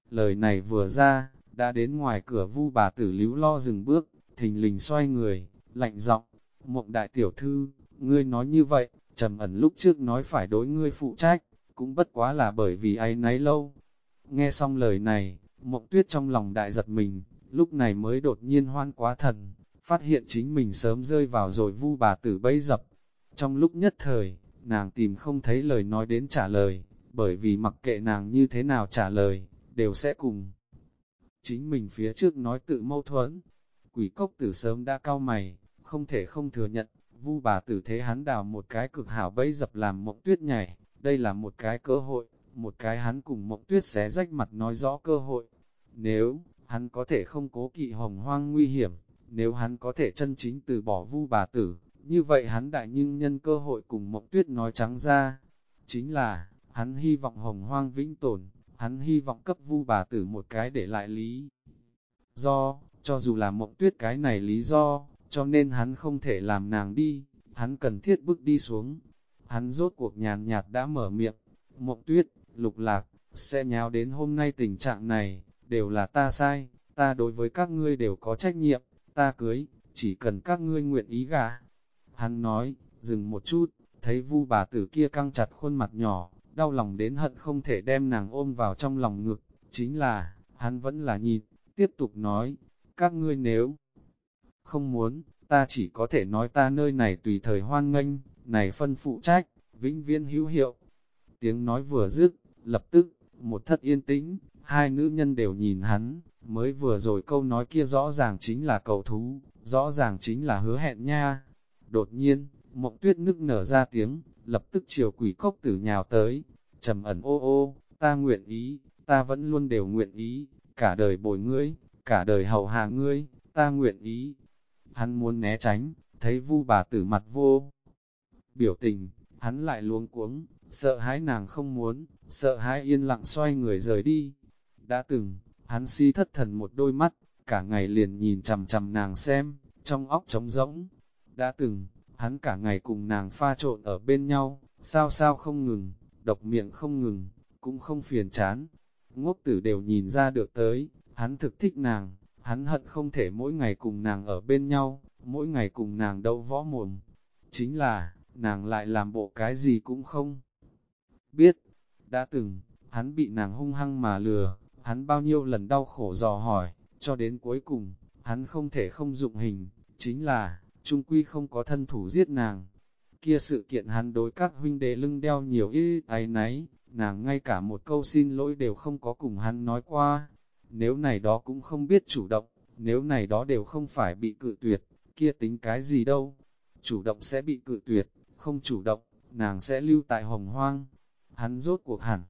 Lời này vừa ra, đã đến ngoài cửa Vu bà tử líu lo dừng bước, thình lình xoay người, lạnh giọng, Mộng đại tiểu thư, ngươi nói như vậy, Trầm Ẩn lúc trước nói phải đối ngươi phụ trách, cũng bất quá là bởi vì áy náy lâu. Nghe xong lời này, Mộng Tuyết trong lòng đại giật mình, lúc này mới đột nhiên hoan quá thần, phát hiện chính mình sớm rơi vào rồi Vu bà tử bẫy dập. Trong lúc nhất thời, nàng tìm không thấy lời nói đến trả lời, bởi vì mặc kệ nàng như thế nào trả lời, đều sẽ cùng chính mình phía trước nói tự mâu thuẫn. Quỷ cốc tử sớm đã cau mày, không thể không thừa nhận, Vu bà tử thế hắn đào một cái cực hảo bẫy dập làm Mộng Tuyết nhảy, đây là một cái cơ hội, một cái hắn cùng Mộng Tuyết xé rách mặt nói rõ cơ hội. Nếu hắn có thể không cố kỵ hồng hoang nguy hiểm, nếu hắn có thể chân chính từ bỏ Vu bà tử, như vậy hắn đại nhưng nhân cơ hội cùng Mộng Tuyết nói trắng ra. Chính là, hắn hy vọng hồng hoang vĩnh tồn, hắn hy vọng cấp Vu bà tử một cái để lại lý do, cho dù là Mộng Tuyết cái này lý do, cho nên hắn không thể làm nàng đi, hắn cần thiết bước đi xuống. Hắn rốt cuộc nhàn nhạt đã mở miệng, Mộng Tuyết, Lục Lạc, sẽ nháo đến hôm nay tình trạng này, đều là ta sai, ta đối với các ngươi đều có trách nhiệm, ta cưới, chỉ cần các ngươi nguyện ý gả. Hắn nói, dừng một chút, thấy Vu bà tử kia căng chặt khuôn mặt nhỏ, đau lòng đến hận không thể đem nàng ôm vào trong lòng ngực, chính là, hắn vẫn là nhìn, tiếp tục nói, các ngươi nếu không muốn, ta chỉ có thể nói ta nơi này tùy thời hoan nghênh, này phân phụ trách, vĩnh viễn hữu hiệu. Tiếng nói vừa dứt, lập tức, một thất yên tĩnh, hai nữ nhân đều nhìn hắn, mới vừa rồi câu nói kia rõ ràng chính là cầu thú, rõ ràng chính là hứa hẹn nha. Đột nhiên, Mộng Tuyết nức nở ra tiếng, lập tức chiều quỷ cốc tử nhào tới, Trầm Ẩn ô ô, ta nguyện ý, ta vẫn luôn đều nguyện ý, cả đời bồi ngươi, cả đời hầu hạ ngươi, ta nguyện ý. Hắn muốn né tránh, thấy Vu bà tử mặt vô biểu tình, hắn lại luống cuống, sợ hãi nàng không muốn, sợ hãi yên lặng xoay người rời đi. Đã từng, hắn si thất thần một đôi mắt, cả ngày liền nhìn chằm chằm nàng xem, trong óc trống rỗng. Đã từng, hắn cả ngày cùng nàng pha trộn ở bên nhau, sao sao không ngừng, độc miệng không ngừng, cũng không phiền chán. Ngốc tử đều nhìn ra được tới, hắn thực thích nàng, hắn hận không thể mỗi ngày cùng nàng ở bên nhau, mỗi ngày cùng nàng đấu võ mồm. Chính là, nàng lại làm bộ cái gì cũng không biết. Đã từng, hắn bị nàng hung hăng mà lừa, hắn bao nhiêu lần đau khổ dò hỏi, cho đến cuối cùng, hắn không thể không dụng hình, chính là, chung quy không có thân thủ giết nàng. Kia sự kiện hắn đối các huynh đệ lưng đeo nhiều ít áy náy, nàng ngay cả một câu xin lỗi đều không có cùng hắn nói qua. Nếu này đó cũng không biết chủ động, nếu này đó đều không phải bị cự tuyệt, kia tính cái gì đâu. Chủ động sẽ bị cự tuyệt, không chủ động, nàng sẽ lưu tại hồng hoang. Hắn rốt cuộc hẳn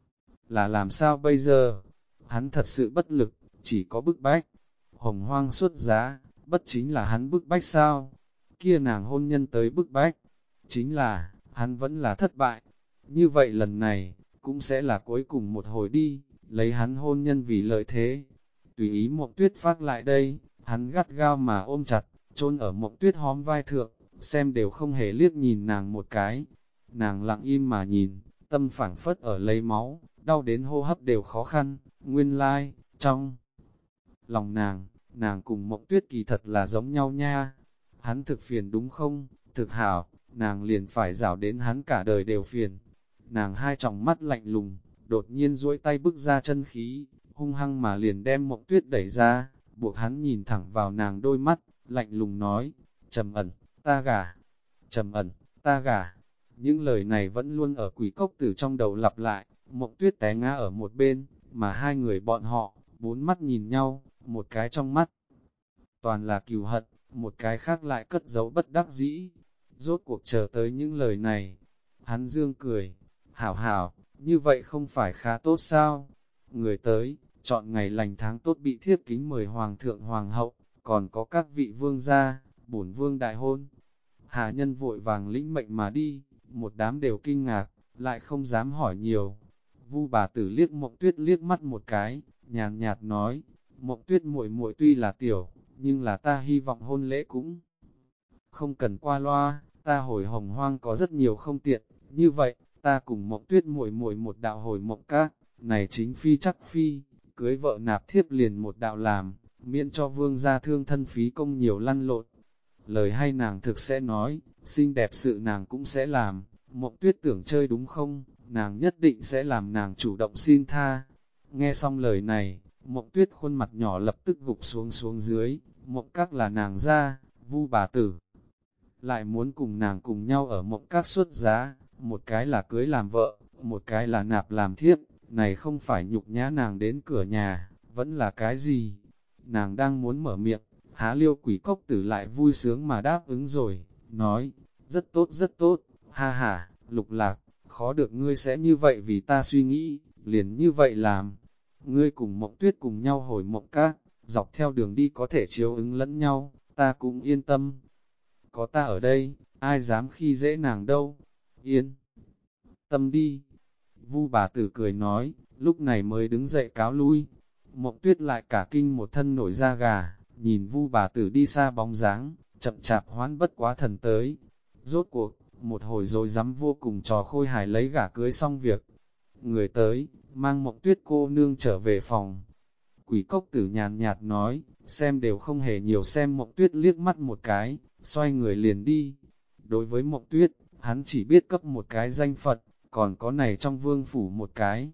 là làm sao bây giờ? Hắn thật sự bất lực, chỉ có bức bách. Hồng hoang xuất giá, bất chính là hắn bức bách sao? Kia nàng hôn nhân tới bức bách. Chính là, hắn vẫn là thất bại. Như vậy lần này, cũng sẽ là cuối cùng một hồi đi, lấy hắn hôn nhân vì lợi thế. Tùy ý Mộng Tuyết phát lại đây, hắn gắt gao mà ôm chặt, chôn ở Mộng Tuyết hóm vai thượng, xem đều không hề liếc nhìn nàng một cái. Nàng lặng im mà nhìn, tâm phảng phất ở lấy máu, đau đến hô hấp đều khó khăn, nguyên lai, trong lòng nàng cùng Mộng Tuyết kỳ thật là giống nhau nha. Hắn thực phiền đúng không, thực hảo, nàng liền phải rảo đến hắn cả đời đều phiền. Nàng hai tròng mắt lạnh lùng, đột nhiên duỗi tay bức ra chân khí, hung hăng mà liền đem Mộng Tuyết đẩy ra, buộc hắn nhìn thẳng vào nàng đôi mắt, lạnh lùng nói, Trầm Ẩn, ta gả, Trầm Ẩn, ta gả. Những lời này vẫn luôn ở quỷ cốc tử trong đầu lặp lại, Mộng Tuyết té ngã ở một bên, mà hai người bọn họ, bốn mắt nhìn nhau, một cái trong mắt toàn là cừu hận, một cái khác lại cất giấu bất đắc dĩ. Rốt cuộc chờ tới những lời này, hắn dương cười, hảo hảo, như vậy không phải khá tốt sao? Người tới, chọn ngày lành tháng tốt bị thiếp kính mời hoàng thượng hoàng hậu, còn có các vị vương gia, bổn vương đại hôn. Hạ nhân vội vàng lĩnh mệnh mà đi, một đám đều kinh ngạc, lại không dám hỏi nhiều. Vu bà tử liếc Mộng Tuyết liếc mắt một cái, nhàn nhạt nói, Mộng Tuyết muội muội tuy là tiểu, nhưng là ta hy vọng hôn lễ cũng không cần qua loa, ta hồi hồng hoang có rất nhiều không tiện, như vậy, ta cùng Mộng Tuyết muội muội một đạo hồi Mộng Các, này chính phi chắc phi, cưới vợ nạp thiếp liền một đạo làm, miễn cho vương gia thương thân phí công nhiều lăn lộn. Lời hay nàng thực sẽ nói, xinh đẹp sự nàng cũng sẽ làm, Mộng Tuyết tưởng chơi đúng không, nàng nhất định sẽ làm nàng chủ động xin tha. Nghe xong lời này, Mộng Tuyết khuôn mặt nhỏ lập tức gục xuống xuống dưới, Mộng Các là nàng ra, Vu bà tử lại muốn cùng nàng cùng nhau ở Mộng Các xuất giá, một cái là cưới làm vợ, một cái là nạp làm thiếp, này không phải nhục nhã nàng đến cửa nhà, vẫn là cái gì? Nàng đang muốn mở miệng, Há Liêu Quỷ Cốc Tử lại vui sướng mà đáp ứng rồi, nói, rất tốt, ha ha, Lục Lạc, khó được ngươi sẽ như vậy vì ta suy nghĩ, liền như vậy làm. Ngươi cùng Mộng Tuyết cùng nhau hồi Mộng Các, dọc theo đường đi có thể chiếu ứng lẫn nhau, ta cũng yên tâm. Có ta ở đây, ai dám khi dễ nàng đâu, yên tâm đi. Vu bà tử cười nói, lúc này mới đứng dậy cáo lui. Mộng Tuyết lại cả kinh một thân nổi da gà, nhìn Vu bà tử đi xa bóng dáng, chậm chạp hoán bất quá thần tới. Rốt cuộc, một hồi rồi dám vô cùng trò khôi hài lấy gả cưới xong việc. Người tới, mang Mộng Tuyết cô nương trở về phòng. Quỷ Cốc Tử nhàn nhạt nói, xem đều không hề nhiều xem Mộng Tuyết liếc mắt một cái, xoay người liền đi. Đối với Mộng Tuyết, hắn chỉ biết cấp một cái danh phận, còn có này trong vương phủ một cái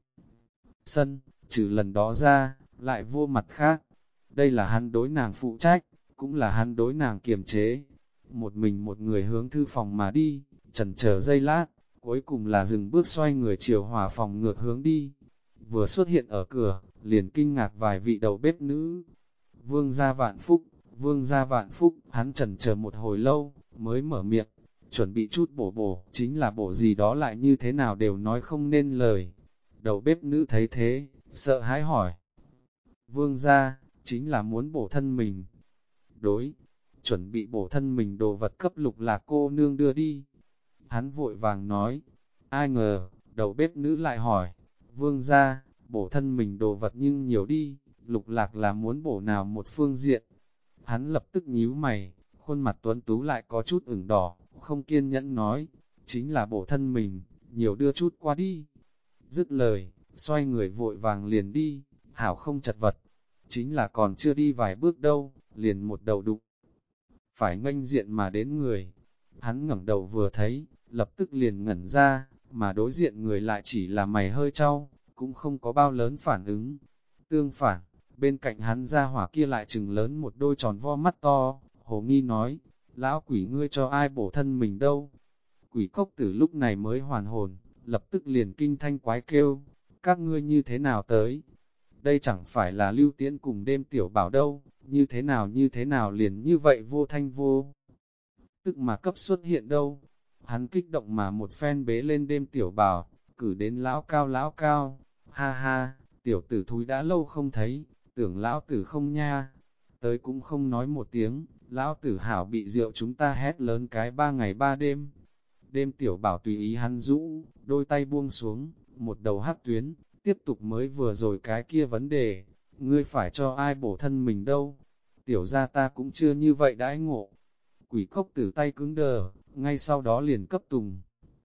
sân, trừ lần đó ra, lại vô mặt khác. Đây là hắn đối nàng phụ trách, cũng là hắn đối nàng kiềm chế. Một mình một người hướng thư phòng mà đi, chần chờ giây lát, cuối cùng là dừng bước xoay người chiều hòa phòng ngược hướng đi. Vừa xuất hiện ở cửa, liền kinh ngạc vài vị đầu bếp nữ. Vương gia vạn phúc, vương gia vạn phúc, hắn chần chờ một hồi lâu, mới mở miệng, chuẩn bị chút bổ, chính là bổ gì đó lại như thế nào đều nói không nên lời. Đầu bếp nữ thấy thế, sợ hãi hỏi. Vương gia, chính là muốn bổ thân mình. Đối, chuẩn bị bổ thân mình đồ vật cấp Lục Lạc cô nương đưa đi. Hắn vội vàng nói, ai ngờ, đầu bếp nữ lại hỏi, vương gia, bổ thân mình đồ vật nhưng nhiều đi, Lục Lạc là muốn bổ nào một phương diện. Hắn lập tức nhíu mày, khuôn mặt tuấn tú lại có chút ửng đỏ, không kiên nhẫn nói, chính là bổ thân mình, nhiều đưa chút qua đi. Dứt lời, xoay người vội vàng liền đi, hảo không chật vật, chính là còn chưa đi vài bước đâu, liền một đầu đụng. Phải nghênh diện mà đến người, hắn ngẩng đầu vừa thấy, lập tức liền ngẩn ra, mà đối diện người lại chỉ là mày hơi trao, cũng không có bao lớn phản ứng. Tương phản, bên cạnh hắn ra hỏa kia lại trừng lớn một đôi tròn vo mắt to, hồ nghi nói, lão quỷ ngươi cho ai bổ thân mình đâu. Quỷ Cốc Tử lúc này mới hoàn hồn, lập tức liền kinh thanh quái kêu, các ngươi như thế nào tới? Đây chẳng phải là Lưu Tiễn cùng đêm tiểu bảo đâu, như thế nào liền như vậy vô thanh vô. Tức mà cấp xuất hiện đâu. Hắn kích động mà một phen bế lên đêm tiểu bảo, cử đến lão cao, ha ha, tiểu tử thúi đã lâu không thấy, tưởng lão tử không nha. Tới cũng không nói một tiếng, lão tử hảo bị rượu chúng ta hét lớn cái 3 ngày 3 đêm. Đêm tiểu bảo tùy ý hắn rũ, đôi tay buông xuống, một đầu hắc tuyến, tiếp tục mới vừa rồi cái kia vấn đề, ngươi phải cho ai bổ thân mình đâu, tiểu ra ta cũng chưa như vậy đãi ngộ. Quỷ Cốc Tử tay cứng đờ, ngay sau đó liền cấp tùng.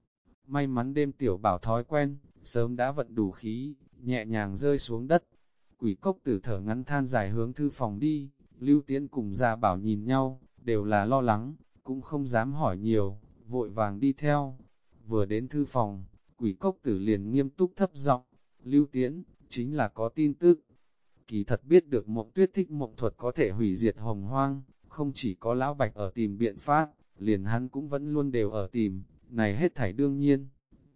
May mắn đêm tiểu bảo thói quen, sớm đã vận đủ khí, nhẹ nhàng rơi xuống đất. Quỷ Cốc Tử thở ngắn than dài hướng thư phòng đi, Lưu Tiễn cùng Gia Bảo nhìn nhau, đều là lo lắng, cũng không dám hỏi nhiều, vội vàng đi theo. Vừa đến thư phòng, Quỷ Cốc Tử liền nghiêm túc thấp giọng, Lưu Tiễn, chính là có tin tức. Kỳ thật biết được Mộng Tuyết thích mộng thuật có thể hủy diệt hồng hoang, không chỉ có Lão Bạch ở tìm biện pháp, liền hắn cũng vẫn luôn đều ở tìm, này hết thảy đương nhiên.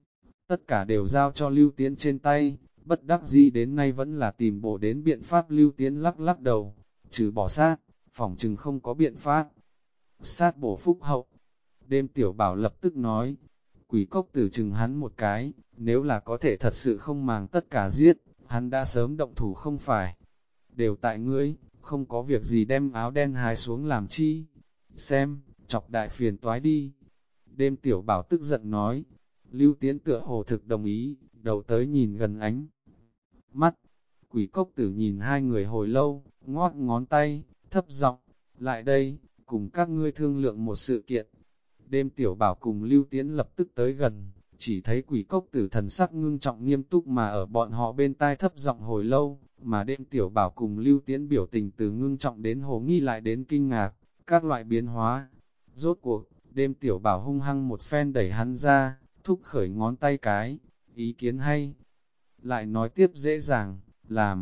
Tất cả đều giao cho Lưu Tiễn trên tay, bất đắc dĩ đến nay vẫn là tìm bổ đến biện pháp. Lưu Tiễn lắc lắc đầu, trừ bỏ sát, phỏng chừng không có biện pháp. Sát bổ phúc hậu, đêm tiểu bảo lập tức nói, Quỷ Cốc Tử chừng hắn một cái, nếu là có thể thật sự không màng tất cả giết, hắn đã sớm động thủ không phải. Đều tại ngươi, không có việc gì đem áo đen hái xuống làm chi. Xem, chọc đại phiền toái đi. Đêm tiểu bảo tức giận nói. Lưu Tiễn tựa hồ thực đồng ý, đầu tới nhìn gần ánh mắt. Quỷ Cốc Tử nhìn hai người hồi lâu, ngoác ngón tay, thấp giọng, lại đây, cùng các ngươi thương lượng một sự kiện. Đêm tiểu bảo cùng Lưu Tiễn lập tức tới gần, chỉ thấy Quỷ Cốc Tử thần sắc ngưng trọng nghiêm túc mà ở bọn họ bên tai thấp giọng hồi lâu, mà đêm tiểu bảo cùng Lưu Tiễn biểu tình từ ngưng trọng đến hồ nghi lại đến kinh ngạc, các loại biến hóa. Rốt cuộc, đêm tiểu bảo hung hăng một phen đẩy hắn ra, thúc khởi ngón tay cái, ý kiến hay. Lại nói tiếp dễ dàng, làm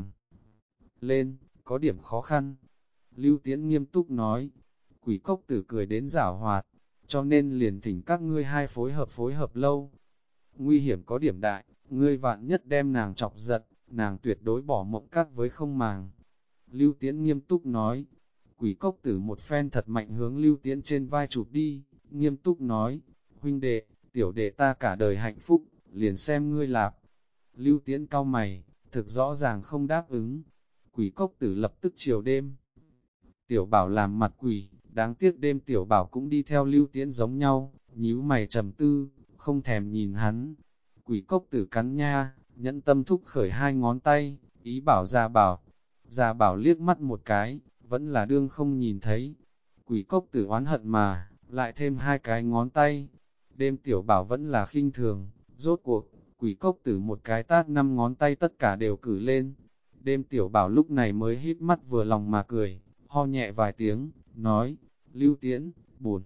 lên, có điểm khó khăn. Lưu Tiễn nghiêm túc nói, Quỷ Cốc Tử cười đến giảo hoạt, cho nên liền thỉnh các ngươi hai phối hợp lâu. Nguy hiểm có điểm đại, ngươi vạn nhất đem nàng chọc giận, nàng tuyệt đối bỏ Mộng Các với không màng. Lưu Tiễn nghiêm túc nói, Quỷ Cốc Tử một phen thật mạnh hướng Lưu Tiễn trên vai chụp đi, nghiêm túc nói, huynh đệ, tiểu đệ ta cả đời hạnh phúc, liền xem ngươi lạp. Lưu Tiễn cau mày, thực rõ ràng không đáp ứng. Quỷ Cốc Tử lập tức chiều đêm. Tiểu Bảo làm mặt quỷ, đáng tiếc đêm Tiểu Bảo cũng đi theo Lưu Tiễn giống nhau, nhíu mày trầm tư, không thèm nhìn hắn. Quỷ Cốc Tử cắn nha, nhẫn tâm thúc khởi hai ngón tay, ý bảo Gia Bảo. Gia Bảo liếc mắt một cái, vẫn là đương không nhìn thấy. Quỷ Cốc Tử oán hận mà, lại thêm hai cái ngón tay. Đêm Tiểu Bảo vẫn là khinh thường, rốt cuộc, Quỷ Cốc Tử một cái tát 5 ngón tay tất cả đều cử lên. Đêm Tiểu Bảo lúc này mới hít mắt vừa lòng mà cười, ho nhẹ vài tiếng, nói, Lưu Tiễn, buồn.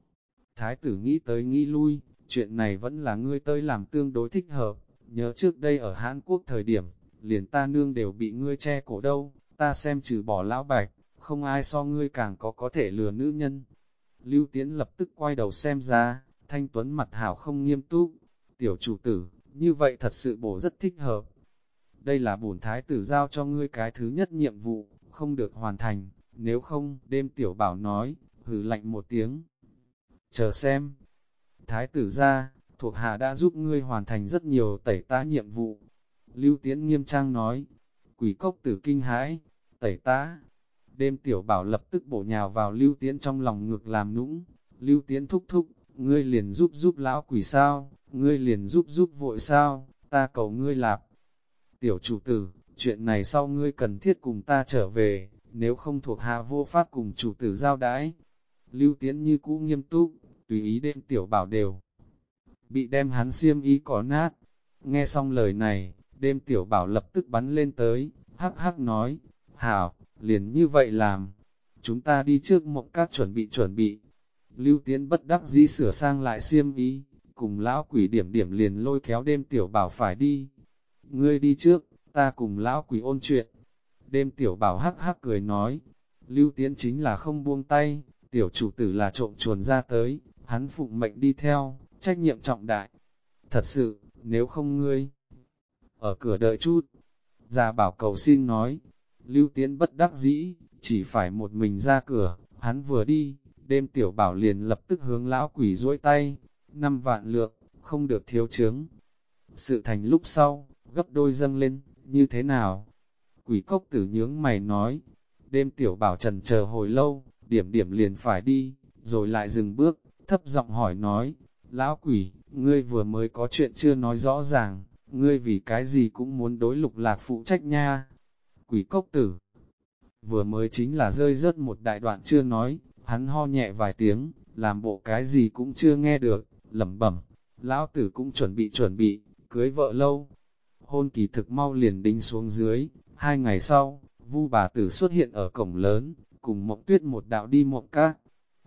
Thái tử nghĩ tới nghĩ lui, chuyện này vẫn là ngươi tới làm tương đối thích hợp, nhớ trước đây ở Hàn Quốc thời điểm, liền ta nương đều bị ngươi che cổ đâu, ta xem trừ bỏ lão bạch, không ai so ngươi càng có thể lừa nữ nhân. Lưu Tiễn lập tức quay đầu xem ra, Thanh Tuấn mặt hảo không nghiêm túc, tiểu chủ tử, như vậy thật sự bổ rất thích hợp. Đây là bổn thái tử giao cho ngươi cái thứ nhất nhiệm vụ, không được hoàn thành, nếu không, đêm Tiểu Bảo nói, hừ lạnh một tiếng. Chờ xem, thái tử ra, thuộc hạ đã giúp ngươi hoàn thành rất nhiều tẩy tá nhiệm vụ. Lưu Tiễn nghiêm trang nói, Quỷ Cốc Tử kinh hãi, tẩy tá. Đêm Tiểu Bảo lập tức bổ nhào vào Lưu Tiễn trong lòng ngực làm nũng. Lưu Tiễn thúc thúc, ngươi liền giúp lão quỷ sao, ngươi liền giúp vội sao, ta cầu ngươi lạp. Tiểu chủ tử, chuyện này sau ngươi cần thiết cùng ta trở về, nếu không thuộc hạ vô pháp cùng chủ tử giao đãi. Lưu Tiễn như cũ nghiêm túc, tùy ý đêm Tiểu Bảo đều bị đem hắn xiêm ý có nát. Nghe xong lời này, đêm Tiểu Bảo lập tức bắn lên tới, hắc hắc nói, hảo, liền như vậy làm, chúng ta đi trước Mộng Các chuẩn bị. Lưu Tiễn bất đắc dĩ sửa sang lại xiêm ý, cùng lão quỷ điểm liền lôi kéo đêm Tiểu Bảo phải đi. Ngươi đi trước, ta cùng lão quỷ ôn chuyện. Đêm Tiểu Bảo hắc hắc cười nói, Lưu Tiễn chính là không buông tay, tiểu chủ tử là trộm chuồn ra tới, hắn phụng mệnh đi theo, trách nhiệm trọng đại. Thật sự, nếu không ngươi, ở cửa đợi chút. Gia Bảo cầu xin nói, Lưu Tiễn bất đắc dĩ, chỉ phải một mình ra cửa, hắn vừa đi, đêm Tiểu Bảo liền lập tức hướng lão quỷ duỗi tay, 5 vạn lượng, không được thiếu chướng. Sự thành lúc sau, gấp đôi dâng lên, như thế nào? Quỷ Cốc Tử nhướng mày nói, đêm Tiểu Bảo trần chờ hồi lâu, điểm liền phải đi, rồi lại dừng bước, thấp giọng hỏi nói, lão quỷ, ngươi vừa mới có chuyện chưa nói rõ ràng, ngươi vì cái gì cũng muốn đối Lục Lạc phụ trách nha. Quỷ Cốc Tử vừa mới chính là rơi rớt một đại đoạn chưa nói, hắn ho nhẹ vài tiếng, làm bộ cái gì cũng chưa nghe được, lẩm bẩm, lão tử cũng chuẩn bị, cưới vợ lâu. Hôn kỳ thực mau liền đính xuống dưới, 2 ngày sau, Vu bà tử xuất hiện ở cổng lớn, cùng Mộng Tuyết một đạo đi Mộng Các.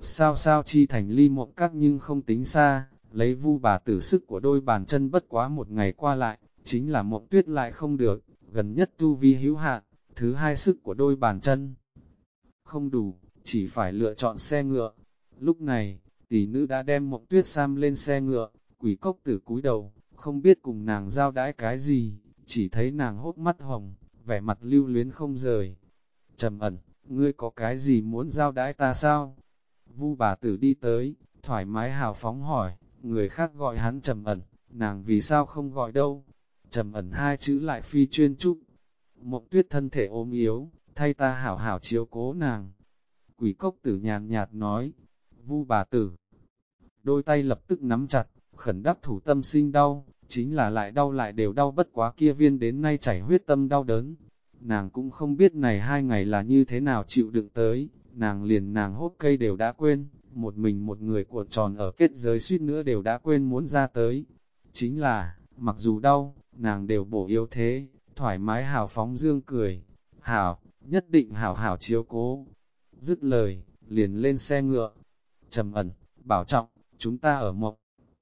Sao chi thành ly Mộng Các nhưng không tính xa, lấy Vu bà tử sức của đôi bàn chân bất quá một ngày qua lại, chính là Mộng Tuyết lại không được, gần nhất tu vi hữu hạn, thứ hai sức của đôi bàn chân không đủ, chỉ phải lựa chọn xe ngựa. Lúc này, tỷ nữ đã đem Mộng Tuyết Sam lên xe ngựa, Quỷ Cốc Tử cúi đầu, không biết cùng nàng giao đãi cái gì, chỉ thấy nàng hốt mắt hồng, vẻ mặt lưu luyến không rời. Trầm Ẩn, ngươi có cái gì muốn giao đãi ta sao? Vu bà tử đi tới, thoải mái hào phóng hỏi, người khác gọi hắn Trầm Ẩn, nàng vì sao không gọi đâu? Trầm Ẩn hai chữ lại phi chuyên trúc. Mộng Tuyết thân thể ốm yếu, thay ta hảo hảo chiếu cố nàng. Quỷ Cốc Tử nhàn nhạt nói, Vu bà tử. Đôi tay lập tức nắm chặt, khẩn đắc thủ tâm sinh đau, chính là lại đau lại đều đau bất quá kia viên đến nay chảy huyết tâm đau đớn. Nàng cũng không biết này 2 ngày là như thế nào chịu đựng tới, nàng hốt cây đều đã quên, một mình một người cuộn tròn ở kết giới suýt nữa đều đã quên muốn ra tới. Chính là, mặc dù đau, nàng đều bổ yếu thế, thoải mái hào phóng dương cười, hảo, nhất định hảo hảo chiếu cố. Dứt lời, liền lên xe ngựa. Trầm ẩn, bảo trọng, chúng ta ở Mộng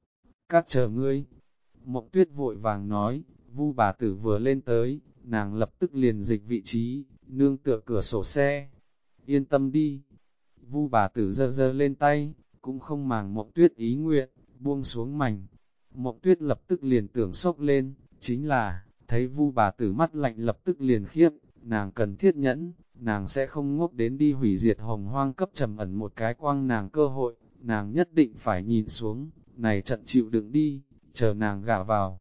Các chờ ngươi. Mộng Tuyết vội vàng nói, Vu bà tử vừa lên tới, nàng lập tức liền dịch vị trí, nương tựa cửa sổ xe. Yên tâm đi. Vu bà tử giơ giơ lên tay, cũng không màng Mộng Tuyết ý nguyện, buông xuống mảnh. Mộng Tuyết lập tức liền tưởng sốc lên, chính là, thấy Vu bà tử mắt lạnh lập tức liền khiếp, nàng cần thiết nhẫn, nàng sẽ không ngốc đến đi hủy diệt Hồng Hoang cấp Trầm ẩn một cái quăng nàng cơ hội, nàng nhất định phải nhìn xuống, này trận chịu đựng đi, chờ nàng gả vào.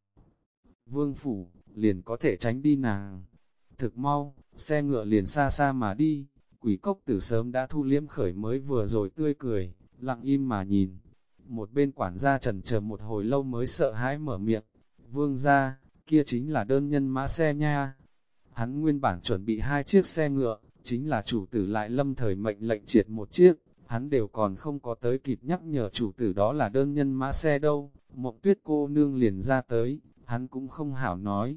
Vương phủ, liền có thể tránh đi nàng. Thực mau, xe ngựa liền xa xa mà đi, Quỷ Cốc Tử sớm đã thu liếm khởi mới vừa rồi tươi cười, lặng im mà nhìn. Một bên quản gia chần chờ một hồi lâu mới sợ hãi mở miệng, Vương gia, kia chính là đơn nhân mã xe nha. Hắn nguyên bản chuẩn bị 2 chiếc xe ngựa, chính là chủ tử lại lâm thời mệnh lệnh triệt một chiếc, hắn đều còn không có tới kịp nhắc nhở chủ tử đó là đơn nhân mã xe đâu. Mộng Tuyết cô nương liền ra tới, hắn cũng không hảo nói.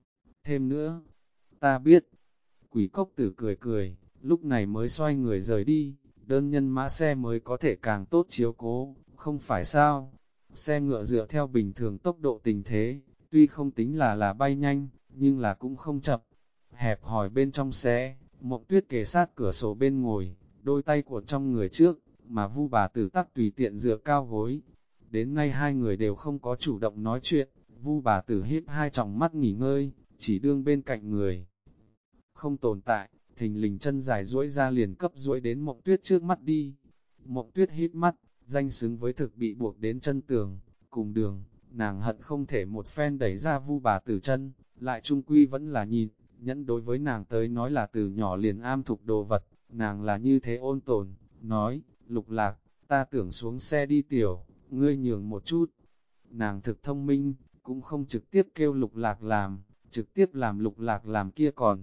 Thêm nữa, ta biết, Quỷ Cốc Tử cười cười, lúc này mới xoay người rời đi, đơn nhân mã xe mới có thể càng tốt chiếu cố, không phải sao? Xe ngựa dựa theo bình thường tốc độ tình thế, tuy không tính là bay nhanh, nhưng là cũng không chậm. Hẹp hỏi bên trong xe, Mộng Tuyết kề sát cửa sổ bên ngồi, đôi tay của trong người trước, mà Vu bà tử tắc tùy tiện dựa cao gối. Đến nay hai người đều không có chủ động nói chuyện, Vu bà tử híp hai tròng mắt nghỉ ngơi, chỉ đương bên cạnh người. Không tồn tại, thình lình chân dài duỗi ra liền cấp duỗi đến Mộng Tuyết trước mắt đi. Mộng Tuyết híp mắt, danh xứng với thực bị buộc đến chân tường, cùng đường, nàng hận không thể một phen đẩy ra Vu bà tử chân, lại trung quy vẫn là nhìn, nhẫn đối với nàng tới nói là từ nhỏ liền am thục đồ vật, nàng là như thế ôn tồn, nói, Lục Lạc, ta tưởng xuống xe đi tiểu, ngươi nhường một chút. Nàng thực thông minh, cũng không trực tiếp kêu Lục Lạc làm, trực tiếp làm Lục Lạc làm kia còn.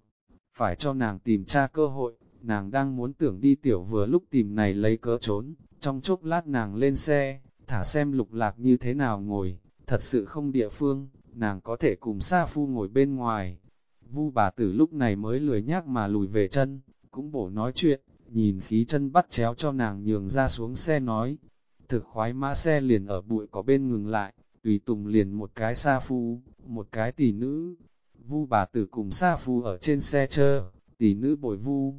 Phải cho nàng tìm tra cơ hội, nàng đang muốn tưởng đi tiểu vừa lúc tìm này lấy cớ trốn, trong chốc lát nàng lên xe, thả xem Lục Lạc như thế nào ngồi, thật sự không địa phương, nàng có thể cùng Sa Phu ngồi bên ngoài. Vu bà tử lúc này mới lười nhác mà lùi về chân, cũng bổ nói chuyện, nhìn khí chân bắt chéo cho nàng nhường ra xuống xe nói. Thực khoái mã xe liền ở bụi có bên ngừng lại, tùy tùng liền một cái Sa Phu, một cái tỷ nữ. Vu bà tử cùng Sa Phu ở trên xe chờ, tỷ nữ bồi Vu.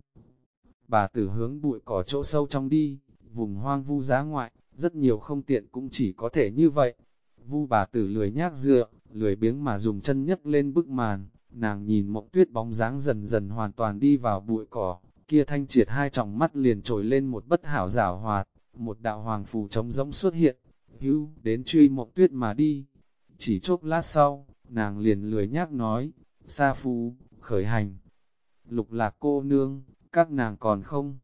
Bà tử hướng bụi cỏ chỗ sâu trong đi, vùng hoang vu giá ngoại, rất nhiều không tiện cũng chỉ có thể như vậy. Vu bà tử lười nhác dựa, lười biếng mà dùng chân nhấc lên bức màn, nàng nhìn Mộng Tuyết bóng dáng dần dần hoàn toàn đi vào bụi cỏ, kia thanh triệt hai tròng mắt liền trồi lên một bất hảo giảo hoạt, một đạo hoàng phù trống rỗng xuất hiện, hưu, đến truy Mộng Tuyết mà đi. Chỉ chốc lát sau, nàng liền lười nhác nói, Sa Phu, khởi hành. Lục Lạc cô nương, các nàng còn không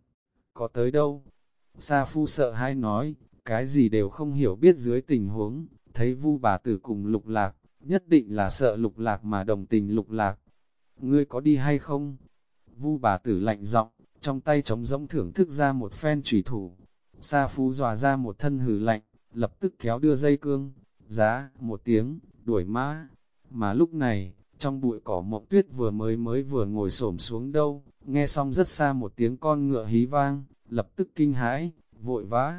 có tới đâu. Sa Phu sợ hãi nói, cái gì đều không hiểu biết dưới tình huống, thấy Vu bà tử cùng Lục Lạc, nhất định là sợ Lục Lạc mà đồng tình Lục Lạc. Ngươi có đi hay không? Vu bà tử lạnh giọng, trong tay trống rỗng thưởng thức ra một phen chủy thủ. Sa Phu dò ra một thân hừ lạnh, lập tức kéo đưa dây cương, giá, một tiếng, đuổi mã. Mà lúc này, trong bụi cỏ Mộng Tuyết vừa ngồi xổm xuống đâu, nghe xong rất xa một tiếng con ngựa hí vang, lập tức kinh hãi, vội vã.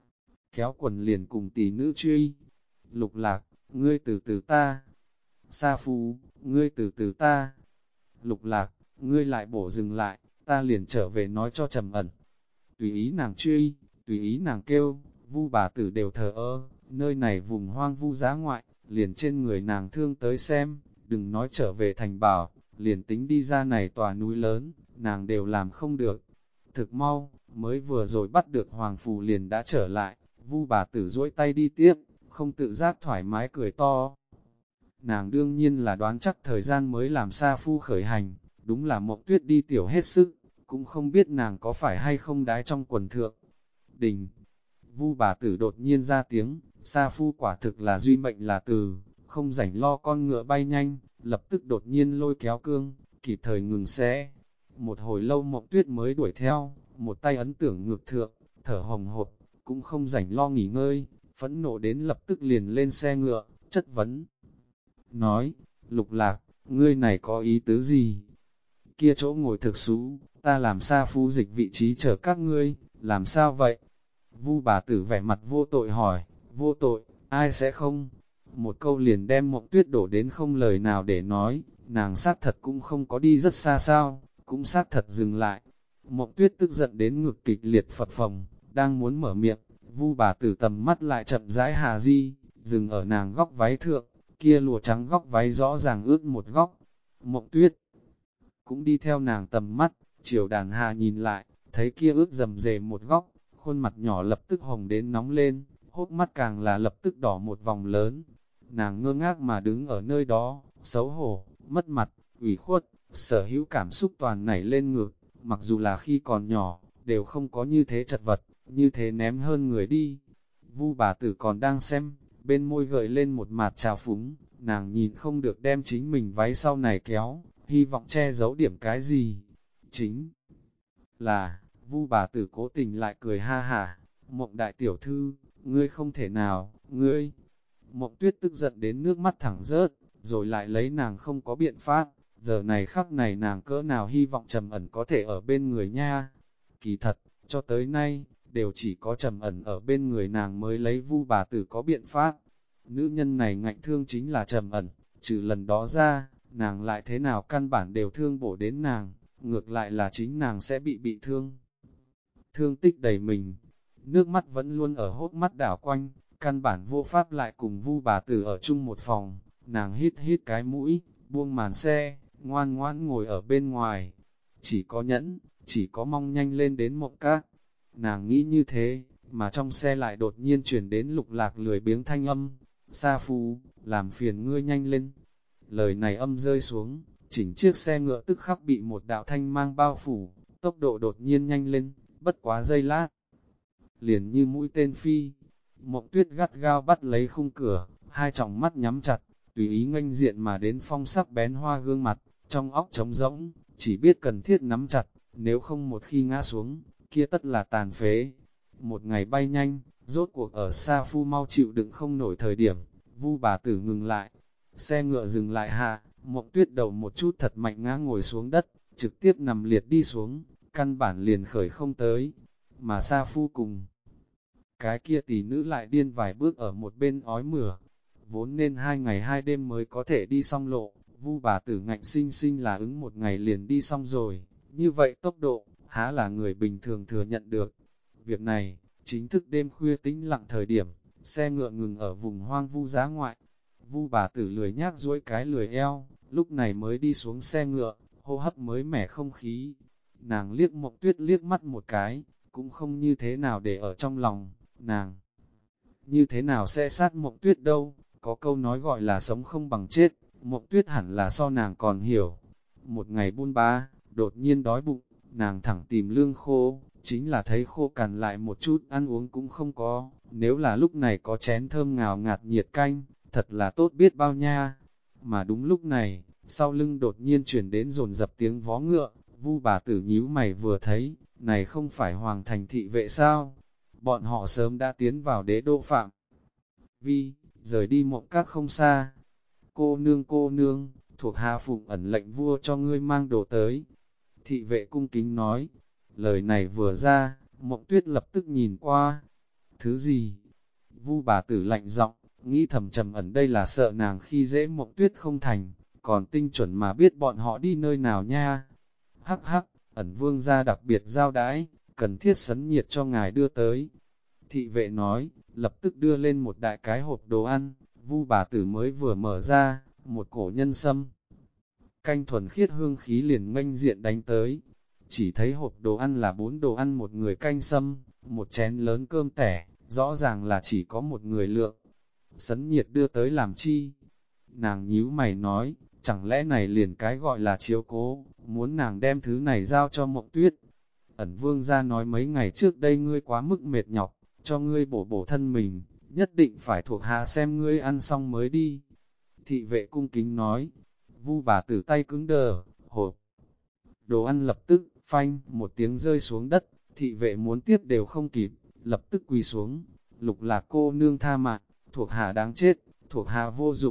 Kéo quần liền cùng tỷ nữ truy. Lục Lạc, ngươi từ từ ta. Sa Phu, ngươi từ từ ta. Lục Lạc, ngươi lại bổ dừng lại, ta liền trở về nói cho Trầm Ẩn. Tùy ý nàng truy, tùy ý nàng kêu, Vu bà tử đều thờ ơ, nơi này vùng hoang vu giá ngoại, liền trên người nàng thương tới xem, đừng nói trở về thành bảo, liền tính đi ra này tòa núi lớn, nàng đều làm không được. Thực mau, mới vừa rồi bắt được Hoàng Phù liền đã trở lại, Vu bà tử duỗi tay đi tiếp, không tự giác thoải mái cười to. Nàng đương nhiên là đoán chắc thời gian mới làm Sa Phu khởi hành, đúng là Mộng Tuyết đi tiểu hết sức, cũng không biết nàng có phải hay không đái trong quần thượng. Đình, Vu bà tử đột nhiên ra tiếng, Sa Phu quả thực là duy mệnh là từ, không rảnh lo con ngựa bay nhanh, lập tức đột nhiên lôi kéo cương, kịp thời ngừng xe. Một hồi lâu Mộng Tuyết mới đuổi theo, một tay ấn tưởng ngược thượng, thở hồng hộc, cũng không rảnh lo nghỉ ngơi, phẫn nộ đến lập tức liền lên xe ngựa, chất vấn. Nói, Lục Lạc, ngươi này có ý tứ gì? Kia chỗ ngồi thực xú, ta làm sao phu dịch vị trí chờ các ngươi, làm sao vậy? Vu bà tử vẻ mặt vô tội hỏi, vô tội, ai sẽ không? Một câu liền đem Mộng Tuyết đổ đến không lời nào để nói, nàng xác thật cũng không có đi rất xa sao, cũng xác thật dừng lại. Mộng Tuyết tức giận đến ngực kịch liệt phập phồng, đang muốn mở miệng, Vu bà tử tầm mắt lại chậm rãi hà di, dừng ở nàng góc váy thượng, kia lụa trắng góc váy rõ ràng ướt một góc. Mộng Tuyết cũng đi theo nàng tầm mắt, chiều đàn hà nhìn lại, thấy kia ướt rầm rề một góc, khuôn mặt nhỏ lập tức hồng đến nóng lên, hốc mắt càng là lập tức đỏ một vòng lớn. Nàng ngơ ngác mà đứng ở nơi đó, xấu hổ, mất mặt, ủy khuất, sở hữu cảm xúc toàn nảy lên ngực, mặc dù là khi còn nhỏ, đều không có như thế chật vật, như thế ném hơn người đi. Vu bà tử còn đang xem, bên môi gợi lên một mặt trào phúng, nàng nhìn không được đem chính mình váy sau này kéo, hy vọng che giấu điểm cái gì. Chính là, Vu bà tử cố tình lại cười ha hả, Mộng đại tiểu thư, ngươi không thể nào, ngươi. Mộng Tuyết tức giận đến nước mắt thẳng rớt, rồi lại lấy nàng không có biện pháp, giờ này khắc này nàng cỡ nào hy vọng Trầm Ẩn có thể ở bên người nha. Kỳ thật, cho tới nay, đều chỉ có Trầm Ẩn ở bên người nàng mới lấy Vu bà tử có biện pháp. Nữ nhân này ngạnh thương chính là Trầm Ẩn, trừ lần đó ra, nàng lại thế nào căn bản đều thương bổ đến nàng, ngược lại là chính nàng sẽ bị thương. Thương tích đầy mình, nước mắt vẫn luôn ở hốc mắt đảo quanh, căn bản vô pháp lại cùng Vu bà tử ở chung một phòng, nàng hít hít cái mũi, buông màn xe, ngoan ngoãn ngồi ở bên ngoài. Chỉ có nhẫn, chỉ có mong nhanh lên đến Mộng Các. Nàng nghĩ như thế, mà trong xe lại đột nhiên chuyển đến Lục Lạc lười biếng thanh âm. Sa Phu, làm phiền ngươi nhanh lên. Lời này âm rơi xuống, chỉnh chiếc xe ngựa tức khắc bị một đạo thanh mang bao phủ, tốc độ đột nhiên nhanh lên, bất quá giây lát. Liền như mũi tên phi, Mộng Tuyết gắt gao bắt lấy khung cửa, hai tròng mắt nhắm chặt, tùy ý nghênh diện mà đến phong sắc bén hoa gương mặt, trong óc trống rỗng, chỉ biết cần thiết nắm chặt, nếu không một khi ngã xuống, kia tất là tàn phế. Một ngày bay nhanh, rốt cuộc ở Sa Phu mau chịu đựng không nổi thời điểm, Vu bà tử ngừng lại, xe ngựa dừng lại hạ, Mộng Tuyết đầu một chút thật mạnh ngã ngồi xuống đất, trực tiếp nằm liệt đi xuống, căn bản liền khởi không tới, mà Sa Phu cùng cái kia tỷ nữ lại điên vài bước ở một bên ói mửa, vốn nên 2 ngày 2 đêm mới có thể đi xong lộ, Vu bà tử ngạnh sinh sinh là ứng một ngày liền đi xong rồi, như vậy tốc độ, há là người bình thường thừa nhận được. Việc này, chính thức đêm khuya tĩnh lặng thời điểm, xe ngựa ngừng ở vùng hoang vu giá ngoại, Vu bà tử lười nhác duỗi cái lười eo, lúc này mới đi xuống xe ngựa, hô hấp mới mẻ không khí. Nàng liếc Mộng Tuyết liếc mắt một cái, cũng không như thế nào để ở trong lòng, nàng như thế nào sẽ sát Mộng Tuyết đâu, có câu nói gọi là sống không bằng chết, Mộng Tuyết hẳn là so nàng còn hiểu. Một ngày buôn ba, đột nhiên đói bụng, nàng thẳng tìm lương khô, chính là thấy khô cằn lại một chút ăn uống cũng không có, nếu là lúc này có chén thơm ngào ngạt nhiệt canh, thật là tốt biết bao nha. Mà đúng lúc này, sau lưng đột nhiên chuyển đến dồn dập tiếng vó ngựa, Vu bà tử nhíu mày vừa thấy, này không phải hoàng thành thị vệ sao? Bọn họ sớm đã tiến vào đế đô phạm vi, rời đi Mộng Các không xa. Cô nương, thuộc hạ phụng ẩn lệnh vua cho ngươi mang đồ tới. Thị vệ cung kính nói, lời này vừa ra, Mộng Tuyết lập tức nhìn qua. Thứ gì? Vu bà tử lạnh giọng, nghĩ thầm Trầm Ẩn đây là sợ nàng khi dễ Mộng Tuyết không thành, còn tinh chuẩn mà biết bọn họ đi nơi nào nha. Hắc hắc, Ẩn vương gia đặc biệt giao đãi, cần thiết sấn nhiệt cho ngài đưa tới. Thị vệ nói, lập tức đưa lên một đại cái hộp đồ ăn, Vu bà tử mới vừa mở ra, một cổ nhân sâm. Canh thuần khiết hương khí liền nghênh diện đánh tới, chỉ thấy hộp đồ ăn là 4 đồ ăn một người canh sâm, một chén lớn cơm tẻ, rõ ràng là chỉ có một người lượng. Sấn nhiệt đưa tới làm chi? Nàng nhíu mày nói, chẳng lẽ này liền cái gọi là chiếu cố, muốn nàng đem thứ này giao cho Mộng Tuyết. Ẩn vương ra nói mấy ngày trước đây ngươi quá mức mệt nhọc, cho ngươi bổ bổ thân mình, nhất định phải thuộc hạ xem ngươi ăn xong mới đi. Thị vệ cung kính nói, Vu bà tử tay cứng đờ, hộp. Đồ ăn lập tức, phanh, một tiếng rơi xuống đất, thị vệ muốn tiếp đều không kịp, lập tức quỳ xuống. Lục Lạc cô nương tha mạng, thuộc hạ đáng chết, thuộc hạ vô dụng,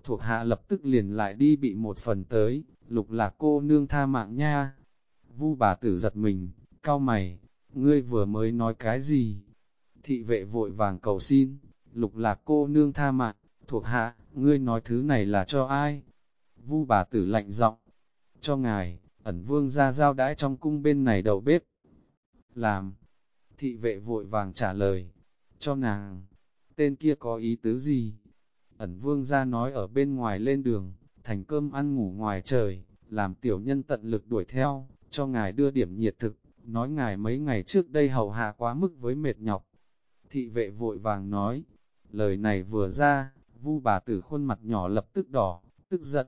thuộc hạ lập tức liền lại đi bị một phần tới, Lục Lạc cô nương tha mạng nha. Vu bà tử giật mình, cau mày, ngươi vừa mới nói cái gì? Thị vệ vội vàng cầu xin, Lục Lạc cô nương tha mạng, thuộc hạ, ngươi nói thứ này là cho ai? Vu bà tử lạnh giọng, cho ngài, Ẩn Vương ra giao đãi trong cung bên này đầu bếp. Làm, thị vệ vội vàng trả lời, cho nàng, tên kia có ý tứ gì? Ẩn Vương ra nói ở bên ngoài lên đường, thành cơm ăn ngủ ngoài trời, làm tiểu nhân tận lực đuổi theo, cho ngài đưa điểm nhiệt thực, nói ngài mấy ngày trước đây hầu hạ quá mức với mệt nhọc. Thị vệ vội vàng nói, lời này vừa ra, Vu bà tử khuôn mặt nhỏ lập tức đỏ, tức giận,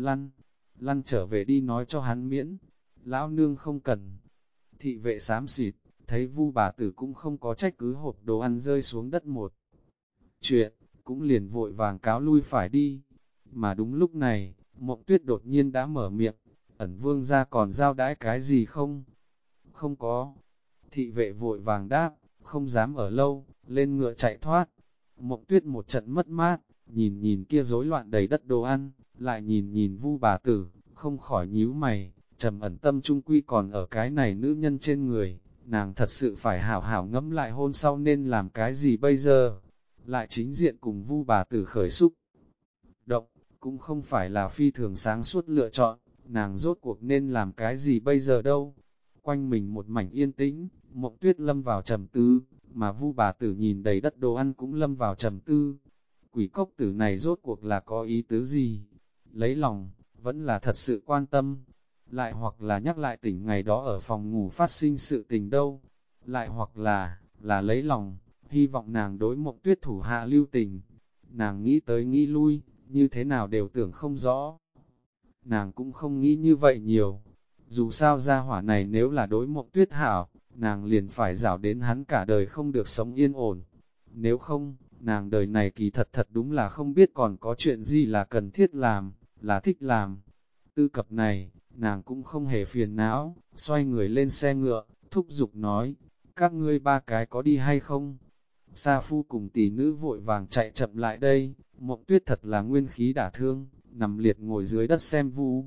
lăn trở về đi nói cho hắn miễn, lão nương không cần. Thị vệ xám xịt, thấy Vu bà tử cũng không có trách cứ hộp đồ ăn rơi xuống đất một chuyện, cũng liền vội vàng cáo lui phải đi. Mà đúng lúc này, Mộng Tuyết đột nhiên đã mở miệng, Ẩn Vương ra còn giao đãi cái gì không? Không có. Thị vệ vội vàng đáp, không dám ở lâu, lên ngựa chạy thoát. Mộng Tuyết một trận mất mát, nhìn nhìn kia rối loạn đầy đất đồ ăn, lại nhìn nhìn Vu bà tử, không khỏi nhíu mày, trầm ẩn tâm trung quy còn ở cái này nữ nhân trên người, nàng thật sự phải hảo hảo ngẫm lại hôn sau nên làm cái gì bây giờ. Lại chính diện cùng Vu bà tử khởi xúc động, cũng không phải là phi thường sáng suốt lựa chọn, nàng rốt cuộc nên làm cái gì bây giờ đâu. Quanh mình một mảnh yên tĩnh, Mộng Tuyết lâm vào trầm tư, mà Vu bà tử nhìn đầy đất đồ ăn cũng lâm vào trầm tư. Quỷ cốc tử này rốt cuộc là có ý tứ gì? Lấy lòng, vẫn là thật sự quan tâm, lại hoặc là nhắc lại tỉnh ngày đó ở phòng ngủ phát sinh sự tình đâu, lại hoặc là lấy lòng, hy vọng nàng đối Mộng Tuyết thủ hạ lưu tình. Nàng nghĩ tới nghĩ lui, như thế nào đều tưởng không rõ. Nàng cũng không nghĩ như vậy nhiều. Dù sao gia hỏa này nếu là đối Mộng Tuyết hảo, nàng liền phải rảo đến hắn cả đời không được sống yên ổn. Nếu không, nàng đời này kỳ thật đúng là không biết còn có chuyện gì là cần thiết làm, là thích làm. Tư cập này, nàng cũng không hề phiền não, xoay người lên xe ngựa, thúc giục nói, các ngươi ba cái có đi hay không? Sa Phu cùng tỷ nữ vội vàng chạy chậm lại đây, Mộng Tuyết thật là nguyên khí đả thương, nằm liệt ngồi dưới đất xem Vu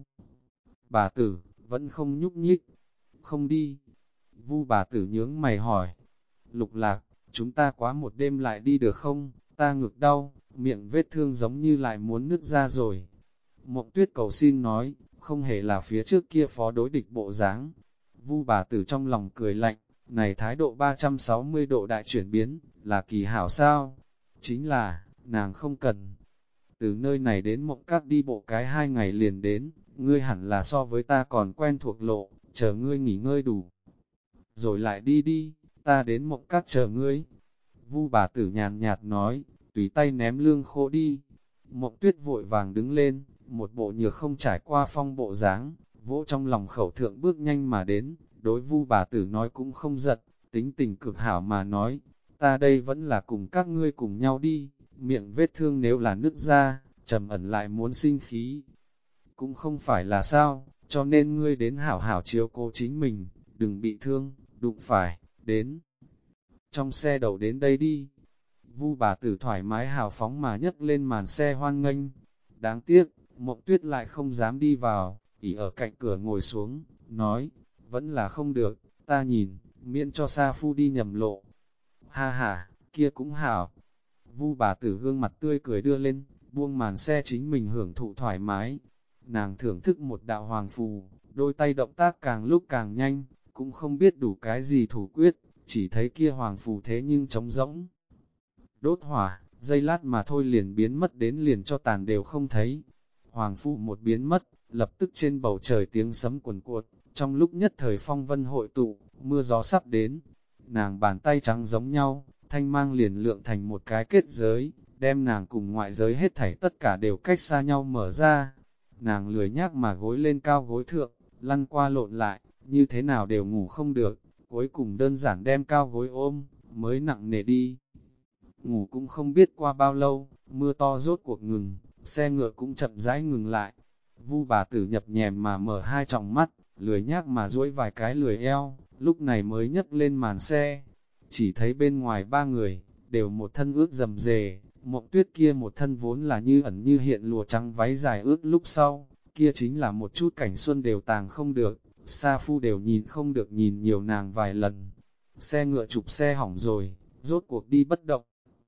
bà tử, vẫn không nhúc nhích, không đi. Vu bà tử nhướng mày hỏi, Lục Lạc, chúng ta quá một đêm lại đi được không, ta ngực đau, miệng vết thương giống như lại muốn nứt ra rồi. Mộng Tuyết cầu xin nói, không hề là phía trước kia phó đối địch bộ dáng. Vu bà tử trong lòng cười lạnh, này thái độ 360 độ đại chuyển biến, là kỳ hảo sao? Chính là, nàng không cần. Từ nơi này đến Mộng Các đi bộ cái 2 ngày liền đến, ngươi hẳn là so với ta còn quen thuộc lộ, chờ ngươi nghỉ ngơi đủ. Rồi lại đi đi, ta đến Mộng Các chờ ngươi. Vu bà tử nhàn nhạt nói, tùy tay ném lương khô đi. Mộng Tuyết vội vàng đứng lên, một bộ nhược không trải qua phong bộ dáng, vỗ trong lòng khẩu thượng bước nhanh mà đến, đối Vu bà tử nói cũng không giật, tính tình cực hảo mà nói, ta đây vẫn là cùng các ngươi cùng nhau đi, miệng vết thương nếu là nứt ra, trầm ẩn lại muốn sinh khí. Cũng không phải là sao, cho nên ngươi đến hảo hảo chiếu cố chính mình, đừng bị thương, đụng phải, đến. Trong xe đầu đến đây đi. Vu bà tử thoải mái hào phóng mà nhấc lên màn xe hoan nghênh. Đáng tiếc, Mộng Tuyết lại không dám đi vào, ỉ ở cạnh cửa ngồi xuống, nói, vẫn là không được, ta nhìn, miễn cho Sa Phu đi nhầm lộ. Ha ha, kia cũng hảo. Vu bà tử gương mặt tươi cười đưa lên, buông màn xe chính mình hưởng thụ thoải mái. Nàng thưởng thức một đạo hoàng phù, đôi tay động tác càng lúc càng nhanh, cũng không biết đủ cái gì thủ quyết, chỉ thấy kia hoàng phù thế nhưng trống rỗng. Đốt hỏa, giây lát mà thôi liền biến mất đến liền cho tàn đều không thấy. Hoàng phù một biến mất, lập tức trên bầu trời tiếng sấm cuồn cuộn, trong lúc nhất thời phong vân hội tụ, mưa gió sắp đến. Nàng bàn tay trắng giống nhau, thanh mang liền lượng thành một cái kết giới, đem nàng cùng ngoại giới hết thảy tất cả đều cách xa nhau mở ra. Nàng lười nhác mà gối lên cao gối thượng, lăn qua lộn lại, như thế nào đều ngủ không được, cuối cùng đơn giản đem cao gối ôm, mới nặng nề đi. Ngủ cũng không biết qua bao lâu, mưa to rốt cuộc ngừng, xe ngựa cũng chậm rãi ngừng lại. Vu bà tử nhập nhèm mà mở hai tròng mắt, lười nhác mà duỗi vài cái lười eo, lúc này mới nhấc lên màn xe. Chỉ thấy bên ngoài ba người, đều một thân ướt rầm rề, Mộng Tuyết kia một thân vốn là như ẩn như hiện lụa trắng váy dài ướt lúc sau, kia chính là một chút cảnh xuân đều tàng không được, Sa Phu đều nhìn không được nhìn nhiều nàng vài lần. Xe ngựa chụp xe hỏng rồi, rốt cuộc đi bất động.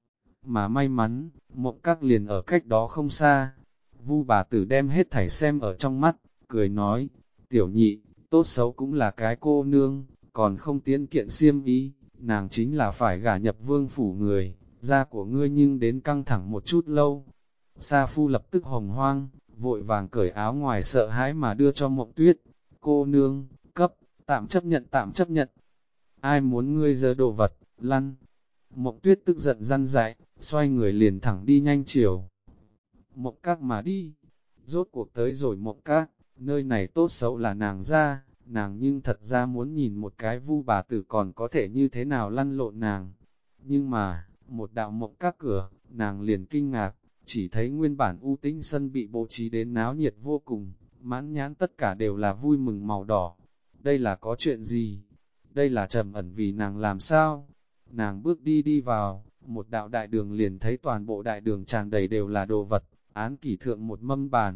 Mà may mắn, Mộng Các liền ở cách đó không xa. Vu bà tử đem hết thảy xem ở trong mắt, cười nói, tiểu nhị, tốt xấu cũng là cái cô nương, còn không tiến kiện xiêm ý, nàng chính là phải gả nhập vương phủ người, da của ngươi nhưng đến căng thẳng một chút lâu. Sa Phu lập tức hồng hoang, vội vàng cởi áo ngoài sợ hãi mà đưa cho Mộng Tuyết. Cô nương, cấp, tạm chấp nhận tạm chấp nhận. Ai muốn ngươi giơ đồ vật, lăn. Mộng Tuyết tức giận răn dạy, xoay người liền thẳng đi nhanh chiều. Mộng Các mà đi. Rốt cuộc tới rồi Mộng Các, nơi này tốt xấu là nàng ra, nàng nhưng thật ra muốn nhìn một cái Vu bà tử còn có thể như thế nào lăn lộn nàng. Nhưng mà, một đạo Mộng Các cửa, nàng liền kinh ngạc, chỉ thấy nguyên bản u tĩnh sân bị bố trí đến náo nhiệt vô cùng, mãn nhãn tất cả đều là vui mừng màu đỏ. Đây là có chuyện gì? Đây là Trầm Ẩn vì nàng làm sao? Nàng bước đi vào, một đạo đại đường liền thấy toàn bộ đại đường tràn đầy đều là đồ vật, án kỷ thượng một mâm bàn.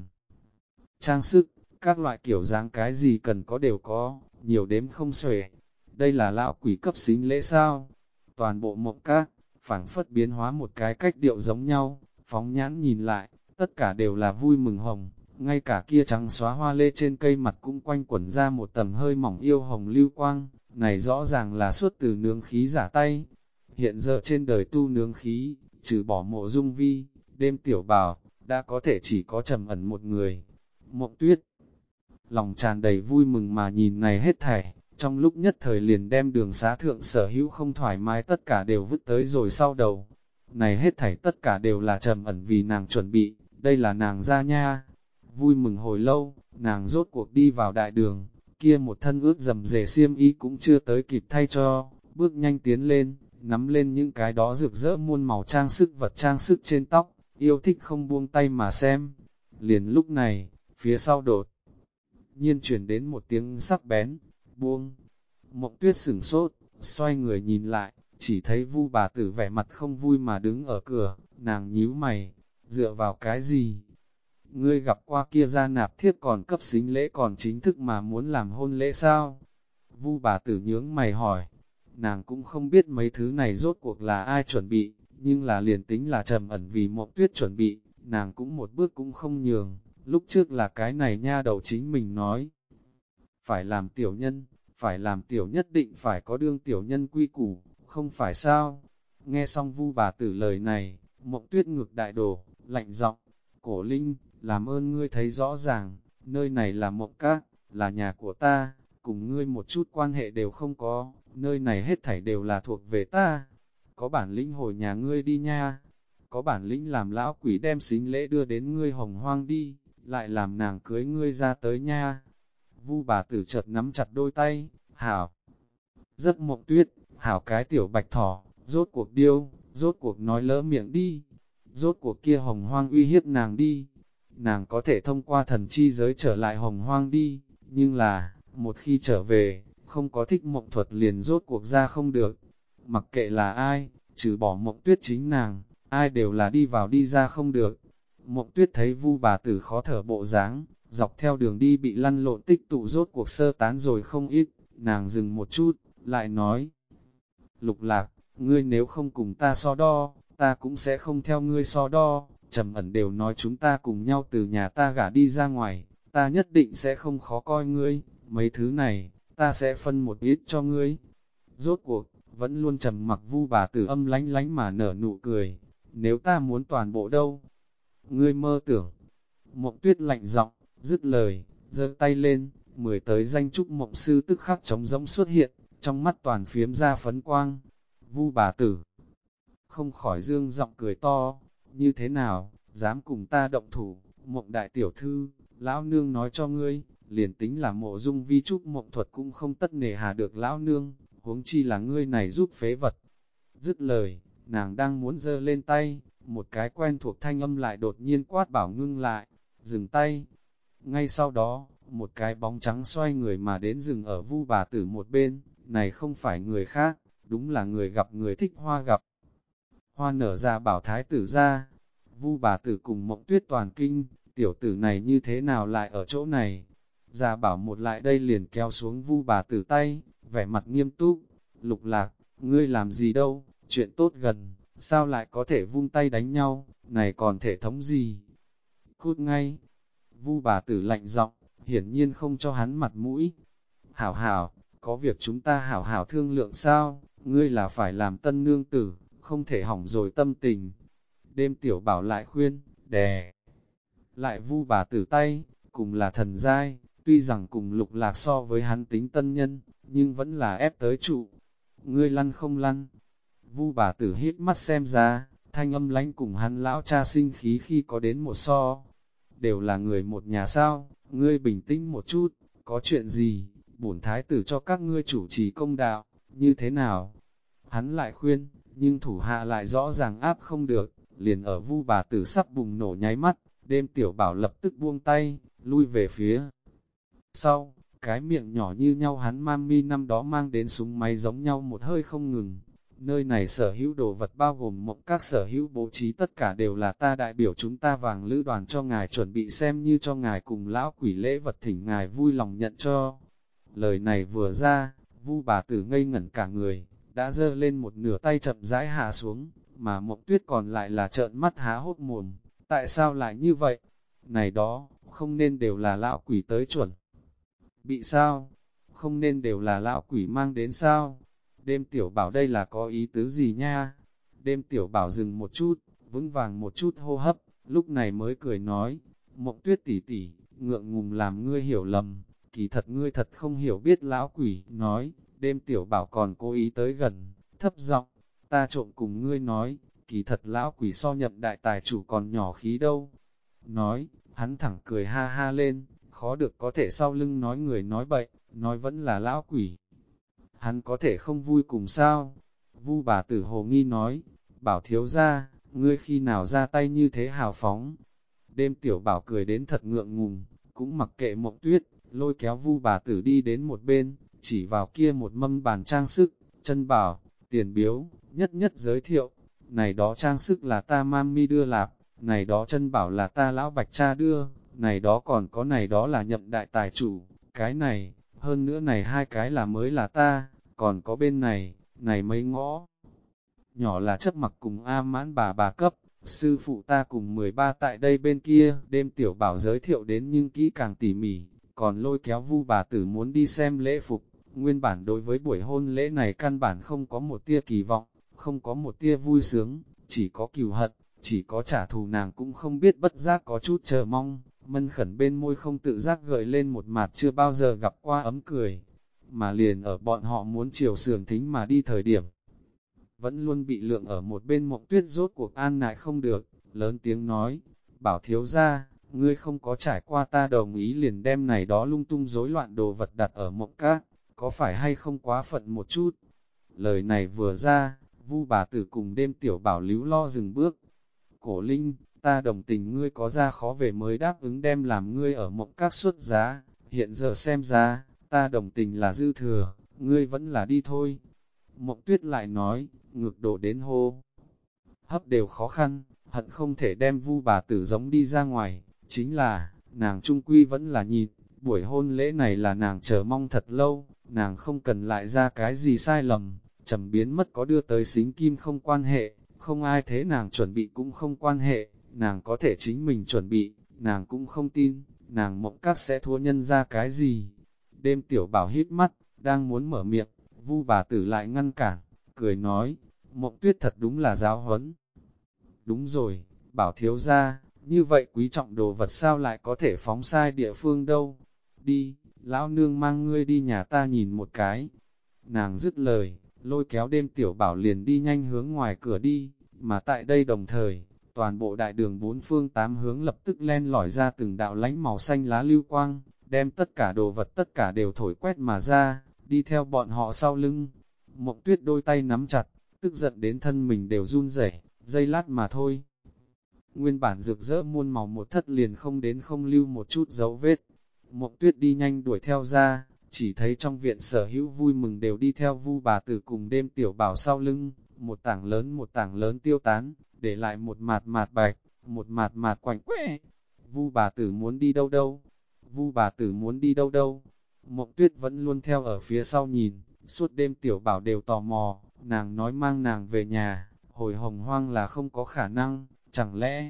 Trang sức, các loại kiểu dáng cái gì cần có đều có, nhiều đếm không xuể. Đây là lão quỷ cấp xính lễ sao? Toàn bộ Mộng Các, phảng phất biến hóa một cái cách điệu giống nhau, phóng nhãn nhìn lại, tất cả đều là vui mừng hồng, ngay cả kia trắng xóa hoa lê trên cây mặt cũng quanh quẩn ra một tầng hơi mỏng yêu hồng lưu quang, này rõ ràng là xuất từ nướng khí giả tay. Hiện giờ trên đời tu nướng khí, trừ bỏ Mộ Dung Vi, đêm tiểu bảo, đã có thể chỉ có Trầm Ẩn một người. Mộng Tuyết, lòng tràn đầy vui mừng mà nhìn này hết thảy, trong lúc nhất thời liền đem đường xá thượng sở hữu không thoải mái tất cả đều vứt tới rồi sau đầu. Này hết thảy tất cả đều là Trầm Ẩn vì nàng chuẩn bị, đây là nàng ra nha. Vui mừng hồi lâu, nàng rốt cuộc đi vào đại đường, kia một thân ướt dầm dề xiêm y cũng chưa tới kịp thay cho, bước nhanh tiến lên, nắm lên những cái đó rực rỡ muôn màu trang sức vật trang sức trên tóc, yêu thích không buông tay mà xem. Liền lúc này, phía sau đột nhiên chuyển đến một tiếng sắc bén, buông. Mộng Tuyết sửng sốt, xoay người nhìn lại, chỉ thấy Vu bà tử vẻ mặt không vui mà đứng ở cửa, nàng nhíu mày, dựa vào cái gì? Ngươi gặp qua kia gia nạp thiết còn cấp xính lễ còn chính thức mà muốn làm hôn lễ sao? Vu bà tử nhướng mày hỏi, nàng cũng không biết mấy thứ này rốt cuộc là ai chuẩn bị, nhưng là liền tính là Trầm Ẩn vì Mộng Tuyết chuẩn bị, nàng cũng một bước cũng không nhường, lúc trước là cái này nha đầu chính mình nói. Phải làm tiểu nhân, phải làm tiểu nhất định phải có đương tiểu nhân quy củ, không phải sao? Nghe xong Vu bà tử lời này, Mộng Tuyết ngược đại đổ, lạnh giọng, Cổ Linh, làm ơn ngươi thấy rõ ràng, nơi này là Mộng Các, là nhà của ta, cùng ngươi một chút quan hệ đều không có, nơi này hết thảy đều là thuộc về ta. Có bản lĩnh hồi nhà ngươi đi nha, có bản lĩnh làm lão quỷ đem xính lễ đưa đến ngươi hồng hoang đi, lại làm nàng cưới ngươi ra tới nha. Vu bà tử chợt nắm chặt đôi tay, hảo, rất Mộng Tuyết, hảo cái tiểu bạch thỏ, rốt cuộc điêu, rốt cuộc nói lỡ miệng đi, rốt cuộc kia hồng hoang uy hiếp nàng đi. Nàng có thể thông qua thần chi giới trở lại hồng hoang đi, nhưng là, một khi trở về, không có thích mộng thuật liền rốt cuộc ra không được. Mặc kệ là ai, trừ bỏ Mộng Tuyết chính nàng, ai đều là đi vào đi ra không được. Mộng Tuyết thấy Vu bà tử khó thở bộ dáng, dọc theo đường đi bị lăn lộn tích tụ rốt cuộc sơ tán rồi không ít, nàng dừng một chút, lại nói. Lục Lạc, ngươi nếu không cùng ta so đo, ta cũng sẽ không theo ngươi so đo. Trầm Ẩn đều nói chúng ta cùng nhau từ nhà ta gả đi ra ngoài, ta nhất định sẽ không khó coi ngươi, mấy thứ này, ta sẽ phân một ít cho ngươi. Rốt cuộc, vẫn luôn trầm mặc Vu bà tử âm lánh lánh mà nở nụ cười, nếu ta muốn toàn bộ đâu? Ngươi mơ tưởng. Mộng Tuyết lạnh giọng, dứt lời, giơ tay lên, 10 tới danh trúc mộng sư tức khắc trống rỗng xuất hiện, trong mắt toàn phiếm ra phấn quang. Vu bà tử không khỏi dương giọng cười to, như thế nào, dám cùng ta động thủ, Mộng đại tiểu thư, lão nương nói cho ngươi, liền tính là Mộ Dung Vi trúc mộng thuật cũng không tất nề hà được lão nương, huống chi là ngươi này giúp phế vật. Dứt lời, nàng đang muốn giơ lên tay, một cái quen thuộc thanh âm lại đột nhiên quát bảo ngưng lại, dừng tay. Ngay sau đó, một cái bóng trắng xoay người mà đến dừng ở Vu bà tử một bên, này không phải người khác, đúng là người gặp người thích hoa gặp. hoa nở ra bảo thái tử ra. Vu bà tử cùng Mộng Tuyết toàn kinh, tiểu tử này như thế nào lại ở chỗ này? Gia bảo một lại đây liền kéo xuống Vu bà tử tay, vẻ mặt nghiêm túc. Lục Lạc, ngươi làm gì đâu, chuyện tốt gần, sao lại có thể vung tay đánh nhau, này còn thể thống gì? Cút ngay! Vu bà tử lạnh giọng, hiển nhiên không cho hắn mặt mũi. Hảo hảo, có việc chúng ta hảo hảo thương lượng sao, ngươi là phải làm tân nương tử, không thể hỏng rồi tâm tình. Đêm tiểu bảo lại khuyên, đè lại Vu bà tử tay, cùng là thần giai, tuy rằng cùng Lục Lạc so với hắn tính tân nhân, nhưng vẫn là ép tới trụ. Ngươi lăn không lăn? Vu bà tử hít mắt xem ra, thanh âm lãnh cùng hắn lão cha sinh khí khi có đến một so. Đều là người một nhà sao, ngươi bình tĩnh một chút, có chuyện gì, bổn thái tử cho các ngươi chủ trì công đạo, như thế nào? Hắn lại khuyên, nhưng thủ hạ lại rõ ràng áp không được, liền ở Vu bà tử sắp bùng nổ nháy mắt, đêm tiểu bảo lập tức buông tay, lui về phía sau, cái miệng nhỏ như nhau hắn mami năm đó mang đến súng máy giống nhau một hơi không ngừng. Nơi này sở hữu đồ vật bao gồm mộng các sở hữu bố trí tất cả đều là ta đại biểu chúng ta vàng lữ đoàn cho ngài chuẩn bị xem như cho ngài cùng lão quỷ lễ vật thỉnh ngài vui lòng nhận cho. Lời này vừa ra, Vu bà tử ngây ngẩn cả người, đã giơ lên một nửa tay chậm rãi hạ xuống, mà Mộng Tuyết còn lại là trợn mắt há hốt mồm, tại sao lại như vậy? Này đó, không nên đều là lão quỷ tới chuẩn. Bị sao? Không nên đều là lão quỷ mang đến sao? Đêm tiểu bảo đây là có ý tứ gì nha? Đêm tiểu bảo dừng một chút, vững vàng một chút hô hấp, lúc này mới cười nói, Mộng Tuyết tỷ tỷ, ngượng ngùng làm ngươi hiểu lầm, kỳ thật ngươi thật không hiểu biết lão quỷ, nói, đêm tiểu bảo còn cố ý tới gần, thấp giọng, ta trộm cùng ngươi nói, kỳ thật lão quỷ so nhậm đại tài chủ còn nhỏ khí đâu. Nói, hắn thẳng cười ha ha lên, khó được có thể sau lưng nói người nói bậy, nói vẫn là lão quỷ. Hắn có thể không vui cùng sao? Vu bà tử hồ nghi nói, bảo thiếu ra, ngươi khi nào ra tay như thế hào phóng. Đêm tiểu bảo cười đến thật ngượng ngùng, cũng mặc kệ Mộng Tuyết, lôi kéo Vu bà tử đi đến một bên, chỉ vào kia một mâm bàn trang sức, chân bảo, tiền biếu, nhất nhất giới thiệu, này đó trang sức là ta mami đưa lạp, này đó chân bảo là ta lão bạch cha đưa, này đó còn có này đó là nhậm đại tài chủ, cái này, hơn nữa này hai cái là mới là ta, còn có bên này, này mấy ngõ. Nhỏ là chấp mặc cùng A mãn bà cấp, sư phụ ta cùng 13 tại đây bên kia, đêm tiểu bảo giới thiệu đến nhưng kỹ càng tỉ mỉ, còn lôi kéo Vu bà tử muốn đi xem lễ phục, nguyên bản đối với buổi hôn lễ này căn bản không có một tia kỳ vọng, không có một tia vui sướng, chỉ có cừu hận, chỉ có trả thù nàng cũng không biết bất giác có chút chờ mong, mân khẩn bên môi không tự giác gợi lên một mặt chưa bao giờ gặp qua ấm cười, mà liền ở bọn họ muốn chiều sườn thính mà đi thời điểm. Vẫn luôn bị lượng ở một bên Mộng Tuyết rốt cuộc an nại không được, lớn tiếng nói, bảo thiếu ra, ngươi không có trải qua ta đồng ý liền đem này đó lung tung rối loạn đồ vật đặt ở Mộng Các, có phải hay không quá phận một chút? Lời này vừa ra, Vu bà tử cùng đêm tiểu bảo líu lo dừng bước. Cổ Linh, ta đồng tình ngươi có ra khó về mới đáp ứng đem làm ngươi ở Mộng Các xuất giá, hiện giờ xem ra, ta đồng tình là dư thừa, ngươi vẫn là đi thôi. Mộng Tuyết lại nói, ngược đổ đến hô. Hấp đều khó khăn, hận không thể đem Vu bà tử giống đi ra ngoài, chính là, nàng trung quy vẫn là nhìn, buổi hôn lễ này là nàng chờ mong thật lâu, nàng không cần lại ra cái gì sai lầm, trầm biến mất có đưa tới xính kim không quan hệ, không ai thế nàng chuẩn bị cũng không quan hệ, nàng có thể chính mình chuẩn bị, nàng cũng không tin, nàng Mộng Các sẽ thua nhân ra cái gì. Đêm tiểu bảo hít mắt, đang muốn mở miệng, Vu bà tử lại ngăn cản, cười nói, Mộng Tuyết thật đúng là giáo huấn. Đúng rồi, bảo thiếu ra, như vậy quý trọng đồ vật sao lại có thể phóng sai địa phương đâu. Đi, lão nương mang ngươi đi nhà ta nhìn một cái. Nàng dứt lời, lôi kéo đêm tiểu bảo liền đi nhanh hướng ngoài cửa đi, mà tại đây đồng thời, toàn bộ đại đường bốn phương tám hướng lập tức len lỏi ra từng đạo lánh màu xanh lá lưu quang, đem tất cả đồ vật tất cả đều thổi quét mà ra, đi theo bọn họ sau lưng. Mộng Tuyết đôi tay nắm chặt, tức giận đến thân mình đều run rẩy, giây lát mà thôi. Nguyên bản rực rỡ muôn màu một thất liền không đến không lưu một chút dấu vết. Mộng Tuyết đi nhanh đuổi theo ra, chỉ thấy trong viện sở hữu vui mừng đều đi theo Vu bà tử cùng đêm tiểu bảo sau lưng, một tảng lớn tiêu tán, để lại một mạt mạt bạch, một mạt mạt quạnh quẽ. Vu bà tử muốn đi đâu đâu? Vu bà tử muốn đi đâu đâu? Mộng Tuyết vẫn luôn theo ở phía sau nhìn, suốt đêm Tiểu Bảo đều tò mò, nàng nói mang nàng về nhà, hồi Hồng Hoang là không có khả năng, chẳng lẽ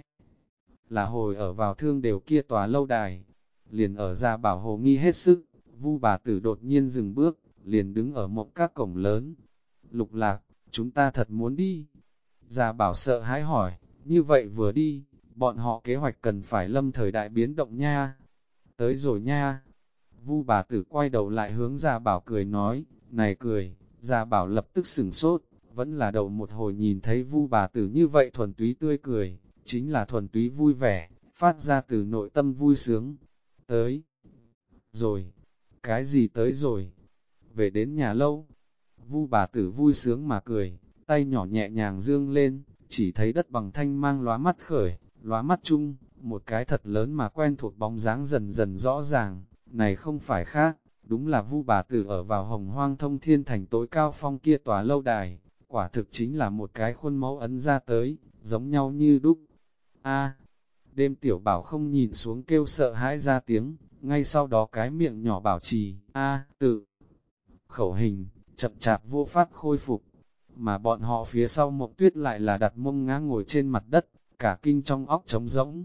là hồi ở vào Thương Đều kia tòa lâu đài. Liền ở Gia Bảo hồ nghi hết sức, Vu bà tử đột nhiên dừng bước, liền đứng ở Mộng Các cổng lớn. Lục Lạc, chúng ta thật muốn đi. Gia Bảo sợ hãi hỏi, như vậy vừa đi, bọn họ kế hoạch cần phải lâm thời đại biến động nha. Tới rồi nha. Vu bà tử quay đầu lại hướng Gia Bảo cười nói, này cười. Gia Bảo lập tức sửng sốt, vẫn là đầu một hồi nhìn thấy Vu bà tử như vậy thuần túy tươi cười, chính là thuần túy vui vẻ, phát ra từ nội tâm vui sướng. Tới rồi, cái gì tới rồi? Về đến nhà lâu. Vu bà tử vui sướng mà cười, tay nhỏ nhẹ nhàng dương lên, chỉ thấy đất bằng thanh mang lóa mắt khởi, lóa mắt chung, một cái thật lớn mà quen thuộc bóng dáng dần dần rõ ràng, này không phải khác, đúng là Vu bà tử ở vào Hồng Hoang Thông Thiên Thành tối cao phong kia tòa lâu đài, quả thực chính là một cái khuôn mẫu ấn ra tới, giống nhau như đúc. A, đêm Tiểu Bảo không nhìn xuống kêu sợ hãi ra tiếng, ngay sau đó cái miệng nhỏ bảo trì, tự khẩu hình, chậm chạp vô pháp khôi phục, mà bọn họ phía sau Mộng Tuyết lại là đặt mông ngã ngồi trên mặt đất, cả kinh trong óc trống rỗng,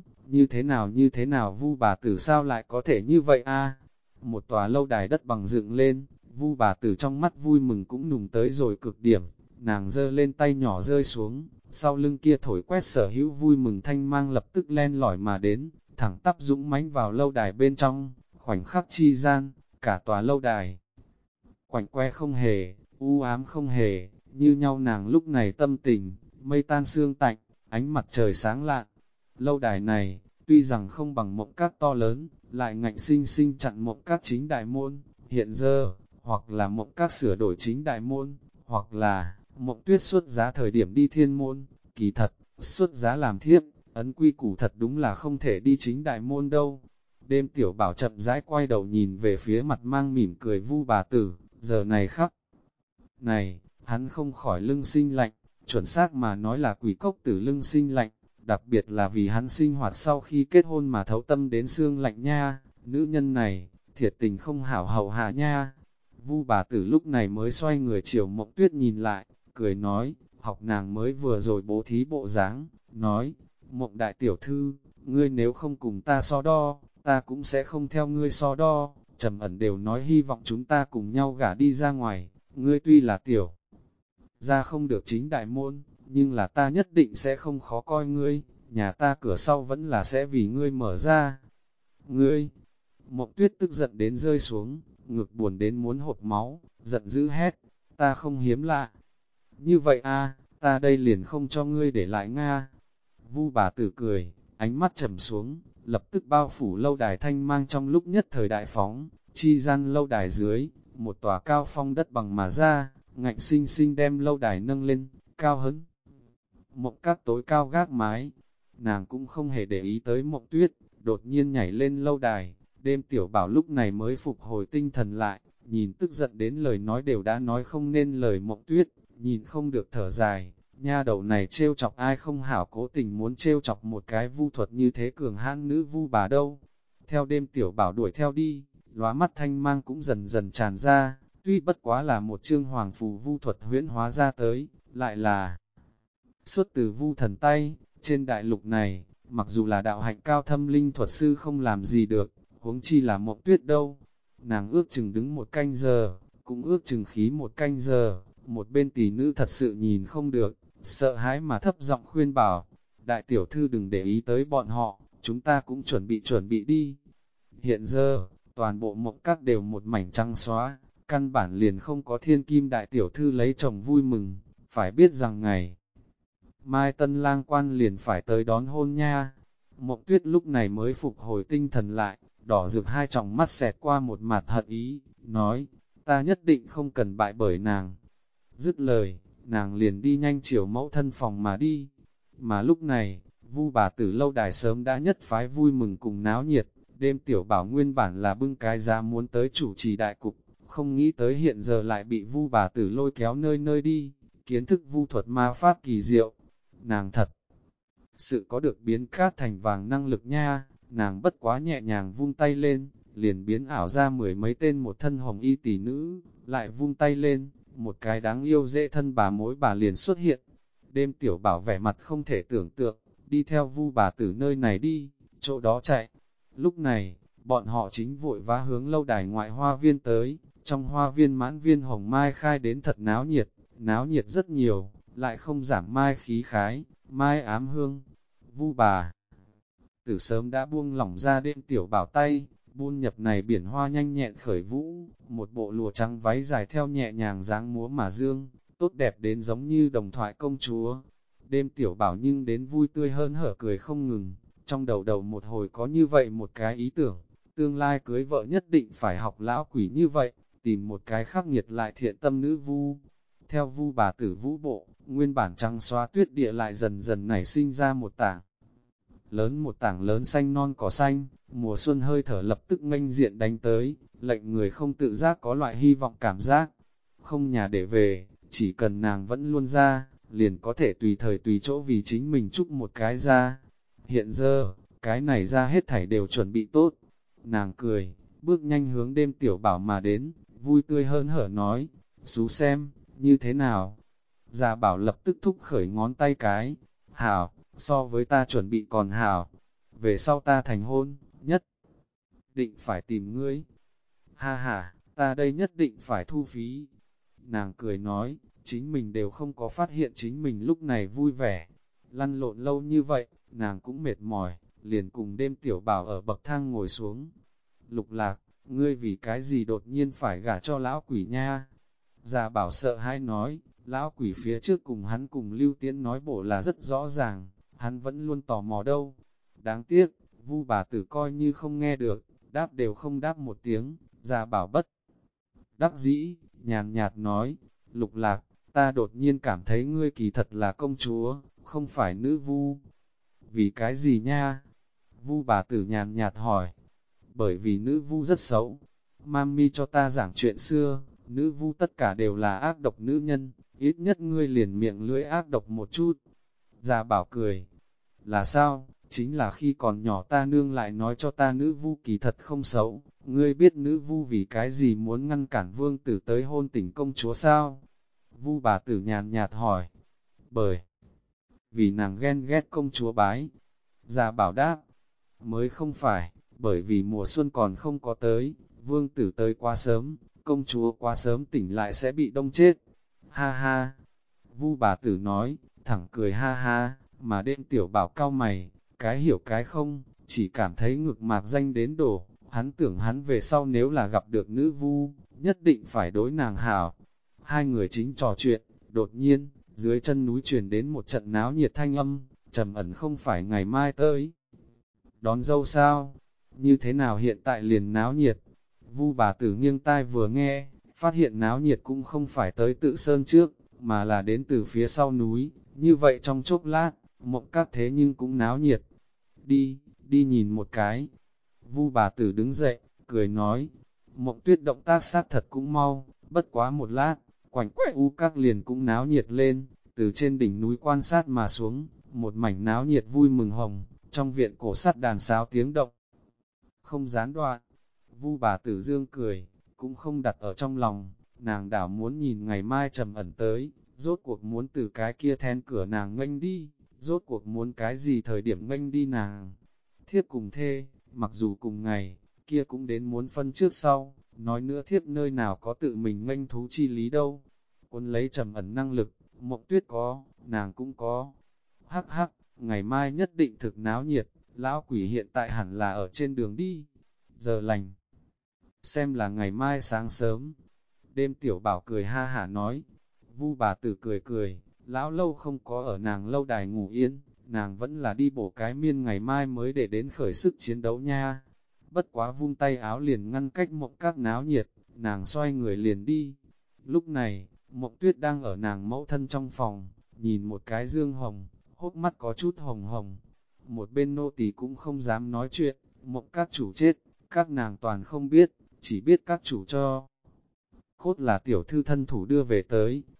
như thế nào Vu bà tử sao lại có thể như vậy a? Một tòa lâu đài đất bằng dựng lên, Vu bà tử trong mắt vui mừng cũng nùng tới rồi cực điểm, nàng giơ lên tay nhỏ rơi xuống, sau lưng kia thổi quét sở hữu vui mừng thanh mang lập tức len lỏi mà đến, thẳng tắp dũng mãnh vào lâu đài bên trong, khoảnh khắc chi gian, cả tòa lâu đài quạnh que không hề, u ám không hề, như nhau nàng lúc này tâm tình, mây tan sương tạnh, ánh mặt trời sáng lạn. Lâu đài này, tuy rằng không bằng Mộng Các to lớn, lại ngạnh sinh sinh chặn Mộng Các chính đại môn, hiện giờ, hoặc là Mộng Các sửa đổi chính đại môn, hoặc là Mộng Tuyết xuất giá thời điểm đi thiên môn, kỳ thật, xuất giá làm thiếp, ấn quy củ thật đúng là không thể đi chính đại môn đâu. Đêm Tiểu Bảo chậm rãi quay đầu nhìn về phía mặt mang mỉm cười Vu bà tử, giờ này khắc này, hắn không khỏi lưng sinh lạnh, chuẩn xác mà nói là quỷ cốc tử lưng sinh lạnh, đặc biệt là vì hắn sinh hoạt sau khi kết hôn mà thấu tâm đến xương lạnh nha, nữ nhân này, thiệt tình không hảo hậu hạ nha. Vu bà tử lúc này mới xoay người chiều Mộng Tuyết nhìn lại, cười nói, học nàng mới vừa rồi bố thí bộ dáng, nói, Mộng đại tiểu thư, ngươi nếu không cùng ta so đo, ta cũng sẽ không theo ngươi so đo. Trầm ẩn đều nói hy vọng chúng ta cùng nhau gả đi ra ngoài, ngươi tuy là tiểu, ra không được chính đại môn, nhưng là ta nhất định sẽ không khó coi ngươi, nhà ta cửa sau vẫn là sẽ vì ngươi mở ra. Ngươi, Mộng Tuyết tức giận đến rơi xuống, ngực buồn đến muốn hột máu, giận dữ hét, ta không hiếm lạ. Như vậy ta đây liền không cho ngươi để lại Nga. Vu bà tử cười, ánh mắt trầm xuống, lập tức bao phủ lâu đài thanh mang trong lúc nhất thời đại phóng, chi gian lâu đài dưới, một tòa cao phong đất bằng mà ra, ngạnh sinh sinh đem lâu đài nâng lên, cao hấn. Mộng Các tối cao gác mái, nàng cũng không hề để ý tới Mộng Tuyết, đột nhiên nhảy lên lâu đài, đêm Tiểu Bảo lúc này mới phục hồi tinh thần lại, nhìn tức giận đến lời nói đều đã nói không nên lời Mộng Tuyết, nhìn không được thở dài. Nha đầu này trêu chọc ai không hảo, cố tình muốn trêu chọc một cái vu thuật như thế cường hãn nữ vu bà đâu. Theo đêm Tiểu Bảo đuổi theo đi, lóa mắt thanh mang cũng dần dần tràn ra, tuy bất quá là một chương hoàng phù vu thuật huyễn hóa ra tới, lại là xuất từ vu thần tay. Trên đại lục này, mặc dù là đạo hạnh cao thâm linh thuật sư không làm gì được, huống chi là Mộng Tuyết đâu. Nàng ước chừng đứng một canh giờ, cũng ước chừng khí một canh giờ, một bên tỷ nữ thật sự nhìn không được, sợ hãi mà thấp giọng khuyên bảo, đại tiểu thư đừng để ý tới bọn họ, chúng ta cũng chuẩn bị đi. Hiện giờ, toàn bộ Mộng Các đều một mảnh trắng xóa, căn bản liền không có thiên kim đại tiểu thư lấy chồng vui mừng, phải biết rằng ngày mai tân lang quan liền phải tới đón hôn nha. Mộng Tuyết lúc này mới phục hồi tinh thần lại, đỏ rực hai tròng mắt xẹt qua một mặt hận ý, nói, ta nhất định không cần bại bởi nàng. Dứt lời, nàng liền đi nhanh chiều mẫu thân phòng mà đi. Mà lúc này, Vu bà tử lâu đài sớm đã nhất phái vui mừng cùng náo nhiệt, đêm Tiểu Bảo nguyên bản là bưng cái giá muốn tới chủ trì đại cục, không nghĩ tới hiện giờ lại bị Vu bà tử lôi kéo nơi nơi đi, kiến thức vu thuật ma pháp kỳ diệu. Nàng thật sự có được biến cát thành vàng năng lực nha, nàng bất quá nhẹ nhàng vung tay lên, liền biến ảo ra mười mấy tên một thân hồng y tỷ nữ, lại vung tay lên, một cái đáng yêu dễ thân bà mối bà liền xuất hiện. Đêm Tiểu Bảo vẻ mặt không thể tưởng tượng, đi theo Vu bà tử nơi này đi, chỗ đó chạy. Lúc này, bọn họ chính vội vã hướng lâu đài ngoại hoa viên tới, trong hoa viên mãn viên hồng mai khai đến thật náo nhiệt rất nhiều, lại không giảm mai khí khái, mai ám hương. Vu bà tử sớm đã buông lỏng ra đêm Tiểu Bảo tay, buôn nhập này biển hoa nhanh nhẹn khởi vũ, một bộ lụa trắng váy dài theo nhẹ nhàng dáng múa mà dương, tốt đẹp đến giống như đồng thoại công chúa. Đêm Tiểu Bảo nhưng đến vui tươi hơn hở cười không ngừng, trong đầu một hồi có như vậy một cái ý tưởng, tương lai cưới vợ nhất định phải học lão quỷ như vậy, tìm một cái khắc nghiệt lại thiện tâm nữ vu. Theo Vu bà tử vũ bộ, nguyên bản trăng xóa tuyết địa lại dần dần nảy sinh ra một tảng lớn xanh non cỏ xanh, mùa xuân hơi thở lập tức nghênh diện đánh tới, lệnh người không tự giác có loại hy vọng cảm giác. Không nhà để về, chỉ cần nàng vẫn luôn ra, liền có thể tùy thời tùy chỗ vì chính mình chúc một cái ra. Hiện giờ, cái này ra hết thảy đều chuẩn bị tốt. Nàng cười, bước nhanh hướng đêm Tiểu Bảo mà đến, vui tươi hơn hở nói, "Xú xem, như thế nào?" Già Bảo lập tức thúc khởi ngón tay cái, "Hảo, so với ta chuẩn bị còn hảo. Về sau ta thành hôn, nhất định phải tìm ngươi." "Ha ha, ta đây nhất định phải thu phí." Nàng cười nói, chính mình đều không có phát hiện chính mình lúc này vui vẻ. Lăn lộn lâu như vậy, nàng cũng mệt mỏi, liền cùng đêm Tiểu Bảo ở bậc thang ngồi xuống. "Lục Lạc, ngươi vì cái gì đột nhiên phải gả cho lão quỷ nha?" Già Bảo sợ hãi nói, lão quỷ phía trước cùng hắn cùng Lưu Tiễn nói bổ là rất rõ ràng, hắn vẫn luôn tò mò đâu. Đáng tiếc, Vu bà tử coi như không nghe được, đáp đều không đáp một tiếng. Già Bảo bất đắc dĩ, nhàn nhạt nói, "Lục Lạc, ta đột nhiên cảm thấy ngươi kỳ thật là công chúa, không phải nữ vu." "Vì cái gì nha?" Vu bà tử nhàn nhạt hỏi. "Bởi vì nữ vu rất xấu. Mami cho ta giảng chuyện xưa, nữ vu tất cả đều là ác độc nữ nhân, ít nhất ngươi liền miệng lưỡi ác độc một chút." Già Bảo cười, "Là sao? Chính là khi còn nhỏ ta nương lại nói cho ta nữ vu kỳ thật không xấu. Ngươi biết nữ vu vì cái gì muốn ngăn cản vương tử tới hôn tỉnh công chúa sao?" Vu bà tử nhàn nhạt hỏi. "Bởi vì nàng ghen ghét công chúa bái." Già Bảo đáp, "Mới không phải, bởi vì mùa xuân còn không có tới, vương tử tới quá sớm, công chúa quá sớm tỉnh lại sẽ bị đông chết." "Ha ha." Vu bà tử nói, thẳng cười ha ha, mà đêm Tiểu Bảo cau mày, cái hiểu cái không, chỉ cảm thấy ngực mạc danh đến đổ, hắn tưởng hắn về sau nếu là gặp được nữ vu, nhất định phải đối nàng hảo. Hai người chính trò chuyện, đột nhiên, dưới chân núi truyền đến một trận náo nhiệt thanh âm, Trầm Ẩn không phải ngày mai tới đón dâu sao? Như thế nào hiện tại liền náo nhiệt? Vu bà tử nghiêng tai vừa nghe, phát hiện náo nhiệt cũng không phải tới tự sơn trước, mà là đến từ phía sau núi, như vậy trong chốc lát, Mộng Các thế nhưng cũng náo nhiệt. Đi nhìn một cái." Vu bà tử đứng dậy, cười nói, Mộng Tuyết động tác sát thật cũng mau, bất quá một lát, quảnh quẽ U Các liền cũng náo nhiệt lên, từ trên đỉnh núi quan sát mà xuống, một mảnh náo nhiệt vui mừng hồng, trong viện cổ sắt đàn sáo tiếng động, không gián đoạn. Vu bà tử dương cười, cũng không đặt ở trong lòng, nàng đảo muốn nhìn ngày mai Trầm Ẩn tới, rốt cuộc muốn từ cái kia then cửa nàng nghênh đi, rốt cuộc muốn cái gì thời điểm nghênh đi nàng. Thiếp cùng thê, mặc dù cùng ngày, kia cũng đến muốn phân trước sau, nói nữa thiếp nơi nào có tự mình nghênh thú chi lý đâu. Quân lấy Trầm Ẩn năng lực, Mộng Tuyết có, nàng cũng có. Hắc hắc, ngày mai nhất định thực náo nhiệt, lão quỷ hiện tại hẳn là ở trên đường đi. Giờ lành, xem là ngày mai sáng sớm. Đêm Tiểu Bảo cười ha hả nói. Vu bà tử cười cười, lão lâu không có ở nàng lâu đài ngủ yên, nàng vẫn là đi bổ cái miên ngày mai mới để đến khởi sức chiến đấu nha. Bất quá vung tay áo liền ngăn cách Mộng Các náo nhiệt, nàng xoay người liền đi. Lúc này, Mộng Tuyết đang ở nàng mẫu thân trong phòng, nhìn một cái dương hồng, hốc mắt có chút hồng hồng. Một bên nô tỳ cũng không dám nói chuyện, Mộng Các chủ chết, các nàng toàn không biết, chỉ biết các chủ cho. Cốt là tiểu thư thân thủ đưa về tới.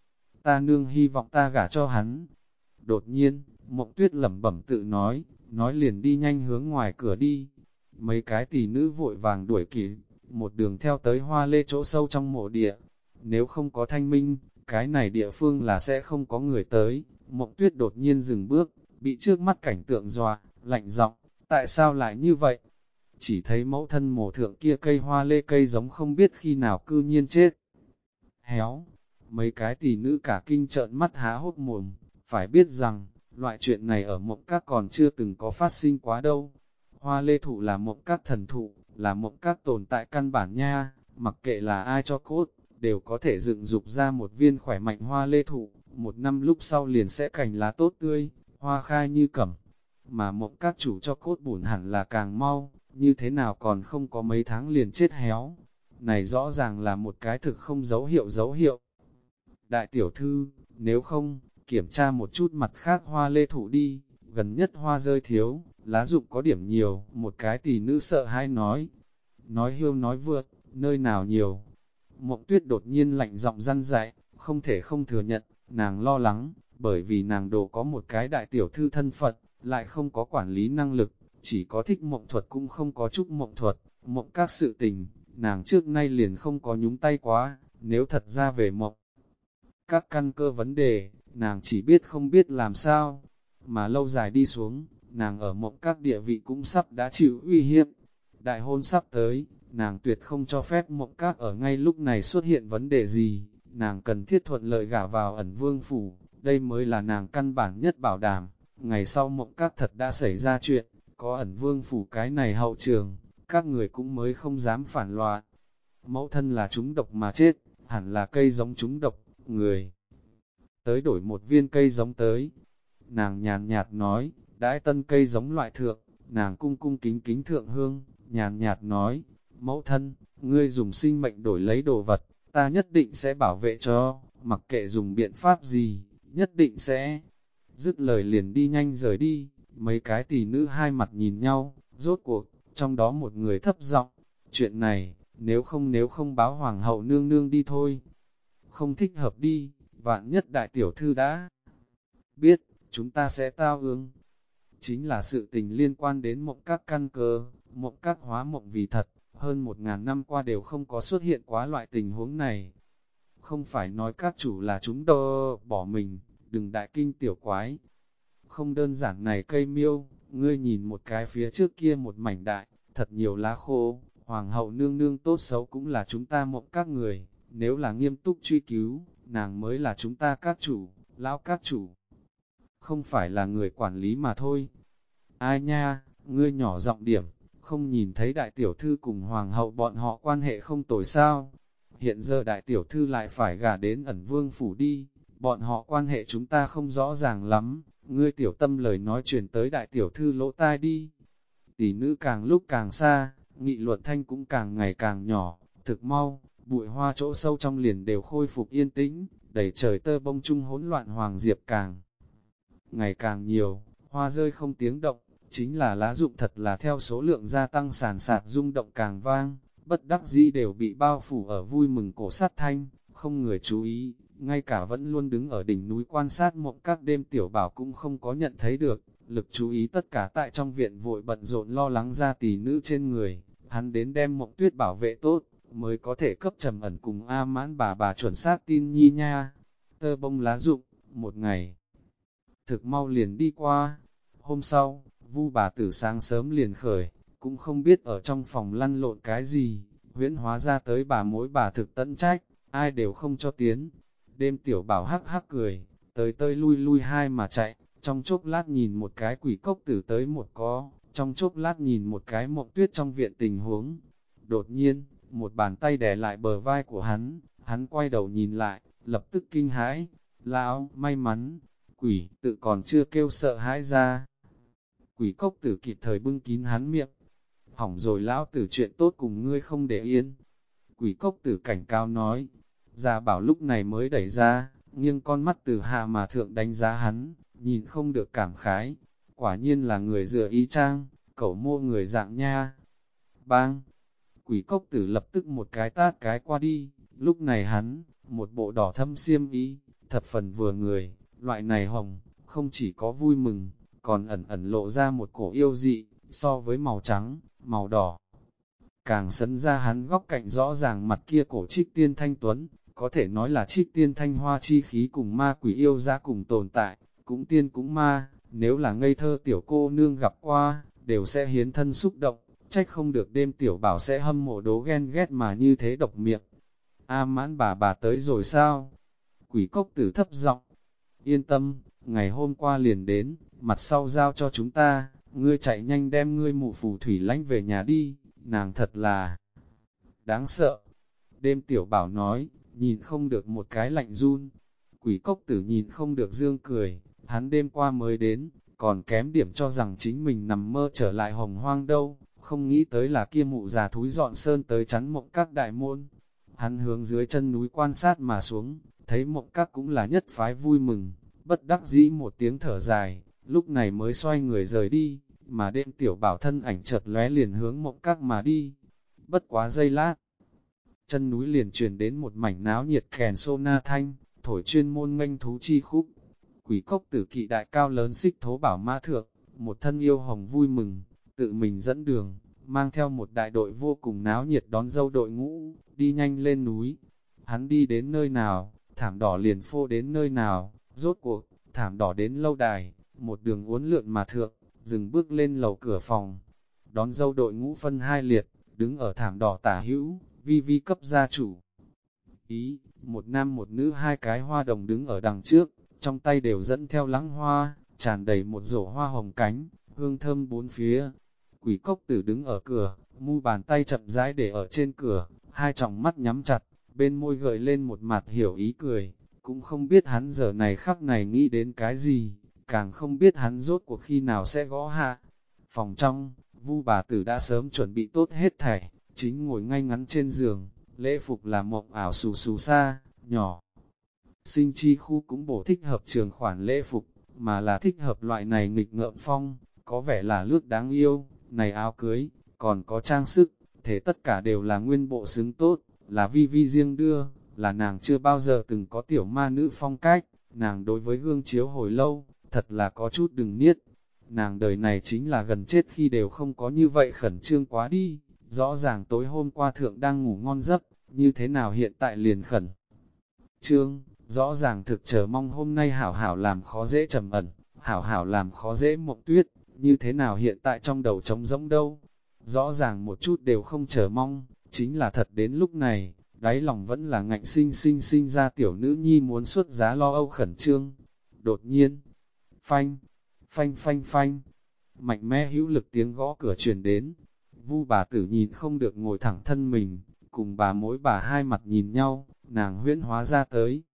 ta nương hy vọng ta gả cho hắn. Đột nhiên, Mộng Tuyết lẩm bẩm tự nói liền đi nhanh hướng ngoài cửa đi. Mấy cái tỷ nữ vội vàng đuổi kịp, một đường theo tới hoa lê chỗ sâu trong mộ địa. Nếu không có thanh minh, cái này địa phương là sẽ không có người tới. Mộng Tuyết đột nhiên dừng bước, bị trước mắt cảnh tượng dọa, lạnh giọng, tại sao lại như vậy? Chỉ thấy mẫu thân mộ thượng kia cây hoa lê cây giống không biết khi nào cư nhiên chết. Héo, mấy cái tỷ nữ cả kinh trợn mắt há hốc mồm, phải biết rằng, loại chuyện này ở mộng các còn chưa từng có phát sinh quá đâu. Hoa lê thụ là mộng các thần thụ, là mộng các tồn tại căn bản nha, mặc kệ là ai cho cốt, đều có thể dựng dục ra một viên khỏe mạnh hoa lê thụ, một năm lúc sau liền sẽ cành lá tốt tươi, hoa khai như cẩm. Mà mộng các chủ cho cốt bùn hẳn là càng mau, như thế nào còn không có mấy tháng liền chết héo. Này rõ ràng là một cái thực không dấu hiệu. Đại tiểu thư, nếu không, kiểm tra một chút mặt khác hoa lê thụ đi, gần nhất hoa rơi thiếu, lá rụng có điểm nhiều, một cái tỷ nữ sợ hãi nói hiêu nói vượt, nơi nào nhiều. Mộng Tuyết đột nhiên lạnh giọng răn dạy, không thể không thừa nhận, nàng lo lắng, bởi vì nàng đồ có một cái đại tiểu thư thân phận, lại không có quản lý năng lực, chỉ có thích mộng thuật cũng không có chút mộng thuật, mộng các sự tình, nàng trước nay liền không có nhúng tay quá, nếu thật ra về mộng. Các căn cơ vấn đề, nàng chỉ biết không biết làm sao, mà lâu dài đi xuống, nàng ở mộng các địa vị cũng sắp đã chịu uy hiếp. Đại hôn sắp tới, nàng tuyệt không cho phép mộng các ở ngay lúc này xuất hiện vấn đề gì, nàng cần thiết thuận lợi gả vào ẩn vương phủ, đây mới là nàng căn bản nhất bảo đảm. Ngày sau mộng các thật đã xảy ra chuyện, có ẩn vương phủ cái này hậu trường, các người cũng mới không dám phản loạn. Mẫu thân là trúng độc mà chết, hẳn là cây giống trúng độc, người tới đổi một viên cây giống tới. Nàng nhàn nhạt nói, đãi tân cây giống loại thượng, nàng cung cung kính kính thượng hương, nhàn nhạt nói, mẫu thân, ngươi dùng sinh mệnh đổi lấy đồ vật, ta nhất định sẽ bảo vệ cho, mặc kệ dùng biện pháp gì, nhất định sẽ. Dứt lời liền đi nhanh rời đi, mấy cái tỷ nữ hai mặt nhìn nhau, rốt cuộc, trong đó một người thấp giọng, chuyện này, nếu không báo hoàng hậu nương nương đi thôi. Không thích hợp đi, vạn nhất đại tiểu thư đã biết, chúng ta sẽ tao ương. Chính là sự tình liên quan đến mộng các căn cơ, mộng các hóa mộng vì thật, hơn 1000 năm qua đều không có xuất hiện quá loại tình huống này. Không phải nói các chủ là chúng đơ bỏ mình, đừng đại kinh tiểu quái. Không đơn giản này cây miêu, ngươi nhìn một cái phía trước kia một mảnh đại, thật nhiều lá khô, hoàng hậu nương nương tốt xấu cũng là chúng ta mộng các người, nếu là nghiêm túc truy cứu, nàng mới là chúng ta các chủ, lão các chủ. Không phải là người quản lý mà thôi. Ai nha, ngươi nhỏ giọng điểm, không nhìn thấy đại tiểu thư cùng hoàng hậu bọn họ quan hệ không tồi sao. Hiện giờ đại tiểu thư lại phải gả đến ẩn vương phủ đi, bọn họ quan hệ chúng ta không rõ ràng lắm, ngươi tiểu tâm lời nói truyền tới đại tiểu thư lỗ tai đi. Tỷ nữ càng lúc càng xa, nghị luận thanh cũng càng ngày càng nhỏ, thực mau, bụi hoa chỗ sâu trong liền đều khôi phục yên tĩnh, đẩy trời tơ bông chung hỗn loạn hoàng diệp càng ngày càng nhiều, hoa rơi không tiếng động, chính là lá rụng thật là theo số lượng gia tăng sàn sạt rung động càng vang, bất đắc dĩ đều bị bao phủ ở vui mừng cổ sát thanh, không người chú ý, ngay cả vẫn luôn đứng ở đỉnh núi quan sát mộng các đêm tiểu bảo cũng không có nhận thấy được, lực chú ý tất cả tại trong viện vội bận rộn lo lắng ra tỷ nữ trên người, hắn đến đem Mộng Tuyết bảo vệ tốt, mới có thể cấp Trầm Ẩn cùng A Mãn bà chuẩn xác tin nhi nha. Tơ bông lá rụng, một ngày thực mau liền đi qua. Hôm sau, Vu bà tử sáng sớm liền khởi, cũng không biết ở trong phòng lăn lộn cái gì, huyễn hóa ra tới bà mối bà thực tận trách, ai đều không cho tiến. Đêm tiểu bảo hắc hắc cười, tới tơi lui lui hai mà chạy, trong chốc lát nhìn một cái quỷ cốc tử tới một có, trong chốc lát nhìn một cái Mộng Tuyết trong viện tình huống. Đột nhiên, một bàn tay đè lại bờ vai của hắn quay đầu nhìn lại, lập tức kinh hãi, lão, may mắn, quỷ tự còn chưa kêu sợ hãi ra. Quỷ cốc tử kịp thời bưng kín hắn miệng, hỏng rồi lão tử chuyện tốt cùng ngươi không để yên. Quỷ cốc tử cảnh cao nói, Gia Bảo lúc này mới đẩy ra, nghiêng con mắt từ hạ mà thượng đánh giá hắn, nhìn không được cảm khái, quả nhiên là người dựa ý trang, cẩu mô người dạng nha. Bang! Quỷ cốc tử lập tức một cái tát cái qua đi, lúc này hắn, một bộ đỏ thâm xiêm y, thập phần vừa người, loại này hồng, không chỉ có vui mừng, còn ẩn ẩn lộ ra một cổ yêu dị, so với màu trắng, màu đỏ. Càng sấn ra hắn góc cạnh rõ ràng mặt kia cổ Trích Tiên Thanh Tuấn, có thể nói là Trích Tiên Thanh Hoa chi khí cùng ma quỷ yêu ra cùng tồn tại, cũng tiên cũng ma, nếu là ngây thơ tiểu cô nương gặp qua, đều sẽ hiến thân xúc động, trách không được đêm tiểu bảo sẽ hâm mộ đố ghen ghét mà như thế độc miệng. A Mãn bà tới rồi sao? Quỷ cốc tử thấp giọng, yên tâm, ngày hôm qua liền đến, mặt sau giao cho chúng ta, ngươi chạy nhanh đem ngươi mụ phù thủy lánh về nhà đi, nàng thật là đáng sợ. Đêm tiểu bảo nói, nhìn không được một cái lạnh run. Quỷ cốc tử nhìn không được dương cười, hắn đêm qua mới đến, còn kém điểm cho rằng chính mình nằm mơ trở lại hồng hoang đâu, không nghĩ tới là kia mụ già thúi dọn sơn tới chắn Mộng Các đại môn. Hắn hướng dưới chân núi quan sát mà xuống, thấy Mộng Các cũng là nhất phái vui mừng, bất đắc dĩ một tiếng thở dài, lúc này mới xoay người rời đi, mà đêm tiểu bảo thân ảnh chợt lóe liền hướng Mộng Các mà đi. Bất quá giây lát, chân núi liền truyền đến một mảnh náo nhiệt kèn sô na thanh, thổi chuyên môn nghênh thú chi khúc. Quỷ cốc tử kỵ đại cao lớn xích thố bảo mã thượng, một thân yêu hồng vui mừng, tự mình dẫn đường, mang theo một đại đội vô cùng náo nhiệt đón dâu đội ngũ, đi nhanh lên núi. Hắn đi đến nơi nào, thảm đỏ liền phô đến nơi nào, rốt cuộc, thảm đỏ đến lâu đài, một đường uốn lượn mà thượng, dừng bước lên lầu cửa phòng. Đón dâu đội ngũ phân hai liệt, đứng ở thảm đỏ tả hữu, vi vi cấp gia chủ. Ý, một nam một nữ hai cái hoa đồng đứng ở đằng trước, trong tay đều dẫn theo lắng hoa, tràn đầy một rổ hoa hồng cánh, hương thơm bốn phía. Quỷ cốc tử đứng ở cửa, mu bàn tay chậm rãi để ở trên cửa, hai tròng mắt nhắm chặt, bên môi gợi lên một mặt hiểu ý cười, cũng không biết hắn giờ này khắc này nghĩ đến cái gì, càng không biết hắn rốt cuộc khi nào sẽ gõ hạ. Phòng trong, Vu bà tử đã sớm chuẩn bị tốt hết thảy, chính ngồi ngay ngắn trên giường, lễ phục là mộng ảo xù xù xa, nhỏ. Sinh chi khu cũng bổ thích hợp trường khoản lễ phục, mà là thích hợp loại này nghịch ngợm phong, có vẻ là lướt đáng yêu, này áo cưới, còn có trang sức, thế tất cả đều là nguyên bộ xứng tốt, là vi vi riêng đưa, là nàng chưa bao giờ từng có tiểu ma nữ phong cách, nàng đối với gương chiếu hồi lâu, thật là có chút đừng niết. Nàng đời này chính là gần chết khi đều không có như vậy khẩn trương quá đi, rõ ràng tối hôm qua thượng đang ngủ ngon giấc, như thế nào hiện tại liền khẩn trương, rõ ràng thực chờ mong hôm nay hảo hảo làm khó dễ trầm ẩn, hảo hảo làm khó dễ Mộng Tuyết, như thế nào hiện tại trong đầu trống rỗng đâu, rõ ràng một chút đều không chờ mong, chính là thật đến lúc này, đáy lòng vẫn là ngạnh sinh ra tiểu nữ nhi muốn xuất giá lo âu khẩn trương. Đột nhiên, phanh, phanh phanh phanh, mạnh mẽ hữu lực tiếng gõ cửa truyền đến. Vu bà tử nhìn không được ngồi thẳng thân mình, cùng bà mối bà hai mặt nhìn nhau, nàng huyễn hóa ra tới.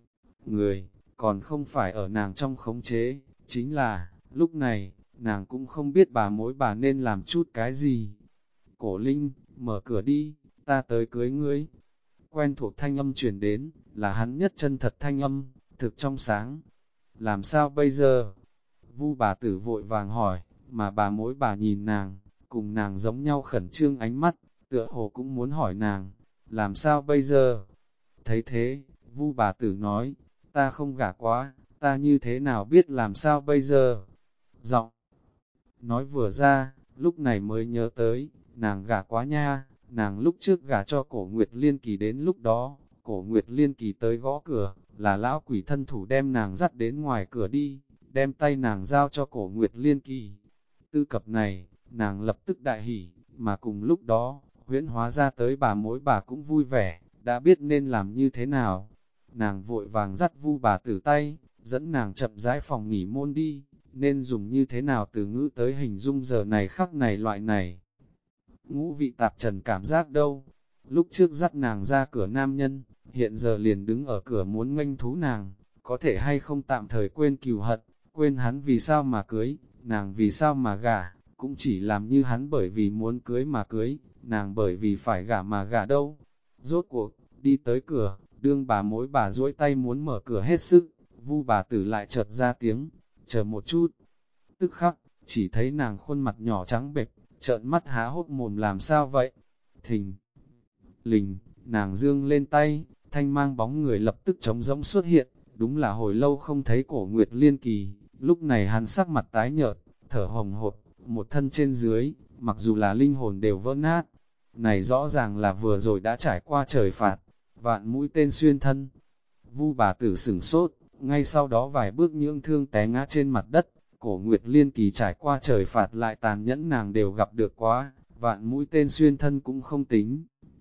Người, còn không phải ở nàng trong khống chế, chính là, lúc này, nàng cũng không biết bà mối bà nên làm chút cái gì. Cổ Linh, mở cửa đi, ta tới cưới ngươi. Quen thuộc thanh âm truyền đến, là hắn nhất chân thật thanh âm, thực trong sáng. Làm sao bây giờ? Vu bà tử vội vàng hỏi, mà bà mối bà nhìn nàng, cùng nàng giống nhau khẩn trương ánh mắt, tựa hồ cũng muốn hỏi nàng, làm sao bây giờ? Thấy thế, Vu bà tử nói, ta không gả quá, ta như thế nào biết làm sao bây giờ? Giọng nói vừa ra, lúc này mới nhớ tới, nàng gả quá nha, nàng lúc trước gả cho Cổ Nguyệt Liên Kỳ, đến lúc đó, Cổ Nguyệt Liên Kỳ tới gõ cửa, là lão quỷ thân thủ đem nàng dắt đến ngoài cửa đi, đem tay nàng giao cho Cổ Nguyệt Liên Kỳ. Tư cập này, nàng lập tức đại hỉ, mà cùng lúc đó, huyễn hóa ra tới bà mối bà cũng vui vẻ, đã biết nên làm như thế nào. Nàng vội vàng dắt Vu bà tử tay, dẫn nàng chậm rãi phòng nghỉ môn đi, nên dùng như thế nào từ ngữ tới hình dung giờ này khắc này loại này. Ngũ vị tạp trần cảm giác đâu, lúc trước dắt nàng ra cửa nam nhân, hiện giờ liền đứng ở cửa muốn nghênh thú nàng, có thể hay không tạm thời quên cừu hận, quên hắn vì sao mà cưới, nàng vì sao mà gả, cũng chỉ làm như hắn bởi vì muốn cưới mà cưới, nàng bởi vì phải gả mà gả đâu. Rốt cuộc, đi tới cửa, đương bà mối bà duỗi tay muốn mở cửa hết sức, Vu bà tử lại chợt ra tiếng, chờ một chút. Tức khắc, chỉ thấy nàng khuôn mặt nhỏ trắng bệch, trợn mắt há hốc mồm làm sao vậy? Thình lình, nàng dương lên tay, thanh mang bóng người lập tức trống rỗng xuất hiện, Đúng là hồi lâu không thấy Cổ Nguyệt Liên Kỳ, lúc này hắn sắc mặt tái nhợt, thở hồng hộc, một thân trên dưới, mặc dù là linh hồn đều vỡ nát. Này rõ ràng là vừa rồi đã trải qua trời phạt, vạn mũi tên xuyên thân. Vu bà tử sửng sốt, ngay sau đó vài bước nhưỡng thương té ngã trên mặt đất. Cổ Nguyệt Liên Kỳ trải qua trời phạt lại tàn nhẫn nàng đều gặp được quá, vạn mũi tên xuyên thân cũng không tính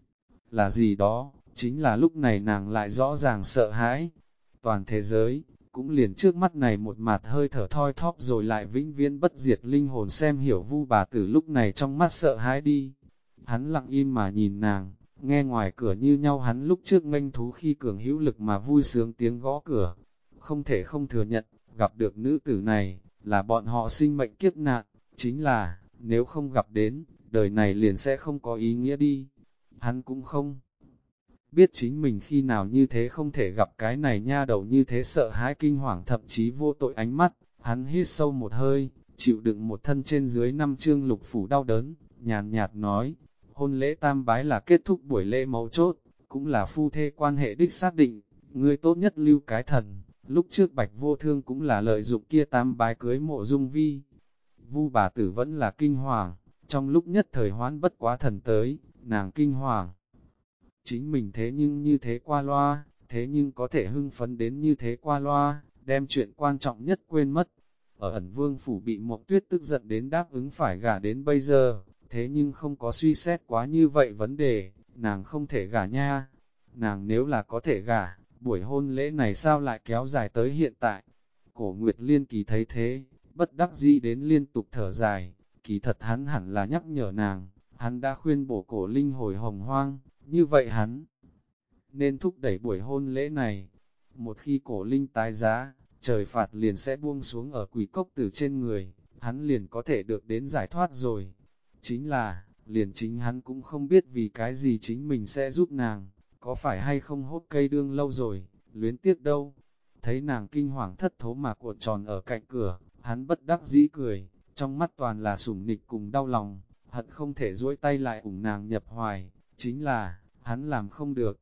là gì đó, chính là lúc này nàng lại rõ ràng sợ hãi. Toàn thế giới, cũng liền trước mắt này một mặt hơi thở thoi thóp rồi lại vĩnh viễn bất diệt linh hồn xem hiểu Vu bà tử lúc này trong mắt sợ hãi đi. Hắn lặng im mà nhìn nàng, nghe ngoài cửa như nhau hắn lúc trước nghênh thú khi cường hữu lực mà vui sướng tiếng gõ cửa. Không thể không thừa nhận, gặp được nữ tử này, là bọn họ sinh mệnh kiếp nạn, chính là, nếu không gặp đến, đời này liền sẽ không có ý nghĩa đi. Hắn cũng không biết chính mình khi nào như thế không thể gặp cái này nha đầu như thế sợ hãi kinh hoàng thậm chí vô tội ánh mắt. Hắn hít sâu một hơi, chịu đựng một thân trên dưới 5 chương lục phủ đau đớn, nhàn nhạt nói, hôn lễ tam bái là kết thúc buổi lễ mấu chốt, cũng là phu thê quan hệ đích xác định, ngươi tốt nhất lưu cái thần. Lúc trước Bạch Vô Thương cũng là lợi dụng kia tam bái cưới Mộ Dung Vi. Vu bà tử vẫn là kinh hoàng, trong lúc nhất thời hoán bất quá thần tới, nàng kinh hoàng. Chính mình thế nhưng như thế qua loa, thế nhưng có thể hưng phấn đến như thế qua loa, đem chuyện quan trọng nhất quên mất. Ở ẩn vương phủ bị Mộc Tuyết tức giận đến đáp ứng phải gả đến bây giờ, thế nhưng không có suy xét quá như vậy vấn đề, nàng không thể gả nha. Nàng nếu là có thể gả, buổi hôn lễ này sao lại kéo dài tới hiện tại? Cổ Nguyệt Liên Kỳ thấy thế, bất đắc dĩ đến liên tục thở dài, kỳ thật hắn hẳn là nhắc nhở nàng, hắn đã khuyên bổ Cổ Linh hồi hồng hoang, như vậy hắn nên thúc đẩy buổi hôn lễ này. Một khi Cổ Linh tái giá, trời phạt liền sẽ buông xuống ở quỷ cốc tử trên người, hắn liền có thể được đến giải thoát rồi. Chính là, liền chính hắn cũng không biết vì cái gì chính mình sẽ giúp nàng, có phải hay không hốt cây đương lâu rồi, luyến tiếc đâu. Thấy nàng kinh hoàng thất thố mà cuộn tròn ở cạnh cửa, hắn bất đắc dĩ cười, trong mắt toàn là sủng nịch cùng đau lòng, hận không thể duỗi tay lại ủng nàng nhập hoài, chính là, hắn làm không được.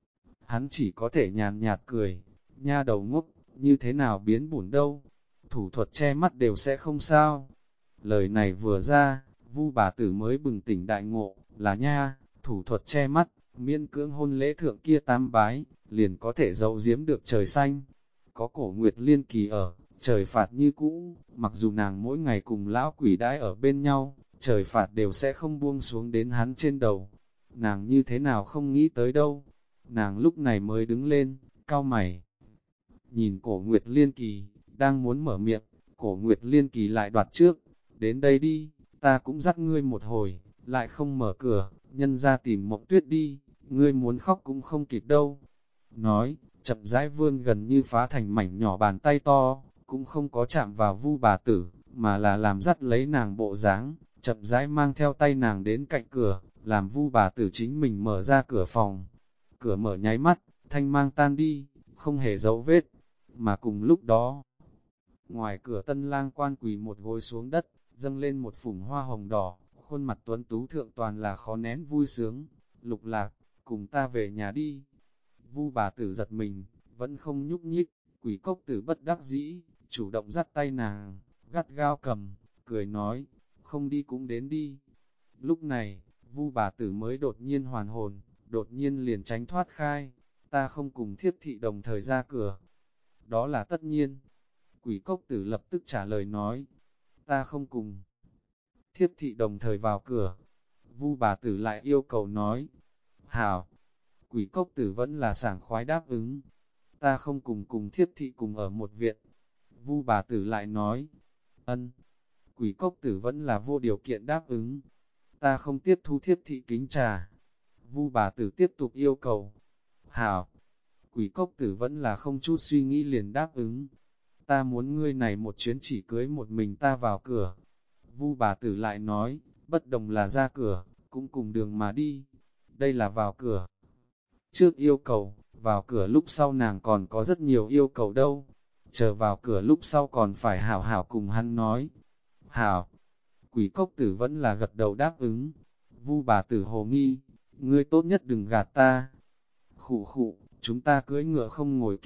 Hắn chỉ có thể nhàn nhạt cười, nha đầu ngốc, như thế nào biến bủn đâu, thủ thuật che mắt đều sẽ không sao. Lời này vừa ra, Vu bà tử mới bừng tỉnh đại ngộ, là nha, thủ thuật che mắt, miễn cưỡng hôn lễ thượng kia tam bái, liền có thể giấu giếm được trời xanh. Có Cổ Nguyệt Liên Kỳ ở, trời phạt như cũ, mặc dù nàng mỗi ngày cùng lão quỷ đãi ở bên nhau, trời phạt đều sẽ không buông xuống đến hắn trên đầu. Nàng như thế nào không nghĩ tới đâu. Nàng lúc này mới đứng lên, cau mày. Nhìn Cổ Nguyệt Liên Kỳ, đang muốn mở miệng, Cổ Nguyệt Liên Kỳ lại đoạt trước. Đến đây đi, ta cũng dắt ngươi một hồi, lại không mở cửa, nhân ra tìm Mộng Tuyết đi, ngươi muốn khóc cũng không kịp đâu. Nói, chậm rãi vươn gần như phá thành mảnh nhỏ bàn tay to, cũng không có chạm vào Vu bà tử, mà là làm dắt lấy nàng bộ dáng, chậm rãi mang theo tay nàng đến cạnh cửa, làm Vu bà tử chính mình mở ra cửa phòng. Cửa mở nháy mắt, thanh mang tan đi, không hề dấu vết, mà cùng lúc đó, ngoài cửa Tân Lang Quan quỳ một gối xuống đất, dâng lên một phủng hoa hồng đỏ, khuôn mặt tuấn tú thượng toàn là khó nén vui sướng. Lục Lạc, cùng ta về nhà đi. Vu bà tử giật mình, vẫn không nhúc nhích, quỷ cốc tử bất đắc dĩ, chủ động dắt tay nàng, gắt gao cầm, cười nói, không đi cũng đến đi. Lúc này, Vu bà tử mới đột nhiên hoàn hồn, đột nhiên liền tránh thoát khai, ta không cùng thiếp thị đồng thời ra cửa. Đó là tất nhiên. Quỷ cốc tử lập tức trả lời nói, ta không cùng thiếp thị đồng thời vào cửa. Vu bà tử lại yêu cầu nói, hảo. Quỷ cốc tử vẫn là sảng khoái đáp ứng, ta không cùng thiếp thị cùng ở một viện. Vu bà tử lại nói, ân. Quỷ cốc tử vẫn là vô điều kiện đáp ứng, ta không tiếp thu thiếp thị kính trà. Vu bà tử tiếp tục yêu cầu, hảo. Quỷ cốc tử vẫn là không chút suy nghĩ liền đáp ứng, ta muốn ngươi này một chuyến chỉ cưới một mình ta vào cửa. Vu bà tử lại nói, bất đồng là ra cửa, cũng cùng đường mà đi. Đây là vào cửa. Trước yêu cầu, vào cửa lúc sau nàng còn có rất nhiều yêu cầu đâu. Chờ vào cửa lúc sau còn phải hảo hảo cùng hắn nói. Hảo. Quỷ cốc tử vẫn là gật đầu đáp ứng. Vu bà tử hồ nghi, ngươi tốt nhất đừng gạt ta. Khụ khụ, chúng ta cưỡi ngựa không ngồi kiệu,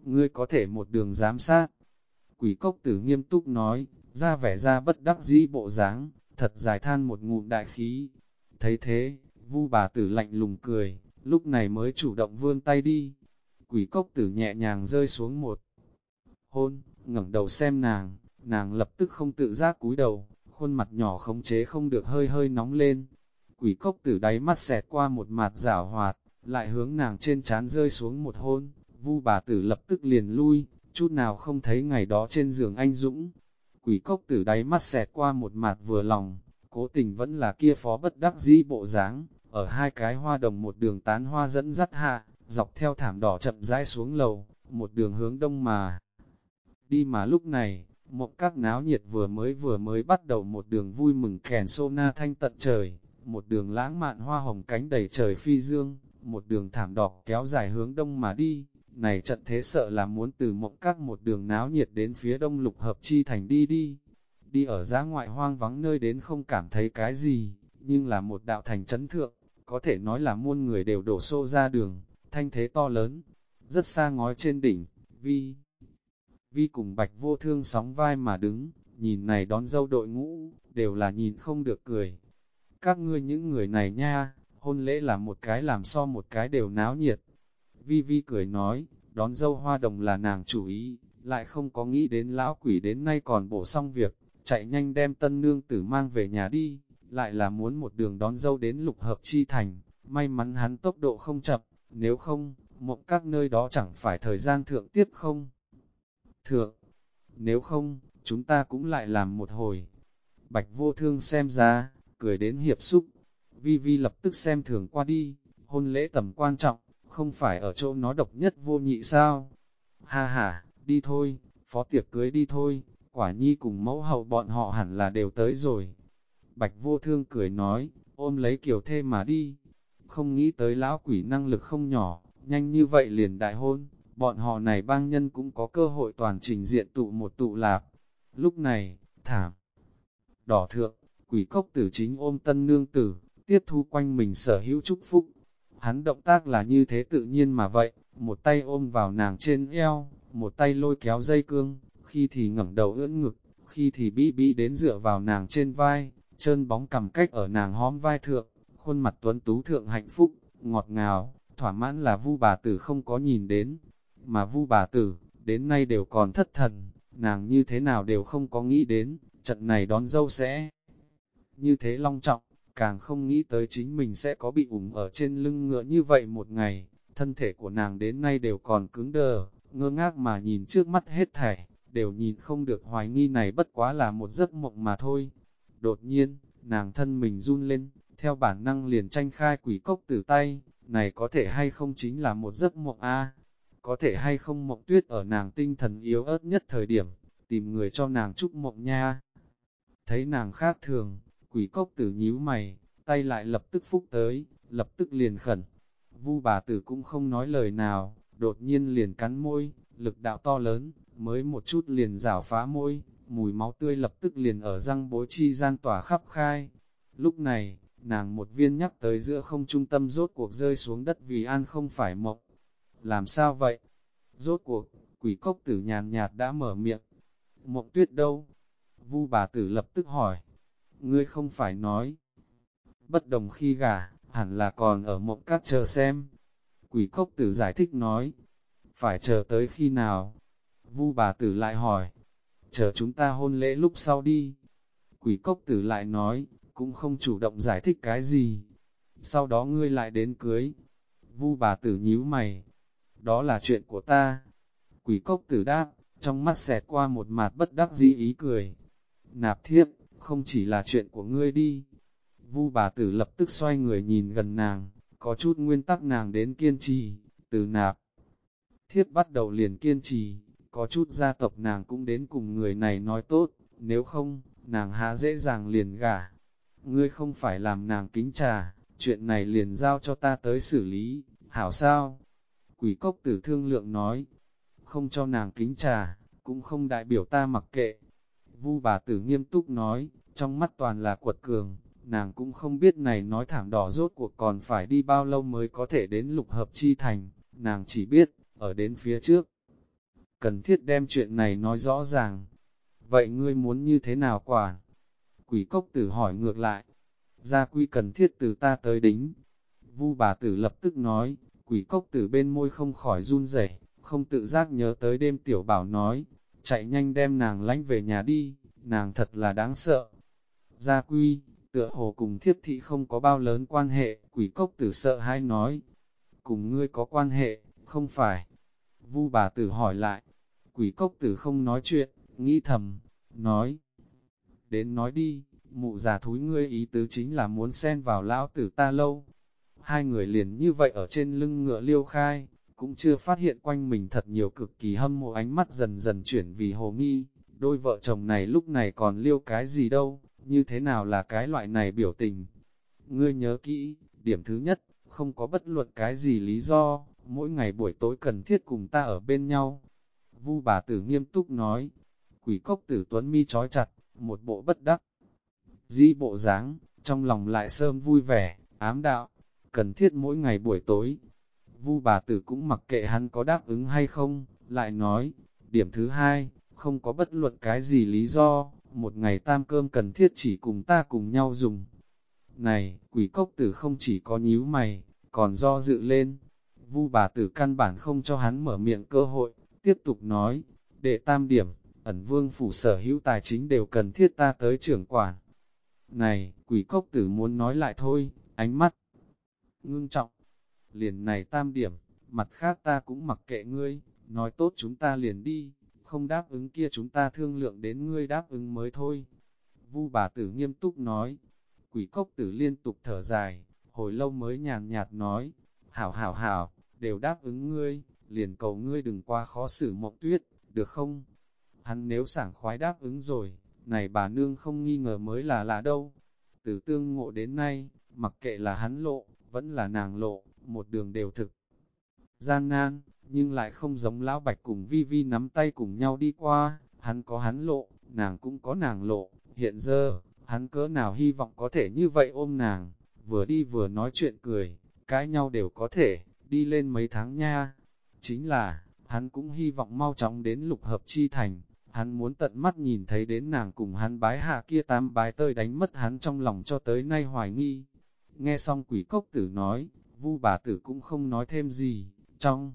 ngươi có thể một đường giám sát. Quỷ cốc tử nghiêm túc nói, ra vẻ ra bất đắc dĩ bộ dáng, thật dài than một ngụm đại khí. Thấy thế, Vu bà tử lạnh lùng cười, lúc này mới chủ động vươn tay đi. Quỷ cốc tử nhẹ nhàng rơi xuống một hôn, ngẩng đầu xem nàng lập tức không tự giác cúi đầu, khuôn mặt nhỏ khống chế không được hơi hơi nóng lên. Quỷ cốc tử đáy mắt xẹt qua một mặt giảo hoạt, lại hướng nàng trên trán rơi xuống một hôn, Vu bà tử lập tức liền lui, chút nào không thấy ngày đó trên giường anh dũng. Quỷ cốc tử đáy mắt xẹt qua một mặt vừa lòng, cố tình vẫn là kia phó bất đắc dĩ bộ dáng, ở hai cái hoa đồng một đường tán hoa dẫn dắt hạ, dọc theo thảm đỏ chậm rãi xuống lầu, một đường hướng đông mà. Đi mà lúc này, mộng các náo nhiệt vừa mới bắt đầu một đường vui mừng kèn sô na thanh tận trời, một đường lãng mạn hoa hồng cánh đầy trời phi dương, một đường thảm đỏ kéo dài hướng đông mà đi. Này trận thế sợ là muốn từ mộng các một đường náo nhiệt đến phía đông lục hợp chi thành đi ở dã ngoại hoang vắng nơi đến không cảm thấy cái gì, nhưng là một đạo thành trấn thượng, có thể nói là muôn người đều đổ xô ra đường, thanh thế to lớn, rất xa ngói trên đỉnh, Vi cùng Bạch Vô Thương sóng vai mà đứng, nhìn này đón dâu đội ngũ, đều là nhìn không được cười. Các ngươi những người này nha, hôn lễ là một cái làm so một cái đều náo nhiệt. Vi cười nói, đón dâu hoa đồng là nàng chủ ý, lại không có nghĩ đến lão quỷ đến nay còn bổ xong việc, chạy nhanh đem tân nương tử mang về nhà đi, lại là muốn một đường đón dâu đến lục hợp chi thành, may mắn hắn tốc độ không chậm, nếu không, mộng các nơi đó chẳng phải thời gian thượng tiếp không? Thượng, nếu không, chúng ta cũng lại làm một hồi. Bạch Vô Thương xem ra, cười đến hiệp xúc, Vi lập tức xem thường qua đi, hôn lễ tầm quan trọng, không phải ở chỗ nó độc nhất vô nhị sao? Ha ha, đi thôi, phó tiệc cưới đi thôi, quả nhi cùng mẫu hậu bọn họ hẳn là đều tới rồi. Bạch Vô Thương cười nói, ôm lấy Kiều Thê mà đi. Không nghĩ tới lão quỷ năng lực không nhỏ, nhanh như vậy liền đại hôn, bọn họ này bang nhân cũng có cơ hội toàn trình diện tụ một tụ lạp. Lúc này, thảm đỏ thượng, quỷ cốc tử chính ôm tân nương tử, tiếp thu quanh mình sở hữu chúc phúc. Hắn động tác là như thế tự nhiên mà vậy, một tay ôm vào nàng trên eo, một tay lôi kéo dây cương, khi thì ngẩng đầu ưỡn ngực, khi thì bí đến dựa vào nàng trên vai, trơn bóng cầm cách ở nàng hóm vai thượng, khuôn mặt tuấn tú thượng hạnh phúc, ngọt ngào, thỏa mãn là Vu bà tử không có nhìn đến, mà Vu bà tử, đến nay đều còn thất thần, nàng như thế nào đều không có nghĩ đến, trận này đón dâu sẽ như thế long trọng, càng không nghĩ tới chính mình sẽ có bị ủng ở trên lưng ngựa như vậy một ngày, thân thể của nàng đến nay đều còn cứng đờ, ngơ ngác mà nhìn trước mắt hết thảy, đều nhìn không được hoài nghi này bất quá là một giấc mộng mà thôi. Đột nhiên, nàng thân mình run lên, theo bản năng liền tranh khai quỷ cốc từ tay, này có thể hay không chính là một giấc mộng a? Có thể hay không mộng tuyết ở nàng tinh thần yếu ớt nhất thời điểm, tìm người cho nàng chúc mộng nha. Thấy nàng khác thường, quỷ cốc tử nhíu mày, tay lại lập tức phúc tới, lập tức liền khẩn. Vu bà tử cũng không nói lời nào, đột nhiên liền cắn môi, lực đạo to lớn, mới một chút liền rảo phá môi, mùi máu tươi lập tức liền ở răng bối chi gian tỏa khắp khai. Lúc này, nàng một viên nhắc tới giữa không trung tâm rốt cuộc rơi xuống đất vì an không phải mộng. Làm sao vậy? Rốt cuộc, quỷ cốc tử nhàn nhạt đã mở miệng. Mộng tuyết đâu? Vu bà tử lập tức hỏi. Ngươi không phải nói. Bất đồng khi gả, hẳn là còn ở mộng các chờ xem. Quỷ cốc tử giải thích nói. Phải chờ tới khi nào? Vu bà tử lại hỏi. Chờ chúng ta hôn lễ lúc sau đi. Quỷ cốc tử lại nói, cũng không chủ động giải thích cái gì. Sau đó ngươi lại đến cưới. Vu bà tử nhíu mày. Đó là chuyện của ta. Quỷ cốc tử đáp, trong mắt xẹt qua một mặt bất đắc dĩ ý cười. Nạp thiếp, không chỉ là chuyện của ngươi đi. Vu bà tử lập tức xoay người nhìn gần nàng, có chút nguyên tắc nàng đến kiên trì, từ nạp thiếp bắt đầu liền kiên trì, có chút gia tộc nàng cũng đến cùng người này nói tốt, nếu không, nàng há dễ dàng liền gả. Ngươi không phải làm nàng kính trà, chuyện này liền giao cho ta tới xử lý, hảo sao? Quỷ cốc tử thương lượng nói, không cho nàng kính trà, cũng không đại biểu ta mặc kệ. Vu bà tử nghiêm túc nói, trong mắt toàn là quật cường, nàng cũng không biết này nói thảm đỏ rốt cuộc còn phải đi bao lâu mới có thể đến lục hợp chi thành, nàng chỉ biết, ở đến phía trước. cần thiết đem chuyện này nói rõ ràng. Vậy ngươi muốn như thế nào quản? Quỷ cốc tử hỏi ngược lại. Gia quy cần thiết từ ta tới đính. Vu bà tử lập tức nói, quỷ cốc tử bên môi không khỏi run rẩy, không tự giác nhớ tới đêm tiểu bảo nói, chạy nhanh đem nàng lánh về nhà đi, nàng thật là đáng sợ. Gia quy, tựa hồ cùng thiếp thị không có bao lớn quan hệ, quỷ cốc tử sợ hãi nói, cùng ngươi có quan hệ, không phải. Vu bà tử hỏi lại, quỷ cốc tử không nói chuyện, nghĩ thầm, nói, đến nói đi, mụ già thúi ngươi ý tứ chính là muốn xen vào lão tử ta lâu. Hai người liền như vậy ở trên lưng ngựa liêu khai, cũng chưa phát hiện quanh mình thật nhiều cực kỳ hâm mộ, ánh mắt dần dần chuyển vì hồ nghi, đôi vợ chồng này lúc này còn liêu cái gì đâu, như thế nào là cái loại này biểu tình. Ngươi nhớ kỹ, điểm thứ nhất, không có bất luận cái gì lý do, mỗi ngày buổi tối cần thiết cùng ta ở bên nhau. Vu bà tử nghiêm túc nói, quỷ cốc tử tuấn mi trói chặt, một bộ bất đắc dĩ bộ dáng, trong lòng lại sơm vui vẻ, ám đạo, cần thiết mỗi ngày buổi tối. Vu bà tử cũng mặc kệ hắn có đáp ứng hay không, lại nói, điểm thứ hai, không có bất luận cái gì lý do, một ngày tam cơm cần thiết chỉ cùng ta cùng nhau dùng. Này, quỷ cốc tử không chỉ có nhíu mày, còn do dự lên. Vu bà tử căn bản không cho hắn mở miệng cơ hội, tiếp tục nói, đệ tam điểm, ẩn vương phủ sở hữu tài chính đều cần thiết ta tới trưởng quản. Này, quỷ cốc tử muốn nói lại thôi, ánh mắt ngưng trọng. Liền này tam điểm, mặt khác ta cũng mặc kệ ngươi, nói tốt chúng ta liền đi, không đáp ứng kia chúng ta thương lượng đến ngươi đáp ứng mới thôi. Vu bà tử nghiêm túc nói, quỷ cốc tử liên tục thở dài, hồi lâu mới nhàn nhạt nói, hảo hảo hảo, đều đáp ứng ngươi, liền cầu ngươi đừng quá khó xử Mộng Tuyết, được không? Hắn nếu sảng khoái đáp ứng rồi, này bà nương không nghi ngờ mới là lạ đâu. Từ tương ngộ đến nay, mặc kệ là hắn lộ, vẫn là nàng lộ, một đường đều thực gian nan, nhưng lại không giống lão bạch cùng vi vi nắm tay cùng nhau đi qua, hắn có hắn lộ, nàng cũng có nàng lộ, hiện giờ, hắn cỡ nào hy vọng có thể như vậy ôm nàng, vừa đi vừa nói chuyện cười, cãi nhau đều có thể, đi lên mấy tháng nha. Chính là, hắn cũng hy vọng mau chóng đến lục hợp chi thành, hắn muốn tận mắt nhìn thấy đến nàng cùng hắn bái hạ kia tam bái tơi đánh mất hắn trong lòng cho tới nay hoài nghi. Nghe xong quỷ cốc tử nói, Vu bà tử cũng không nói thêm gì, trong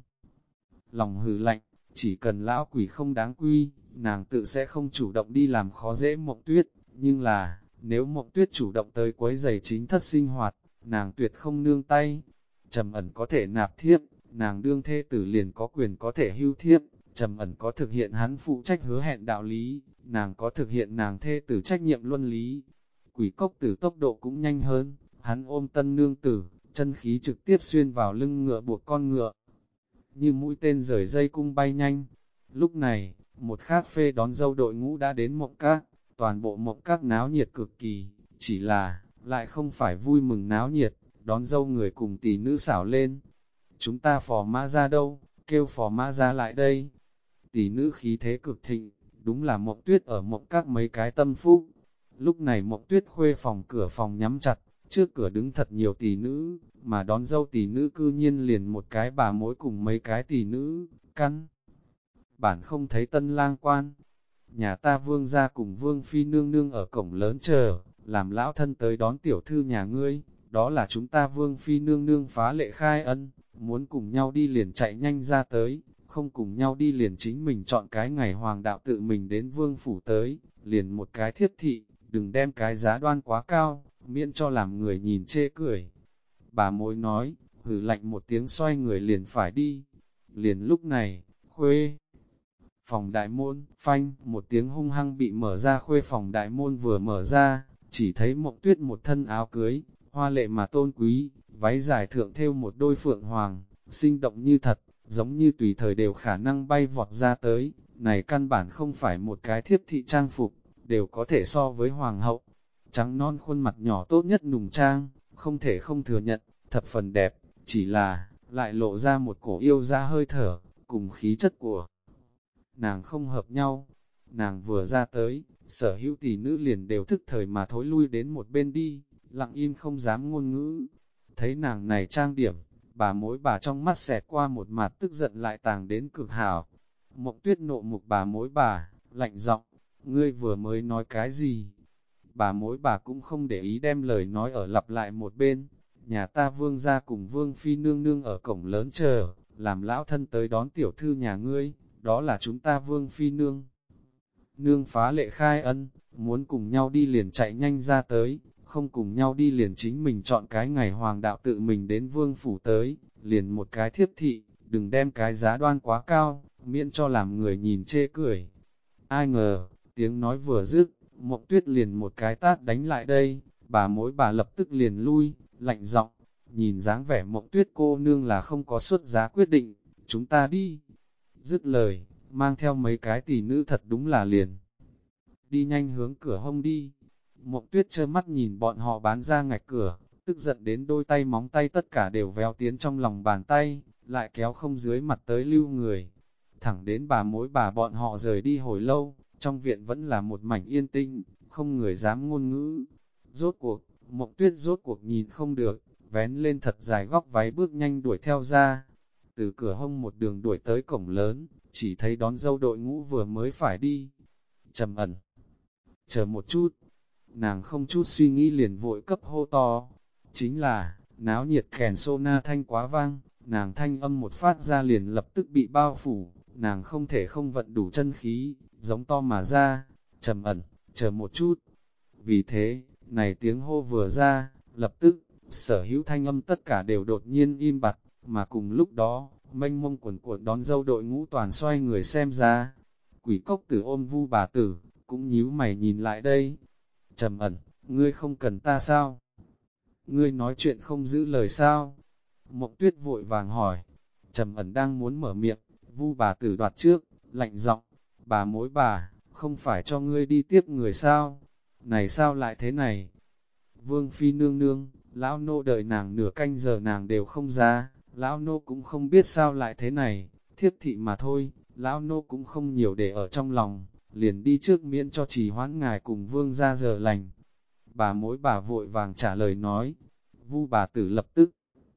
lòng hừ lạnh, chỉ cần lão quỷ không đáng quy, nàng tự sẽ không chủ động đi làm khó dễ Mộng Tuyết, nhưng là, nếu Mộng Tuyết chủ động tới quấy giày chính thất sinh hoạt, nàng tuyệt không nương tay. Trầm ẩn có thể nạp thiếp, nàng đương thê tử liền có quyền có thể hưu thiếp, Trầm ẩn có thực hiện hắn phụ trách hứa hẹn đạo lý, nàng có thực hiện nàng thê tử trách nhiệm luân lý. Quỷ cốc tử tốc độ cũng nhanh hơn, hắn ôm tân nương tử, chân khí trực tiếp xuyên vào lưng ngựa buộc con ngựa. Như mũi tên rời dây cung bay nhanh. Lúc này, một khác phê đón dâu đội ngũ đã đến Mộng Các, toàn bộ Mộng Các náo nhiệt cực kỳ, chỉ là, lại không phải vui mừng náo nhiệt, đón dâu người cùng tỷ nữ xảo lên. Chúng ta phò mã ra đâu, kêu phò mã ra lại đây. Tỷ nữ khí thế cực thịnh, đúng là Mộng Tuyết ở Mộng Các mấy cái tâm phúc. Lúc này Mộng Tuyết khuê phòng cửa phòng nhắm chặt, trước cửa đứng thật nhiều tỷ nữ, mà đón dâu tỷ nữ cư nhiên liền một cái bà mối cùng mấy cái tỷ nữ, căn bản không thấy tân lang quan. Nhà ta vương gia cùng vương phi nương nương ở cổng lớn chờ, làm lão thân tới đón tiểu thư nhà ngươi, đó là chúng ta vương phi nương nương phá lệ khai ân, muốn cùng nhau đi liền chạy nhanh ra tới, không cùng nhau đi liền chính mình chọn cái ngày hoàng đạo tự mình đến vương phủ tới, liền một cái thiếp thị, đừng đem cái giá đoan quá cao, miễn cho làm người nhìn chê cười. Bà mối nói, hừ lạnh một tiếng xoay người liền phải đi. Liền lúc này, khuê phòng đại môn, phanh, một tiếng hung hăng bị mở ra, khuê phòng đại môn vừa mở ra, chỉ thấy Mộng Tuyết một thân áo cưới, hoa lệ mà tôn quý, váy dài thượng thêu một đôi phượng hoàng, sinh động như thật, giống như tùy thời đều khả năng bay vọt ra tới, này căn bản không phải một cái thiếp thị trang phục, đều có thể so với hoàng hậu. Trắng non khuôn mặt nhỏ tốt nhất nùng trang, không thể không thừa nhận, thập phần đẹp, chỉ là, lại lộ ra một cổ yêu ra hơi thở, cùng khí chất của nàng không hợp nhau. Nàng vừa ra tới, sở hữu tỷ nữ liền đều thức thời mà thối lui đến một bên đi, lặng im không dám ngôn ngữ. Thấy nàng này trang điểm, bà mối bà trong mắt xẹt qua một mặt tức giận lại tàng đến cực hảo. Mộng Tuyết nộ mục bà mối bà, lạnh giọng, ngươi vừa mới nói cái gì? Bà mối bà cũng không để ý đem lời nói ở lặp lại một bên. Nhà ta vương gia cùng vương phi nương nương ở cổng lớn chờ, làm lão thân tới đón tiểu thư nhà ngươi, đó là chúng ta vương phi nương. Nương phá lệ khai ân, muốn cùng nhau đi liền chạy nhanh ra tới, không cùng nhau đi liền chính mình chọn cái ngày hoàng đạo tự mình đến vương phủ tới, liền một cái thiếp thị, đừng đem cái giá đoan quá cao, miễn cho làm người nhìn chê cười. Ai ngờ, tiếng nói vừa dứt, Mộng Tuyết liền một cái tát đánh lại đây, bà mối bà lập tức liền lui, lạnh giọng, nhìn dáng vẻ Mộng Tuyết cô nương là không có xuất giá quyết định, chúng ta đi. Dứt lời, mang theo mấy cái tỷ nữ thật đúng là liền. Đi nhanh hướng cửa hông đi. Mộng Tuyết trơ mắt nhìn bọn họ bán ra ngạch cửa, tức giận đến đôi tay móng tay tất cả đều véo tiến trong lòng bàn tay, lại kéo không dưới mặt tới lưu người. Thẳng đến bà mối bà bọn họ rời đi hồi lâu, trong viện vẫn là một mảnh yên tĩnh, không người dám ngôn ngữ. Rốt cuộc, Mộng Tuyết rốt cuộc nhìn không được, vén lên thật dài góc váy bước nhanh đuổi theo ra. Từ cửa hông một đường đuổi tới cổng lớn, chỉ thấy đón dâu đội ngũ vừa mới phải đi. Trầm ẩn, chờ một chút, nàng không chút suy nghĩ liền vội cấp hô to. Chính là, náo nhiệt kèn sô na thanh quá vang, nàng thanh âm một phát ra liền lập tức bị bao phủ, nàng không thể không vận đủ chân khí, giống to mà ra, Trầm ẩn, chờ một chút. Vì thế, này tiếng hô vừa ra, lập tức, sở hữu thanh âm tất cả đều đột nhiên im bặt, mà cùng lúc đó, mênh mông quần cuộn đón dâu đội ngũ toàn xoay người xem ra. Quỷ cốc tử ôm Vu bà tử, cũng nhíu mày nhìn lại đây. Trầm ẩn, ngươi không cần ta sao? Ngươi nói chuyện không giữ lời sao? Mộng Tuyết vội vàng hỏi. Trầm ẩn đang muốn mở miệng, Vu bà tử đoạt trước, lạnh giọng, bà mối bà, không phải cho ngươi đi tiếp người sao? Này sao lại thế này? Vương phi nương nương, lão nô đợi nàng nửa canh giờ nàng đều không ra, lão nô cũng không biết sao lại thế này, thiếp thị mà thôi, lão nô cũng không nhiều để ở trong lòng, liền đi trước miễn cho trì hoãn ngài cùng vương ra giờ lành. Bà mối bà vội vàng trả lời nói, Vu bà tử lập tức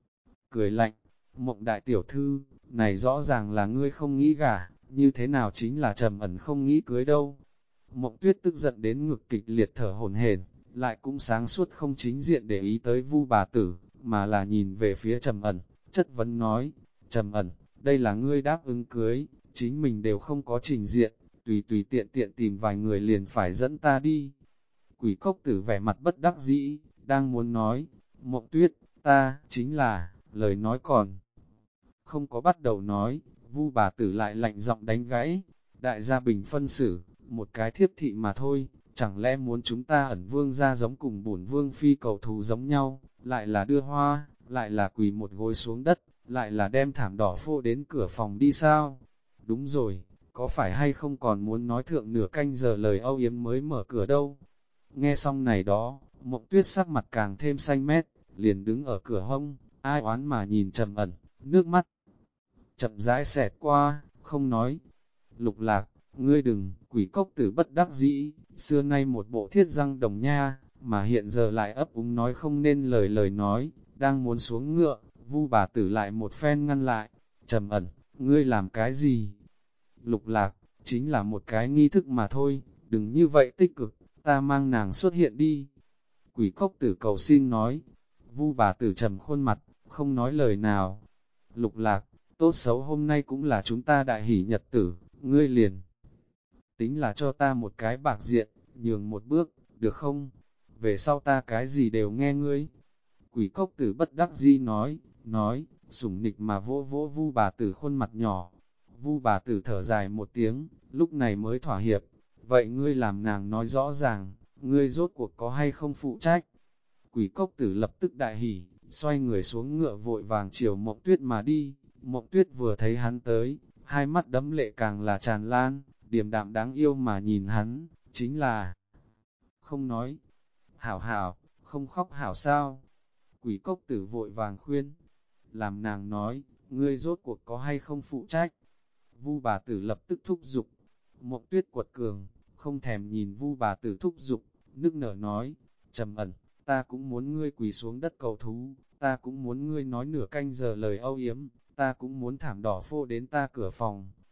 cười lạnh, Mộng đại tiểu thư, này rõ ràng là ngươi không nghĩ gả, như thế nào chính là Trầm ẩn không nghĩ cưới đâu. Mộng Tuyết tức giận đến ngực kịch liệt thở hổn hển, lại cũng sáng suốt không chính diện để ý tới Vu bà tử, mà là nhìn về phía Trầm ẩn, chất vấn nói, Trầm ẩn, đây là ngươi đáp ứng cưới, chính mình đều không có trình diện, tùy tùy tiện tiện tìm vài người liền phải dẫn ta đi. Quỷ cốc tử vẻ mặt bất đắc dĩ, đang muốn nói, Mộng Tuyết, ta, chính là, lời nói còn không có bắt đầu nói, Vu bà tử lại lạnh giọng đánh gãy, đại gia bình phân xử, một cái thiếp thị mà thôi, chẳng lẽ muốn chúng ta ẩn vương ra giống cùng bổn vương phi cầu thú giống nhau, lại là đưa hoa, lại là quỳ một gối xuống đất, lại là đem thảm đỏ phô đến cửa phòng đi sao? Đúng rồi, có phải hay không còn muốn nói thượng nửa canh giờ lời âu yếm mới mở cửa đâu? Nghe xong này đó, Mộng Tuyết sắc mặt càng thêm xanh mét, liền đứng ở cửa hông, ai oán mà nhìn Trầm ẩn, nước mắt chậm rãi xẹt qua, không nói. Lục Lạc, ngươi đừng, quỷ cốc tử bất đắc dĩ, xưa nay một bộ thiết răng đồng nha, mà hiện giờ lại ấp úng nói không nên lời nói, đang muốn xuống ngựa, Vu bà tử lại một phen ngăn lại. Trầm ẩn, ngươi làm cái gì? Lục Lạc, chính là một cái nghi thức mà thôi, đừng như vậy tích cực, ta mang nàng xuất hiện đi. Quỷ cốc tử cầu xin nói, Vu bà tử trầm khuôn mặt, không nói lời nào. Lục Lạc, tốt xấu hôm nay cũng là chúng ta đại hỷ nhật tử, ngươi liền. Tính là cho ta một cái bạc diện, nhường một bước, được không? Về sau ta cái gì đều nghe ngươi. Quỷ cốc tử bất đắc dĩ nói, sủng nịch mà vỗ vỗ Vu bà tử khuôn mặt nhỏ. Vu bà tử thở dài một tiếng, lúc này mới thỏa hiệp. Vậy ngươi làm nàng nói rõ ràng, ngươi rốt cuộc có hay không phụ trách? Quỷ cốc tử lập tức đại hỉ, xoay người xuống ngựa vội vàng chiều Mộng Tuyết mà đi. Mộng Tuyết vừa thấy hắn tới, hai mắt đẫm lệ càng là tràn lan, điềm đạm đáng yêu mà nhìn hắn, chính là không nói. Hảo hảo, không khóc hảo sao? Quỷ cốc tử vội vàng khuyên, làm nàng nói, ngươi rốt cuộc có hay không phụ trách? Vu bà tử lập tức thúc giục. Mộng Tuyết quật cường, không thèm nhìn Vu bà tử thúc giục, nức nở nói, Trầm ẩn, ta cũng muốn ngươi quỳ xuống đất cầu thú, ta cũng muốn ngươi nói nửa canh giờ lời âu yếm, ta cũng muốn thảm đỏ phô đến ta cửa phòng.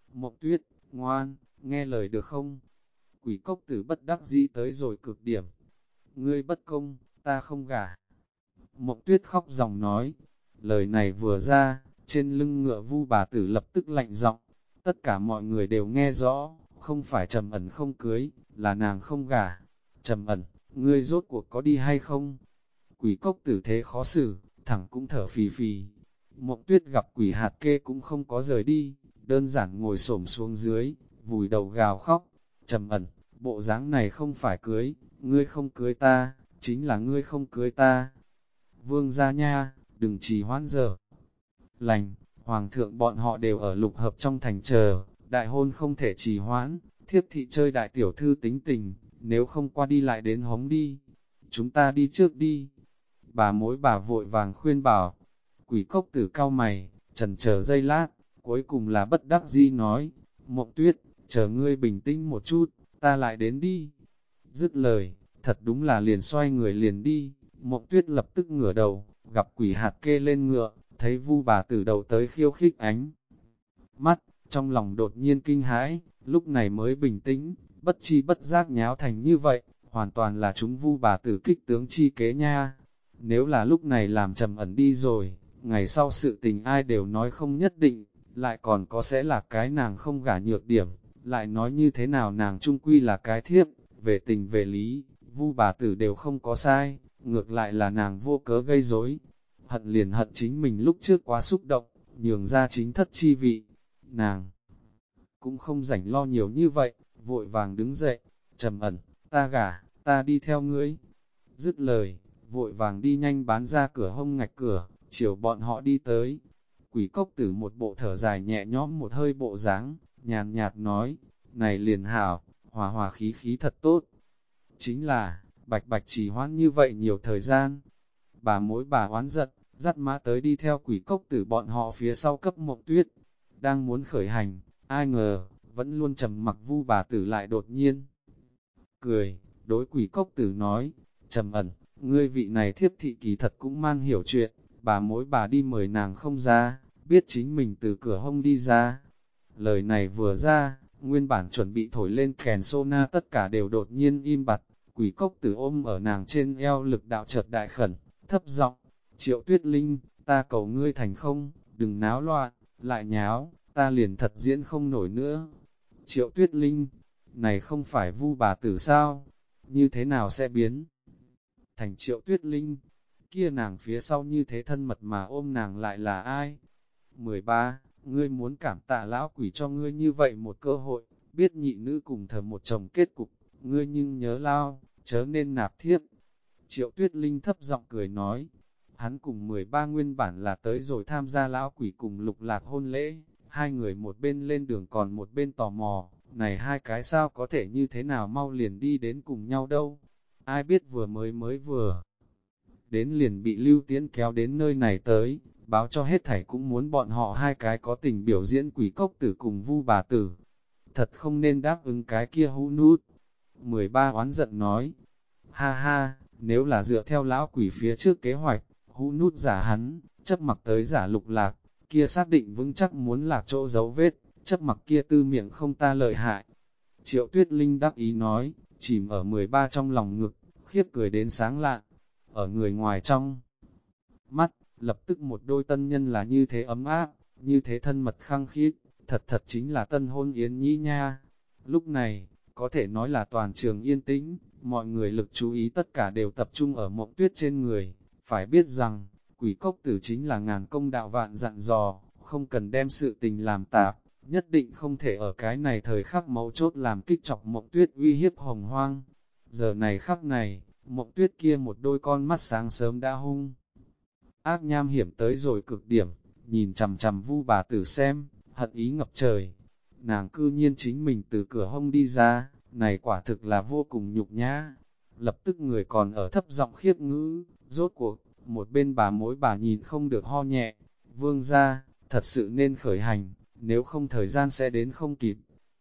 Mộng Tuyết, ngoan, nghe lời được không? Quỷ cốc tử bất đắc dĩ tới rồi cực điểm. Ngươi bất công, ta không gả. Mộng Tuyết khóc dòng nói. Lời này vừa ra, trên lưng ngựa Vu bà tử lập tức lạnh giọng. Tất cả mọi người đều nghe rõ, không phải Trầm Ẩn không cưới, là nàng không gả. Trầm Ẩn, ngươi rốt cuộc có đi hay không? Quỷ cốc tử thế khó xử, thẳng cũng thở phì phì. Mộng Tuyết gặp quỷ hạt kê cũng không có rời đi, đơn giản ngồi xổm xuống dưới, vùi đầu gào khóc. Trầm Ẩn, bộ dáng này không phải cưới, ngươi không cưới ta, chính là ngươi không cưới ta. Vương gia nha, đừng trì hoãn giờ. Lành, hoàng thượng bọn họ đều ở lục hợp trong thành chờ, đại hôn không thể trì hoãn, thiếp thị chơi đại tiểu thư tính tình, nếu không qua đi lại đến hống đi. Chúng ta đi trước đi. Bà mối bà vội vàng khuyên bảo. Quỷ cốc tử cao mày, chần chờ giây lát, cuối cùng là bất đắc dĩ nói, Mộng Tuyết, chờ ngươi bình tĩnh một chút, ta lại đến đi. Dứt lời, thật đúng là liền xoay người liền đi. Mộng Tuyết lập tức ngửa đầu, gặp quỷ hạt kê lên ngựa, thấy Vu bà tử đầu tới khiêu khích ánh mắt, trong lòng đột nhiên kinh hãi, lúc này mới bình tĩnh, bất chi bất giác nháo thành như vậy, hoàn toàn là chúng Vu bà tử kích tướng chi kế nha. Nếu là lúc này làm Trầm Ẩn đi rồi, ngày sau sự tình ai đều nói không nhất định, lại còn có sẽ là cái nàng không gả nhược điểm, lại nói như thế nào nàng trung quy là cái thiếp, về tình về lý, Vu bà tử đều không có sai, ngược lại là nàng vô cớ gây rối. Hận liền hận chính mình lúc trước quá xúc động, nhường ra chính thất chi vị. Nàng cũng không rảnh lo nhiều như vậy, vội vàng đứng dậy, Trầm Ẩn, ta gả, ta đi theo ngươi. Dứt lời, vội vàng đi nhanh bán ra cửa hông ngạch cửa, chiều bọn họ đi tới. Quỷ cốc tử một bộ thở dài nhẹ nhõm một hơi bộ dáng, nhàn nhạt nói, này liền hảo, hòa hòa khí khí thật tốt. Chính là, bạch bạch trì hoãn như vậy nhiều thời gian. Bà mối bà oán giận, dắt mã tới đi theo quỷ cốc tử bọn họ phía sau cấp Mộng Tuyết. Đang muốn khởi hành, ai ngờ, vẫn luôn trầm mặc Vu bà tử lại đột nhiên. Cười, đối quỷ cốc tử nói, Trầm Ẩn, ngươi vị này thiếp thị kỳ thật cũng mang hiểu chuyện, bà mối bà đi mời nàng không ra, biết chính mình từ cửa hông đi ra. Lời này vừa ra, nguyên bản chuẩn bị thổi lên kèn sona tất cả đều đột nhiên im bặt, quỷ cốc tử ôm ở nàng trên eo lực đạo chợt đại khẩn, thấp giọng, Triệu Tuyết Linh, ta cầu ngươi thành không, đừng náo loạn, lại nháo, ta liền thật diễn không nổi nữa. Triệu Tuyết Linh, này không phải Vu bà tử sao, như thế nào sẽ biến thành Triệu Tuyết Linh, kia nàng phía sau như thế thân mật mà ôm nàng lại là ai? 13. Ngươi muốn cảm tạ lão quỷ cho ngươi như vậy một cơ hội, biết nhị nữ cùng thờ một chồng kết cục, ngươi nhưng nhớ lao, chớ nên nạp thiếp. Triệu Tuyết Linh thấp giọng cười nói, hắn cùng 13 nguyên bản là tới rồi tham gia lão quỷ cùng Lục Lạc hôn lễ, hai người một bên lên đường còn một bên tò mò, này hai cái sao có thể như thế nào mau liền đi đến cùng nhau đâu. Ai biết vừa mới vừa đến liền bị Lưu Tiễn kéo đến nơi này tới, báo cho hết thảy cũng muốn bọn họ hai cái có tình biểu diễn quỷ cốc tử cùng Vu bà tử. Thật không nên đáp ứng cái kia hũ nút. 13 oán giận nói, ha ha, nếu là dựa theo lão quỷ phía trước kế hoạch, hũ nút giả hắn, chấp mặc tới giả Lục Lạc, kia xác định vững chắc muốn lạc chỗ dấu vết, chấp mặc kia tư miệng không ta lợi hại. Triệu Tuyết Linh đắc ý nói, chìm ở 13 trong lòng ngực, khiếp cười đến sáng lạn, ở người ngoài trong mắt, lập tức một đôi tân nhân là như thế ấm áp, như thế thân mật khăng khít, thật thật chính là tân hôn yến nhĩ nha. Lúc này, có thể nói là toàn trường yên tĩnh, mọi người lực chú ý tất cả đều tập trung ở Mộng Tuyết trên người, phải biết rằng, quỷ cốc tử chính là ngàn công đạo vạn dặn dò, không cần đem sự tình làm tạp, nhất định không thể ở cái này thời khắc mấu chốt làm kích chọc Mộng Tuyết uy hiếp hồng hoang. Giờ này khắc này, Mộng Tuyết kia một đôi con mắt sáng sớm đã hung ác nham hiểm tới rồi cực điểm, nhìn chằm chằm Vu bà tử xem, hận ý ngập trời. Nàng cư nhiên chính mình từ cửa hông đi ra, này quả thực là vô cùng nhục nhã. Lập tức người còn ở thấp giọng khiếp ngữ, rốt cuộc, một bên bà mối bà nhìn không được ho nhẹ. Vương gia, thật sự nên khởi hành, nếu không thời gian sẽ đến không kịp.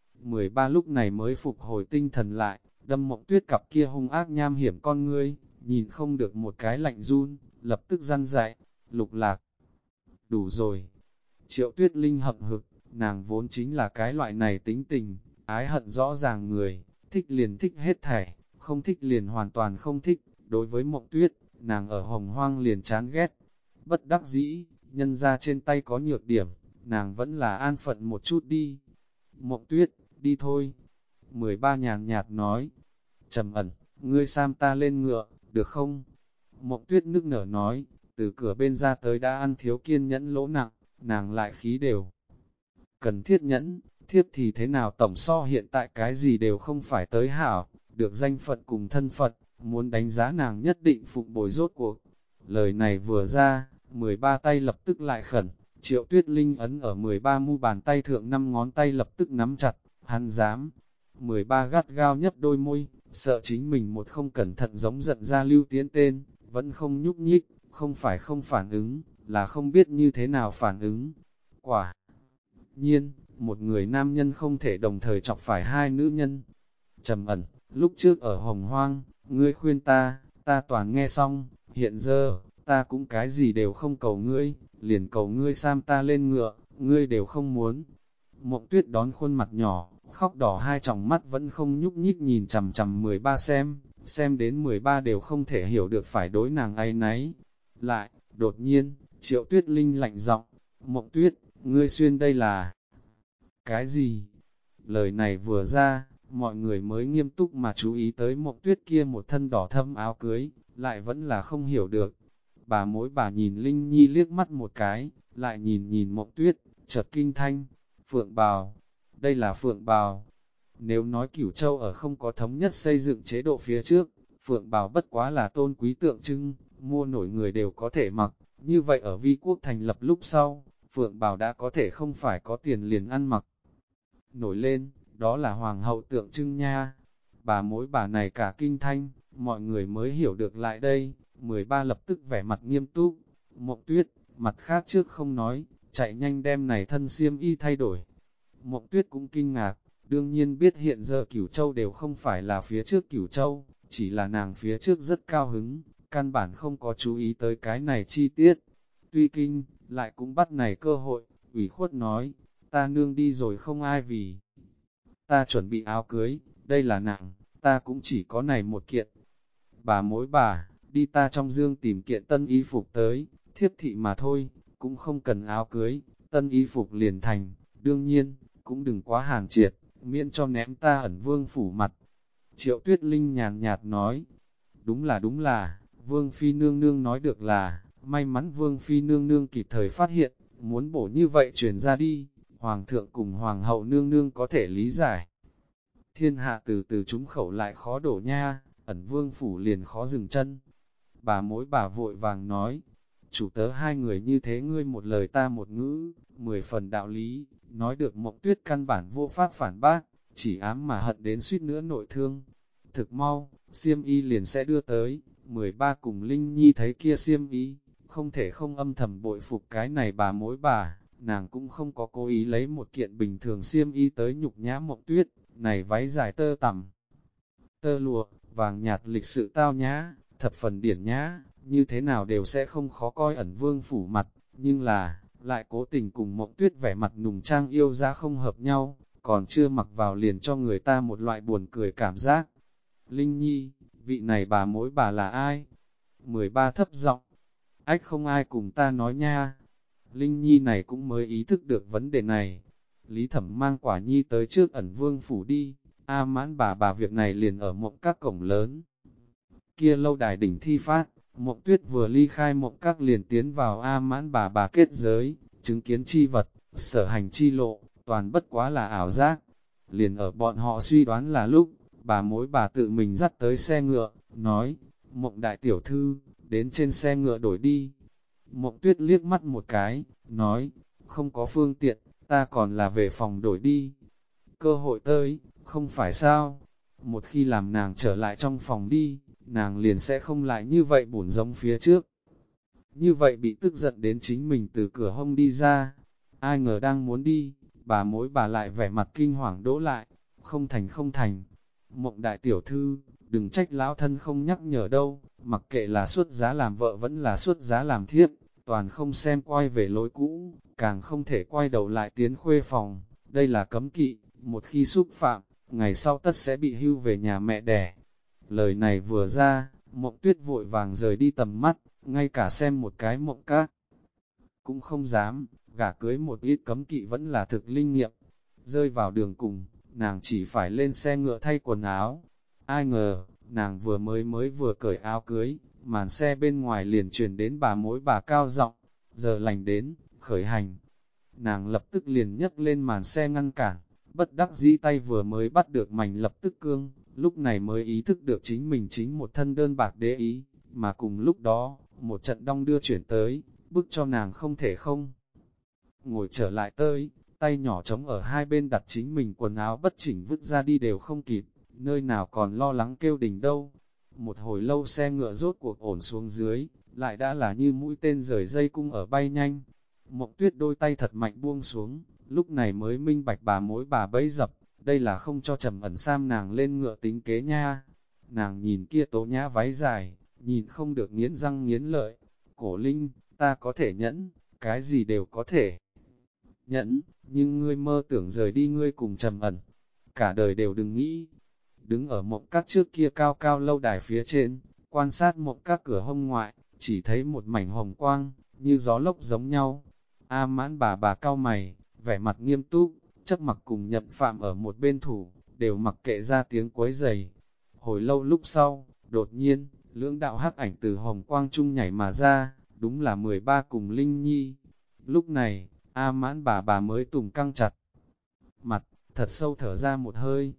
13 lúc này mới phục hồi tinh thần lại, đâm Mộng Tuyết cặp kia hung ác nham hiểm con ngươi, nhìn không được một cái lạnh run, lập tức răn dạy, Lục Lạc. Đủ rồi. Triệu Tuyết Linh hậm hực, nàng vốn chính là cái loại này tính tình, ái hận rõ ràng người, thích liền thích hết thảy, không thích liền hoàn toàn không thích. Đối với Mộng Tuyết, nàng ở Hồng Hoang liền chán ghét. Bất đắc dĩ, nhân ra trên tay có nhược điểm, nàng vẫn là an phận một chút đi. Mộng Tuyết, đi thôi. 13 nhàn nhạt nói. Trầm Ẩn, ngươi sam ta lên ngựa, được không? Mộng Tuyết nức nở nói, từ cửa bên ra tới đã ăn thiếu kiên nhẫn lỗ nặng, nàng lại khí đều. Cần thiết nhẫn, thiếp thì thế nào tổng so hiện tại cái gì đều không phải tới hảo, được danh phận cùng thân phận, muốn đánh giá nàng nhất định phụng bồi rốt cuộc. Lời này vừa ra, 13 tay lập tức lại khẩn, Triệu Tuyết Linh ấn ở 13 mu bàn tay thượng 5 ngón tay lập tức nắm chặt, hắn dám. 13 gắt gao nhấp đôi môi, sợ chính mình một không cẩn thận giống giận ra Lưu Tiến tên, vẫn không nhúc nhích, không phải không phản ứng, là không biết như thế nào phản ứng. Quả nhiên, một người nam nhân không thể đồng thời chọc phải hai nữ nhân. Trầm Ẩn, lúc trước ở Hồng Hoang, ngươi khuyên ta toàn nghe xong, hiện giờ, ta cũng cái gì đều không cầu ngươi, liền cầu ngươi sam ta lên ngựa, ngươi đều không muốn. Mộng Tuyết đón khuôn mặt nhỏ, khóc đỏ hai tròng mắt vẫn không nhúc nhích nhìn chằm chằm 13 xem đến 13 đều không thể hiểu được phải đối nàng áy náy. Lại, đột nhiên, Triệu Tuyết Linh lạnh giọng, Mộng Tuyết, ngươi xuyên đây là cái gì? Lời này vừa ra, mọi người mới nghiêm túc mà chú ý tới Mộng Tuyết kia một thân đỏ thâm áo cưới, lại vẫn là không hiểu được. Bà nhìn Linh Nhi liếc mắt một cái, lại nhìn Mộng Tuyết, chợt kinh thanh, Phượng Bào, đây là Phượng Bào. Nếu nói Cửu Châu ở không có thống nhất xây dựng chế độ phía trước, Phượng Bào bất quá là tôn quý tượng trưng, mua nổi người đều có thể mặc, như vậy ở Vi quốc thành lập lúc sau, Phượng Bào đã có thể không phải có tiền liền ăn mặc. Nổi lên, đó là hoàng hậu tượng trưng nha. Bà này cả kinh thanh, mọi người mới hiểu được lại đây, 13 lập tức vẻ mặt nghiêm túc. Mộng Tuyết, mặt khác trước không nói, chạy nhanh đem này thân xiêm y thay đổi. Mộng Tuyết cũng kinh ngạc, đương nhiên biết hiện giờ Cửu Châu đều không phải là phía trước Cửu Châu, chỉ là nàng phía trước rất cao hứng, căn bản không có chú ý tới cái này chi tiết. Tuy kinh, lại cũng bắt này cơ hội, ủy khuất nói, ta nương đi rồi không ai vì. Ta chuẩn bị áo cưới, đây là nặng, ta cũng chỉ có này một kiện. Bà, đi ta trong dương tìm kiện tân y phục tới, thiếp thị mà thôi, cũng không cần áo cưới, tân y phục liền thành, đương nhiên, cũng đừng quá hàn triệt, miễn cho ném ta ẩn vương phủ mặt. Triệu Tuyết Linh nhàn nhạt nói, đúng là, vương phi nương nương nói được là, may mắn vương phi nương nương kịp thời phát hiện, muốn bổ như vậy truyền ra đi, hoàng thượng cùng hoàng hậu nương nương có thể lý giải. Thiên hạ từ từ trúng khẩu lại khó đổ nha, ẩn vương phủ liền khó dừng chân. Bà vội vàng nói, chủ tớ hai người như thế ngươi một lời ta một ngữ, 10 phần đạo lý, nói được Mộng Tuyết căn bản vô pháp phản bác, chỉ ám mà hận đến suýt nữa nội thương. Thực mau, xiêm y liền sẽ đưa tới, 13 cùng Linh Nhi thấy kia xiêm y, không thể không âm thầm bội phục cái này bà, nàng cũng không có cố ý lấy một kiện bình thường xiêm y tới nhục nhã Mộng Tuyết, này váy dài tơ tằm, tơ lụa, vàng nhạt lịch sự tao nhã, thập phần điển nhã, như thế nào đều sẽ không khó coi ẩn vương phủ mặt, nhưng là, lại cố tình cùng Mộng Tuyết vẻ mặt nùng trang yêu ra không hợp nhau, còn chưa mặc vào liền cho người ta một loại buồn cười cảm giác. Linh Nhi, vị này bà là ai? 13 thấp giọng, ách không ai cùng ta nói nha. Linh Nhi này cũng mới ý thức được vấn đề này. Lý Thẩm mang Quả Nhi tới trước ẩn vương phủ đi, A Mãn bà việc này liền ở Mộng Các cổng lớn. Kia lâu đài đỉnh thi phát, Mộng Tuyết vừa ly khai Mộng Các liền tiến vào A Mãn bà kết giới, chứng kiến chi vật, sở hành chi lộ, toàn bất quá là ảo giác. Liền ở bọn họ suy đoán là lúc, bà tự mình dắt tới xe ngựa, nói, Mộng đại tiểu thư, đến trên xe ngựa đổi đi. Mộng Tuyết liếc mắt một cái, nói, không có phương tiện, ta còn là về phòng đổi đi. Cơ hội tới, không phải sao? Một khi làm nàng trở lại trong phòng đi, nàng liền sẽ không lại như vậy bổn giống phía trước. Như vậy bị tức giận đến chính mình từ cửa hông đi ra. Ai ngờ đang muốn đi, bà lại vẻ mặt kinh hoàng đỗ lại. Không thành. Mộng đại tiểu thư, đừng trách lão thân không nhắc nhở đâu, mặc kệ là xuất giá làm vợ vẫn là xuất giá làm thiếp, toàn không xem quay về lối cũ, càng không thể quay đầu lại tiến khuê phòng, đây là cấm kỵ, một khi xúc phạm, ngày sau tất sẽ bị hưu về nhà mẹ đẻ. Lời này vừa ra, Mộng Tuyết vội vàng rời đi tầm mắt, ngay cả xem một cái Mộng Các cũng không dám, gả cưới một ít cấm kỵ vẫn là thực linh nghiệm. Rơi vào đường cùng, nàng chỉ phải lên xe ngựa thay quần áo. Ai ngờ, nàng vừa cởi áo cưới, màn xe bên ngoài liền truyền đến bà cao giọng, giờ lành đến, khởi hành. Nàng lập tức liền nhấc lên màn xe ngăn cản, bất đắc dĩ tay vừa mới bắt được mảnh lập tức cương, lúc này mới ý thức được chính mình chính một thân đơn bạc đế ý, mà cùng lúc đó, một trận đong đưa chuyển tới, bức cho nàng không thể không ngồi trở lại tới, tay nhỏ trống ở hai bên đặt chính mình quần áo bất chỉnh vứt ra đi đều không kịp, nơi nào còn lo lắng kêu đình đâu. Một hồi lâu xe ngựa rốt cuộc ổn xuống dưới, lại đã là như mũi tên rời dây cung ở bay nhanh. Mộng Tuyết đôi tay thật mạnh buông xuống, lúc này mới minh bạch bà bấy dập, đây là không cho Trầm Ẩn Sam nàng lên ngựa tính kế nha. Nàng nhìn kia tố nhã váy dài, nhìn không được nghiến răng nghiến lợi. Cổ Linh, ta có thể nhẫn, cái gì đều có thể nhẫn, nhưng ngươi mơ tưởng rời đi ngươi cùng Trầm Ẩn, cả đời đều đừng nghĩ. Đứng ở Mộng Các trước kia cao cao lâu đài phía trên, quan sát Mộng Các cửa hông ngoại, chỉ thấy một mảnh hồng quang, như gió lốc giống nhau. A Mãn bà cau mày, vẻ mặt nghiêm túc, chấp mặc cùng Nhậm Phạm ở một bên thủ, đều mặc kệ ra tiếng quấy rầy. Hồi lâu lúc sau, đột nhiên, lưỡng đạo hắc ảnh từ hồng quang trung nhảy mà ra, đúng là 13 cùng Linh Nhi. Lúc này, A Mãn bà mới tùng căng chặt mặt, thật sâu thở ra một hơi.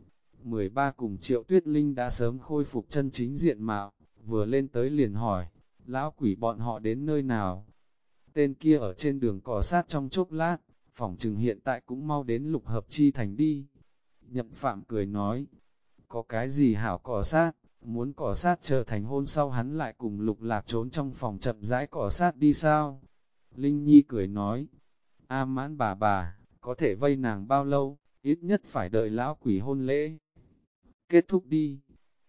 13 cùng Triệu Tuyết Linh đã sớm khôi phục chân chính diện mạo, vừa lên tới liền hỏi, lão quỷ bọn họ đến nơi nào? Tên kia ở trên đường cỏ sát trong chốc lát, phỏng chừng hiện tại cũng mau đến Lục Hợp Chi Thành đi. Nhậm Phạm cười nói, có cái gì hảo cỏ sát, muốn cỏ sát chờ thành hôn sau hắn lại cùng Lục Lạc trốn trong phòng chậm rãi cỏ sát đi sao? Linh Nhi cười nói, A Mãn bà, có thể vây nàng bao lâu, ít nhất phải đợi lão quỷ hôn lễ kết thúc đi.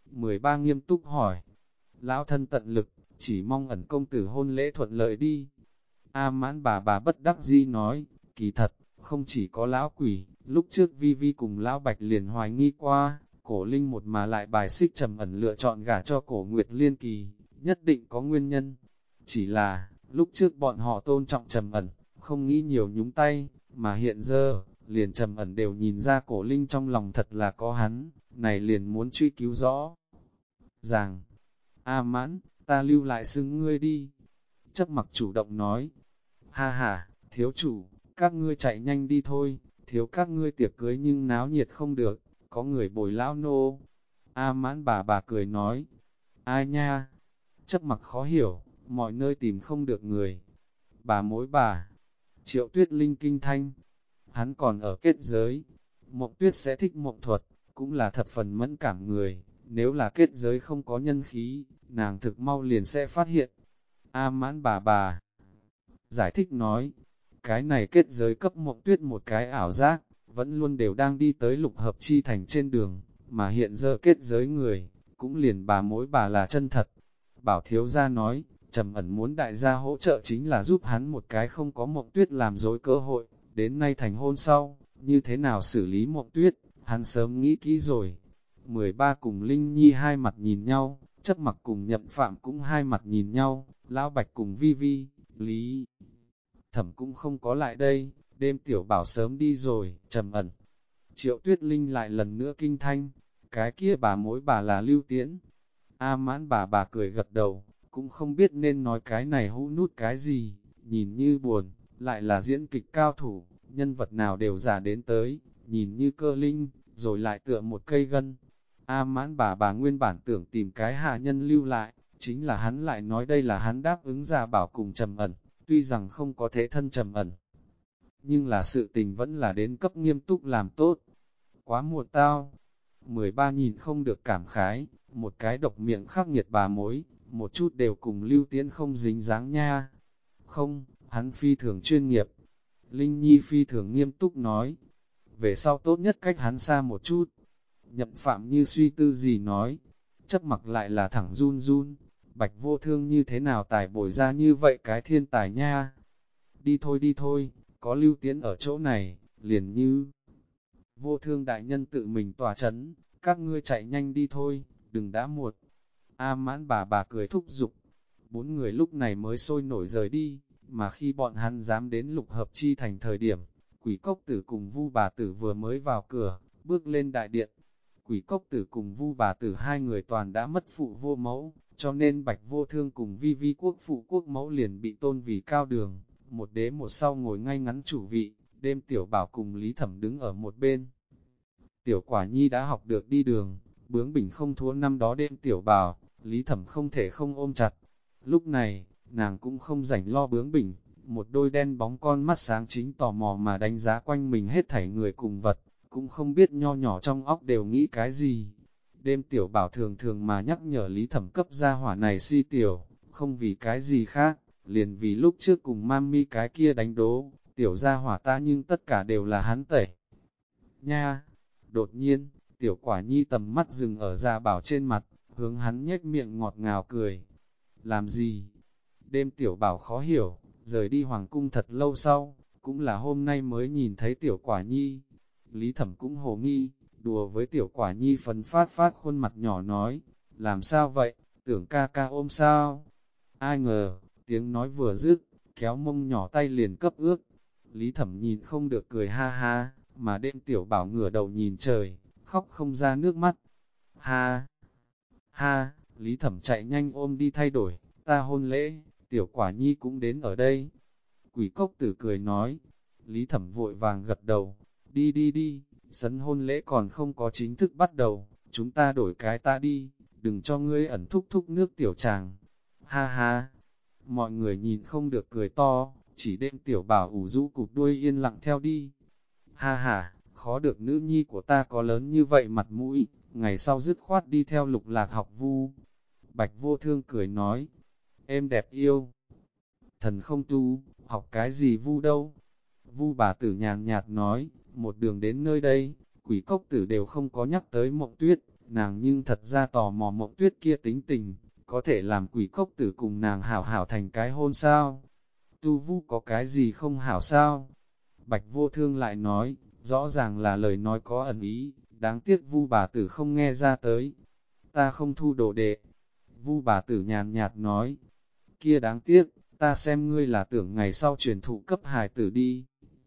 13 nghiêm túc hỏi, lão thân tận lực, chỉ mong ẩn công tử hôn lễ thuận lợi đi. A Mãn bà bất đắc dĩ nói, kỳ thật, không chỉ có lão quỷ, lúc trước Vi Vi cùng lão Bạch liền hoài nghi qua, Cổ Linh một mà lại bài xích Trầm Ẩn lựa chọn gả cho Cổ Nguyệt Liên Kỳ, nhất định có nguyên nhân. Chỉ là, lúc trước bọn họ tôn trọng Trầm Ẩn, không nghĩ nhiều nhúng tay, mà hiện giờ, liền Trầm Ẩn đều nhìn ra Cổ Linh trong lòng thật là có hắn, này liền muốn truy cứu rõ ràng. A Mãn, ta lưu lại xưng ngươi đi. Chấp mặc chủ động nói, ha ha, thiếu chủ, các ngươi chạy nhanh đi thôi, thiếu các ngươi tiệc cưới nhưng náo nhiệt không được, có người bồi lão nô. A Mãn bà cười nói, ai nha, chấp mặc khó hiểu, mọi nơi tìm không được người. Bà, Triệu Tuyết Linh kinh thanh, hắn còn ở kết giới. Mộng Tuyết sẽ thích mộng thuật, cũng là thập phần mẫn cảm người, nếu là kết giới không có nhân khí, nàng thực mau liền sẽ phát hiện. A Mãn bà giải thích nói, cái này kết giới cấp Mộng Tuyết một cái ảo giác, vẫn luôn đều đang đi tới Lục Hợp Chi Thành trên đường, mà hiện giờ kết giới người, cũng liền bà là chân thật. Bảo thiếu gia nói, Trầm Ẩn muốn đại gia hỗ trợ chính là giúp hắn một cái không có Mộng Tuyết làm dối cơ hội, đến nay thành hôn sau, như thế nào xử lý Mộng Tuyết, hắn sớm nghĩ kỹ rồi. 13 cùng Linh Nhi hai mặt nhìn nhau, chấp mặc cùng Nhậm Phạm cũng hai mặt nhìn nhau, Lão Bạch cùng Vi Vi, Lý Thẩm cũng không có lại đây, đêm tiểu bảo sớm đi rồi, Trầm Ẩn. Triệu Tuyết Linh lại lần nữa kinh thanh, cái kia bà là Lưu Tiễn. A Mãn bà cười gật đầu, cũng không biết nên nói cái này hũ nút cái gì, nhìn như buồn, lại là diễn kịch cao thủ, nhân vật nào đều giả đến tới, nhìn như cơ linh, rồi lại tựa một cây gân. A Mãn bà nguyên bản tưởng tìm cái hạ nhân lưu lại, chính là hắn lại nói đây là hắn đáp ứng ra bảo cùng Trầm Ẩn, tuy rằng không có thế thân Trầm Ẩn, nhưng là sự tình vẫn là đến cấp nghiêm túc làm tốt. Quá muộn tao, 13 nhìn không được cảm khái, một cái độc miệng khắc nghiệt bà mối, một chút đều cùng Lưu Tiễn không dính dáng nha. Không, hắn phi thường chuyên nghiệp. Linh Nhi phi thường nghiêm túc nói, về sau tốt nhất cách hắn xa một chút. Nhậm Phạm như suy tư gì nói, chấp mặc lại là thẳng run run, Bạch Vô Thương như thế nào tài bồi ra như vậy cái thiên tài nha. Đi thôi, có Lưu Tiễn ở chỗ này, liền như Vô Thương đại nhân tự mình tỏa chấn, các ngươi chạy nhanh đi thôi, đừng đã muộn. A Mãn bà cười thúc giục, bốn người lúc này mới sôi nổi rời đi, mà khi bọn hắn dám đến Lục Hợp Chi thành thời điểm, Quỷ Cốc Tử cùng Vu bà tử vừa mới vào cửa, bước lên đại điện. Quỷ Cốc Tử cùng Vu bà tử hai người toàn đã mất phụ vô mẫu, cho nên Bạch Vô Thương cùng Vi Vi quốc phụ quốc mẫu liền bị tôn vì cao đường, một đế một sau ngồi ngay ngắn chủ vị, đêm Tiểu Bảo cùng Lý Thẩm đứng ở một bên. Tiểu Quả Nhi đã học được đi đường, bướng bỉnh không thua năm đó đêm Tiểu Bảo, Lý Thẩm không thể không ôm chặt. Lúc này, nàng cũng không rảnh lo bướng bỉnh, một đôi đen bóng con mắt sáng chính tò mò mà đánh giá quanh mình hết thảy người cùng vật, cũng không biết nho nhỏ trong óc đều nghĩ cái gì. Đêm Tiểu Bảo thường thường mà nhắc nhở Lý Thẩm cấp gia hỏa này si tiểu, không vì cái gì khác, liền vì lúc trước cùng mami cái kia đánh đố, tiểu gia hỏa ta nhưng tất cả đều là hắn tẩy. Nha! Đột nhiên, Tiểu Quả Nhi tầm mắt dừng ở Gia Bảo trên mặt, hướng hắn nhếch miệng ngọt ngào cười. Làm gì? Đêm Tiểu Bảo khó hiểu, rời đi hoàng cung thật lâu sau, cũng là hôm nay mới nhìn thấy Tiểu Quả Nhi. Lý Thẩm cũng hồ nghi, đùa với Tiểu Quả Nhi phấn phát khuôn mặt nhỏ nói, làm sao vậy, tưởng ca ca ôm sao? Ai ngờ, tiếng nói vừa dứt, kéo mông nhỏ tay liền cấp ước. Lý Thẩm nhìn không được cười ha ha, mà đêm Tiểu Bảo ngửa đầu nhìn trời, khóc không ra nước mắt. Ha! Ha! Lý Thẩm chạy nhanh ôm đi thay đổi, ta hôn lễ, Tiểu Quả Nhi cũng đến ở đây. Quỷ Cốc Tử cười nói, Lý Thẩm vội vàng gật đầu, đi đi đi, sấn hôn lễ còn không có chính thức bắt đầu, chúng ta đổi cái ta đi, đừng cho ngươi ẩn thúc thúc nước tiểu chàng. Ha ha! Mọi người nhìn không được cười to, chỉ đêm Tiểu Bảo ủ rũ cụp đuôi yên lặng theo đi. Ha ha, khó được nữ nhi của ta có lớn như vậy mặt mũi, ngày sau dứt khoát đi theo Lục Lạc học vu. Bạch Vô Thương cười nói, em đẹp yêu, thần không tu, học cái gì vu đâu. Vu bà tử nhàn nhạt nói, một đường đến nơi đây, Quỷ Cốc Tử đều không có nhắc tới Mộng Tuyết, nàng nhưng thật ra tò mò Mộng Tuyết kia tính tình, có thể làm Quỷ Cốc Tử cùng nàng hảo hảo thành cái hôn sao? Tu vu có cái gì không hảo sao? Bạch Vô Thương lại nói, rõ ràng là lời nói có ẩn ý, đáng tiếc Vu bà tử không nghe ra tới. Ta không thu đồ đệ. Vu bà tử nhàn nhạt nói, kia đáng tiếc, ta xem ngươi là tưởng ngày sau truyền thụ cấp hài tử đi.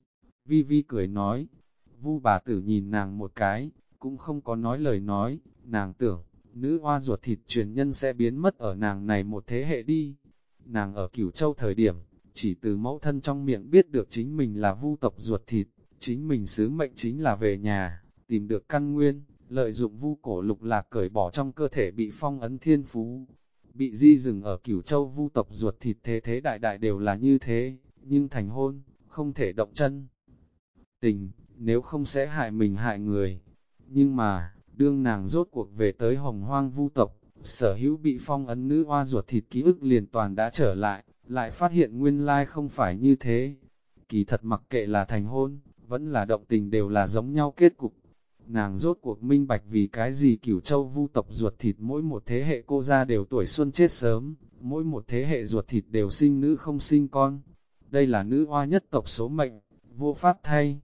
Vi Vi cười nói, Vu bà tử nhìn nàng một cái, cũng không có nói lời nói, nàng tưởng, nữ oa ruột thịt truyền nhân sẽ biến mất ở nàng này một thế hệ đi. Nàng ở Cửu Châu thời điểm, chỉ từ mẫu thân trong miệng biết được chính mình là Vu tộc ruột thịt, chính mình sứ mệnh chính là về nhà, tìm được căn nguyên, lợi dụng Vu cổ Lục Lạc cởi bỏ trong cơ thể bị phong ấn thiên phú. Bị di dừng ở Cửu Châu Vu tộc ruột thịt thế thế đại đại đều là như thế, nhưng thành hôn, không thể động chân. Tình, nếu không sẽ hại mình hại người. Nhưng mà, đương nàng rốt cuộc về tới Hồng Hoang Vu tộc, sở hữu bị phong ấn nữ oa ruột thịt ký ức liền toàn đã trở lại phát hiện nguyên lai không phải như thế. Kỳ thật mặc kệ là thành hôn, vẫn là động tình đều là giống nhau kết cục. Nàng rốt cuộc minh bạch vì cái gì Cửu Châu Vu tộc ruột thịt mỗi một thế hệ cô ra đều tuổi xuân chết sớm, mỗi một thế hệ ruột thịt đều sinh nữ không sinh con. Đây là nữ oa nhất tộc số mệnh, vô pháp thay.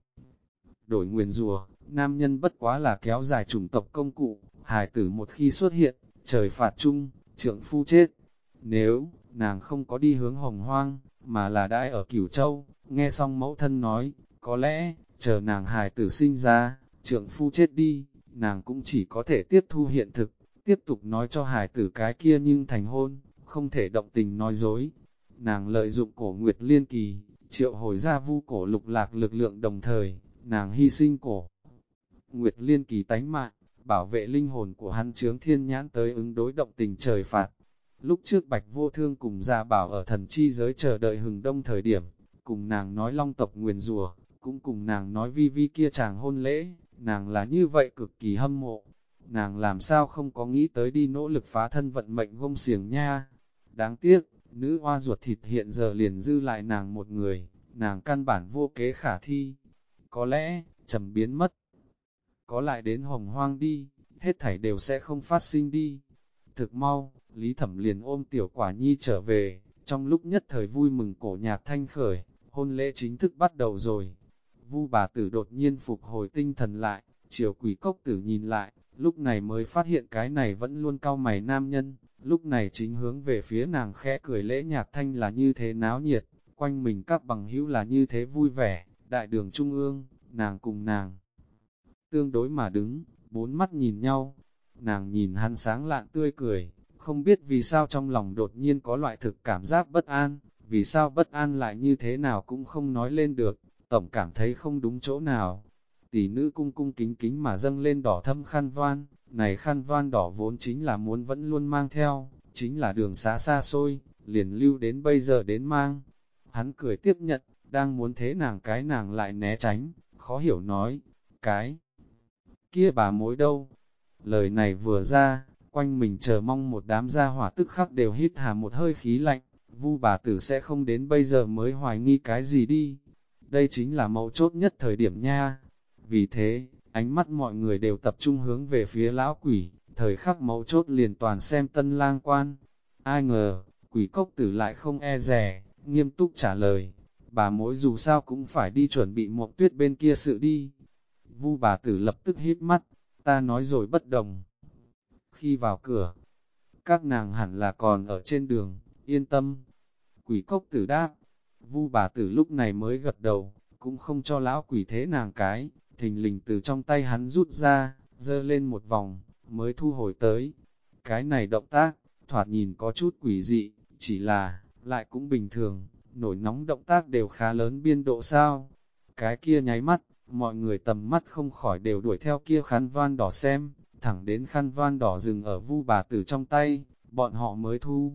Đổi nguyền rùa, nam nhân bất quá là kéo dài chủng tộc công cụ, hài tử một khi xuất hiện, trời phạt chung, trượng phu chết. Nếu, nàng không có đi hướng Hồng Hoang, mà là đãi ở Cửu Châu, nghe xong mẫu thân nói, có lẽ, chờ nàng hài tử sinh ra, trượng phu chết đi, nàng cũng chỉ có thể tiếp thu hiện thực, tiếp tục nói cho hài tử cái kia nhưng thành hôn, không thể động tình nói dối. Nàng lợi dụng cổ Nguyệt Liên Kỳ, triệu hồi ra Vu cổ Lục Lạc lực lượng đồng thời, nàng hy sinh cổ Nguyệt Liên Kỳ tánh mạng, bảo vệ linh hồn của hắn chướng thiên nhãn tới ứng đối động tình trời phạt. Lúc trước Bạch Vô Thương cùng Gia Bảo ở thần chi giới chờ đợi hừng đông thời điểm, cùng nàng nói long tộc nguyền rùa, cũng cùng nàng nói Vi Vi kia chàng hôn lễ, nàng là như vậy cực kỳ hâm mộ. Nàng làm sao không có nghĩ tới đi nỗ lực phá thân vận mệnh gông xiềng nha. Đáng tiếc, nữ oa ruột thịt hiện giờ liền dư lại nàng một người, nàng căn bản vô kế khả thi. Có lẽ, trầm biến mất. Có lại đến Hồng Hoang đi, hết thảy đều sẽ không phát sinh đi. Thực mau, Lý Thẩm liền ôm Tiểu Quả Nhi trở về, trong lúc nhất thời vui mừng cổ nhạc thanh khởi, hôn lễ chính thức bắt đầu rồi. Vu bà tử đột nhiên phục hồi tinh thần lại, chiều Quỷ Cốc Tử nhìn lại, lúc này mới phát hiện cái này vẫn luôn cau mày nam nhân, lúc này chính hướng về phía nàng khẽ cười lễ nhạc thanh là như thế náo nhiệt, quanh mình các bằng hữu là như thế vui vẻ, đại đường trung ương, nàng cùng nàng tương đối mà đứng, bốn mắt nhìn nhau, nàng nhìn hắn sáng lạn tươi cười, không biết vì sao trong lòng đột nhiên có loại thực cảm giác bất an, vì sao bất an lại như thế nào cũng không nói lên được, tổng cảm thấy không đúng chỗ nào. Tỷ nữ cung cung kính kính mà dâng lên đỏ thâm khăn voan, này khăn voan đỏ vốn chính là muốn vẫn luôn mang theo, chính là đường xá xa xôi, liền lưu đến bây giờ đến mang. Hắn cười tiếp nhận, đang muốn thế nàng lại né tránh, khó hiểu nói, cái kia bà mối đâu. Lời này vừa ra, quanh mình chờ mong một đám gia hỏa tức khắc đều hít hà một hơi khí lạnh, Vu bà tử sẽ không đến bây giờ mới hoài nghi cái gì đi. Đây chính là mấu chốt nhất thời điểm nha. Vì thế, ánh mắt mọi người đều tập trung hướng về phía lão quỷ, thời khắc mấu chốt liền toàn xem tân lang quan. Ai ngờ, quỷ cốc tử lại không e dè, nghiêm túc trả lời, bà mối dù sao cũng phải đi chuẩn bị Mộng Tuyết bên kia sự đi. Vu bà tử lập tức hít mắt, ta nói rồi bất đồng. Khi vào cửa, các nàng hẳn là còn ở trên đường, yên tâm. Quỷ cốc tử đáp, Vu bà tử lúc này mới gật đầu, cũng không cho lão quỷ thế nàng cái, thình lình từ trong tay hắn rút ra, dơ lên một vòng, mới thu hồi tới. Cái này động tác, thoạt nhìn có chút quỷ dị, chỉ là, lại cũng bình thường, nổi nóng động tác đều khá lớn biên độ sao. Cái kia nháy mắt, mọi người tầm mắt không khỏi đều đuổi theo kia khăn voan đỏ xem, thẳng đến khăn voan đỏ dừng ở Vu bà tử trong tay, bọn họ mới thu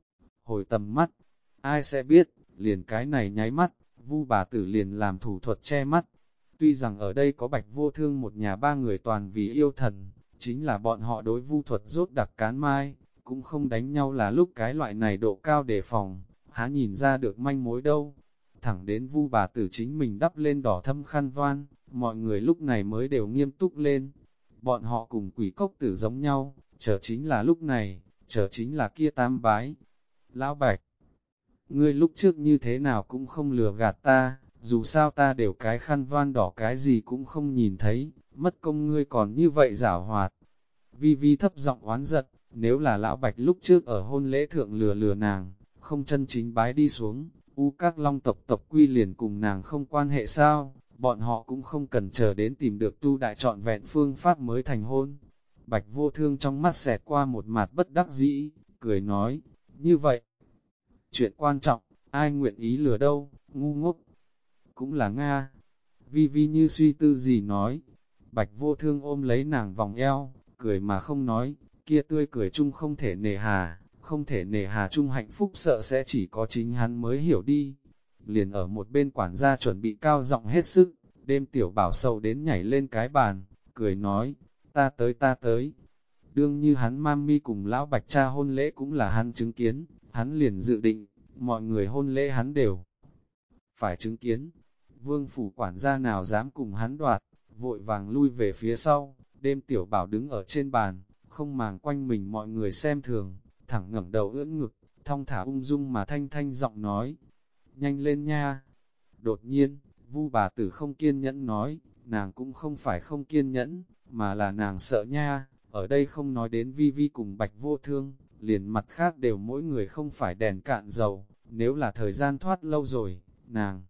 hồi tầm mắt. Ai sẽ biết, liền cái này nháy mắt, Vu bà tử liền làm thủ thuật che mắt. Tuy rằng ở đây có Bạch Vô Thương một nhà ba người toàn vì yêu thần, chính là bọn họ đối vu thuật rốt đặc cán mai, cũng không đánh nhau là lúc cái loại này độ cao đề phòng, há nhìn ra được manh mối đâu. Thẳng đến Vu bà tử chính mình đắp lên đỏ thâm khăn voan, mọi người lúc này mới đều nghiêm túc lên. Bọn họ cùng quỷ cốc tử giống nhau, chờ chính là lúc này, chờ chính là kia tam bái. Lão Bạch, ngươi lúc trước như thế nào cũng không lừa gạt ta, dù sao ta đều cái khăn voan đỏ cái gì cũng không nhìn thấy, mất công ngươi còn như vậy giảo hoạt. Vi Vi thấp giọng oán giận, nếu là lão Bạch lúc trước ở hôn lễ thượng lừa nàng, không chân chính bái đi xuống, các long tộc tộc quy liền cùng nàng không quan hệ sao, bọn họ cũng không cần chờ đến tìm được tu đại trọn vẹn phương pháp mới thành hôn. Bạch Vô Thương trong mắt xẹt qua một mặt bất đắc dĩ, cười nói, như vậy, chuyện quan trọng, ai nguyện ý lừa đâu, ngu ngốc, cũng là Nga. Vi Vi như suy tư gì nói, Bạch Vô Thương ôm lấy nàng vòng eo, cười mà không nói, kia tươi cười chung không thể nề hà, không thể nề hà chung hạnh phúc sợ sẽ chỉ có chính hắn mới hiểu đi. Liền ở một bên quản gia chuẩn bị cao giọng hết sức, đêm tiểu bảo sầu đến nhảy lên cái bàn, cười nói, ta tới. Đương như hắn mami cùng lão Bạch cha hôn lễ cũng là hắn chứng kiến, hắn liền dự định, mọi người hôn lễ hắn đều phải chứng kiến. Vương phủ quản gia nào dám cùng hắn đoạt, vội vàng lui về phía sau, đêm tiểu bảo đứng ở trên bàn, không màng quanh mình mọi người xem thường, thẳng ngẩng đầu ưỡn ngực, thong thả ung dung mà thanh thanh giọng nói, nhanh lên nha. Đột nhiên, Vu bà tử không kiên nhẫn nói, nàng cũng không phải không kiên nhẫn, mà là nàng sợ nha, ở đây không nói đến Vi Vi cùng Bạch Vô Thương, liền mặt khác đều mỗi người không phải đèn cạn dầu, nếu là thời gian thoát lâu rồi, nàng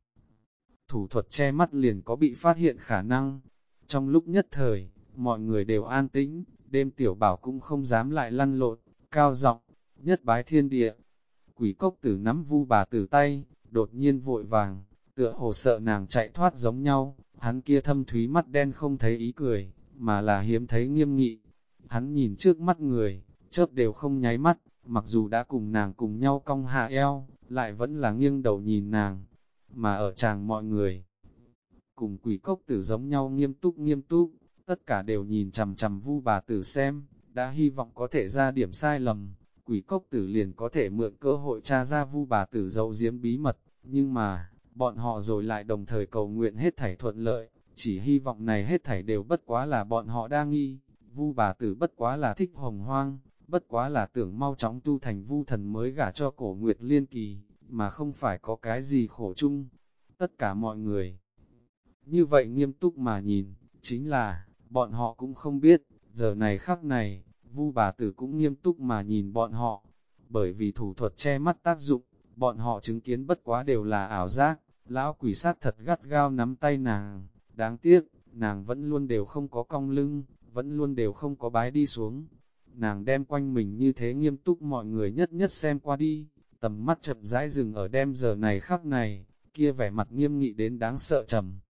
thủ thuật che mắt liền có bị phát hiện khả năng. Trong lúc nhất thời, mọi người đều an tĩnh, đêm tiểu bảo cũng không dám lại lăn lộn, cao giọng nhất bái thiên địa. Quỷ cốc tử nắm Vu bà tử tay, đột nhiên vội vàng, tựa hồ sợ nàng chạy thoát giống nhau, hắn kia thâm thúy mắt đen không thấy ý cười, mà là hiếm thấy nghiêm nghị. Hắn nhìn trước mắt người, chớp đều không nháy mắt, mặc dù đã cùng nàng cùng nhau cong hạ eo, lại vẫn là nghiêng đầu nhìn nàng. Mà ở tràng mọi người, cùng quỷ cốc tử giống nhau nghiêm túc, tất cả đều nhìn chằm chằm Vu bà tử xem, đã hy vọng có thể ra điểm sai lầm, quỷ cốc tử liền có thể mượn cơ hội tra ra Vu bà tử giấu giếm bí mật, nhưng mà, bọn họ rồi lại đồng thời cầu nguyện hết thảy thuận lợi, chỉ hy vọng này hết thảy đều bất quá là bọn họ đa nghi, Vu bà tử bất quá là thích hồng hoang, bất quá là tưởng mau chóng tu thành Vu thần mới gả cho Cổ Nguyệt Liên Kỳ, mà không phải có cái gì khổ chung. Tất cả mọi người như vậy nghiêm túc mà nhìn, chính là, bọn họ cũng không biết, giờ này khắc này, Vu bà tử cũng nghiêm túc mà nhìn bọn họ, bởi vì thủ thuật che mắt tác dụng, bọn họ chứng kiến bất quá đều là ảo giác, lão quỷ sát thật gắt gao nắm tay nàng, đáng tiếc, nàng vẫn luôn đều không có cong lưng, vẫn luôn đều không có bái đi xuống. Nàng đem quanh mình như thế nghiêm túc mọi người nhất nhất xem qua đi, tầm mắt chậm rãi dừng ở đêm giờ này khắc này, kia vẻ mặt nghiêm nghị đến đáng sợ trầm.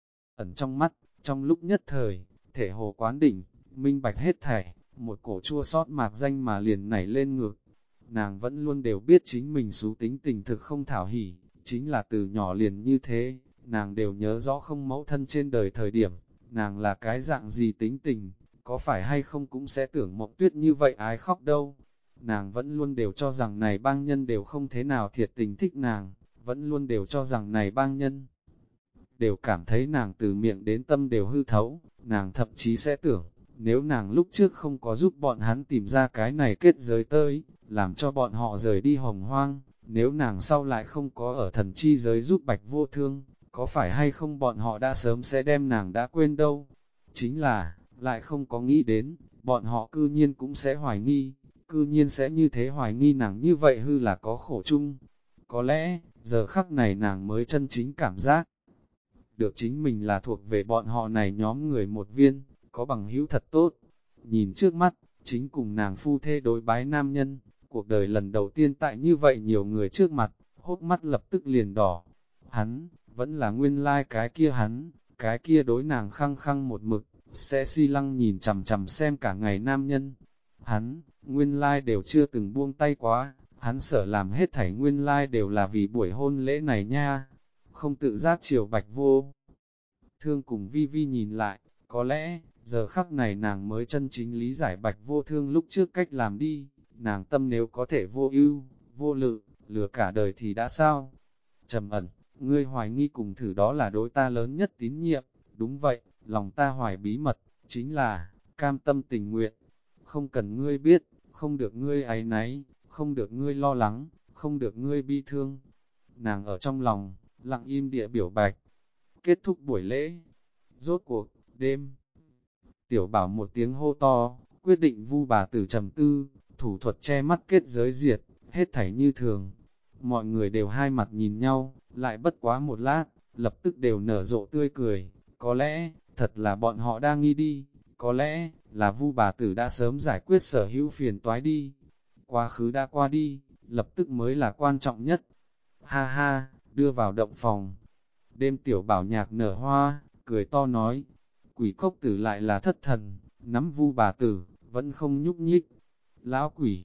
Ẩn trong mắt, trong lúc nhất thời, thể hồ quán đỉnh, minh bạch hết thảy, một cổ chua xót mạc danh mà liền nảy lên ngược. Nàng vẫn luôn đều biết chính mình xú tính tình thực không thảo hỉ, chính là từ nhỏ liền như thế, nàng đều nhớ rõ không mẫu thân trên đời thời điểm, nàng là cái dạng gì tính tình, có phải hay không cũng sẽ tưởng Mộng Tuyết như vậy ái khóc đâu. Nàng vẫn luôn đều cho rằng này bang nhân đều không thế nào thiệt tình thích nàng, vẫn luôn đều cho rằng này bang nhân đều cảm thấy nàng từ miệng đến tâm đều hư thấu, nàng thậm chí sẽ tưởng, nếu nàng lúc trước không có giúp bọn hắn tìm ra cái này kết giới tới, làm cho bọn họ rời đi hồng hoang, nếu nàng sau lại không có ở thần chi giới giúp Bạch Vô Thương, có phải hay không bọn họ đã sớm sẽ đem nàng đã quên đâu. Chính là, lại không có nghĩ đến, bọn họ cư nhiên cũng sẽ hoài nghi, cư nhiên sẽ như thế hoài nghi nàng như vậy hư là có khổ chung. Có lẽ, giờ khắc này nàng mới chân chính cảm giác được chính mình là thuộc về bọn họ này nhóm người một viên, có bằng hữu thật tốt. Nhìn trước mắt, chính cùng nàng phu thê đối bái nam nhân, cuộc đời lần đầu tiên tại như vậy nhiều người trước mặt, hốc mắt lập tức liền đỏ. Hắn, vẫn là nguyên lai cái kia hắn, cái kia đối nàng khăng khăng một mực, sẽ si lăng nhìn chằm chằm xem cả ngày nam nhân. Hắn, nguyên lai đều chưa từng buông tay quá, hắn sợ làm hết thảy nguyên lai đều là vì buổi hôn lễ này nha. Không tự giác chiều Bạch Vô Thương cùng Vi Vi nhìn lại, có lẽ, giờ khắc này nàng mới chân chính lý giải Bạch Vô Thương lúc trước cách làm đi, nàng tâm nếu có thể vô ưu, vô lự, lừa cả đời thì đã sao? Trầm ẩn, ngươi hoài nghi cùng thử đó là đối ta lớn nhất tín nhiệm, đúng vậy, lòng ta hoài bí mật, chính là, cam tâm tình nguyện, không cần ngươi biết, không được ngươi áy náy, không được ngươi lo lắng, không được ngươi bi thương. Nàng ở trong lòng, lặng im địa biểu bạch. Kết thúc buổi lễ, rốt cuộc, đêm. Tiểu bảo một tiếng hô to, quyết định Vu bà tử trầm tư, thủ thuật che mắt kết giới diệt, hết thảy như thường. Mọi người đều hai mặt nhìn nhau, lại bất quá một lát, lập tức đều nở rộ tươi cười. Có lẽ, thật là bọn họ đang nghi đi, có lẽ, là Vu bà tử đã sớm giải quyết sở hữu phiền toái đi. Quá khứ đã qua đi, lập tức mới là quan trọng nhất. Ha ha, đưa vào động phòng. Đêm tiểu bảo nhạc nở hoa, cười to nói, quỷ cốc tử lại là thất thần, nắm Vu bà tử, vẫn không nhúc nhích. Lão quỷ,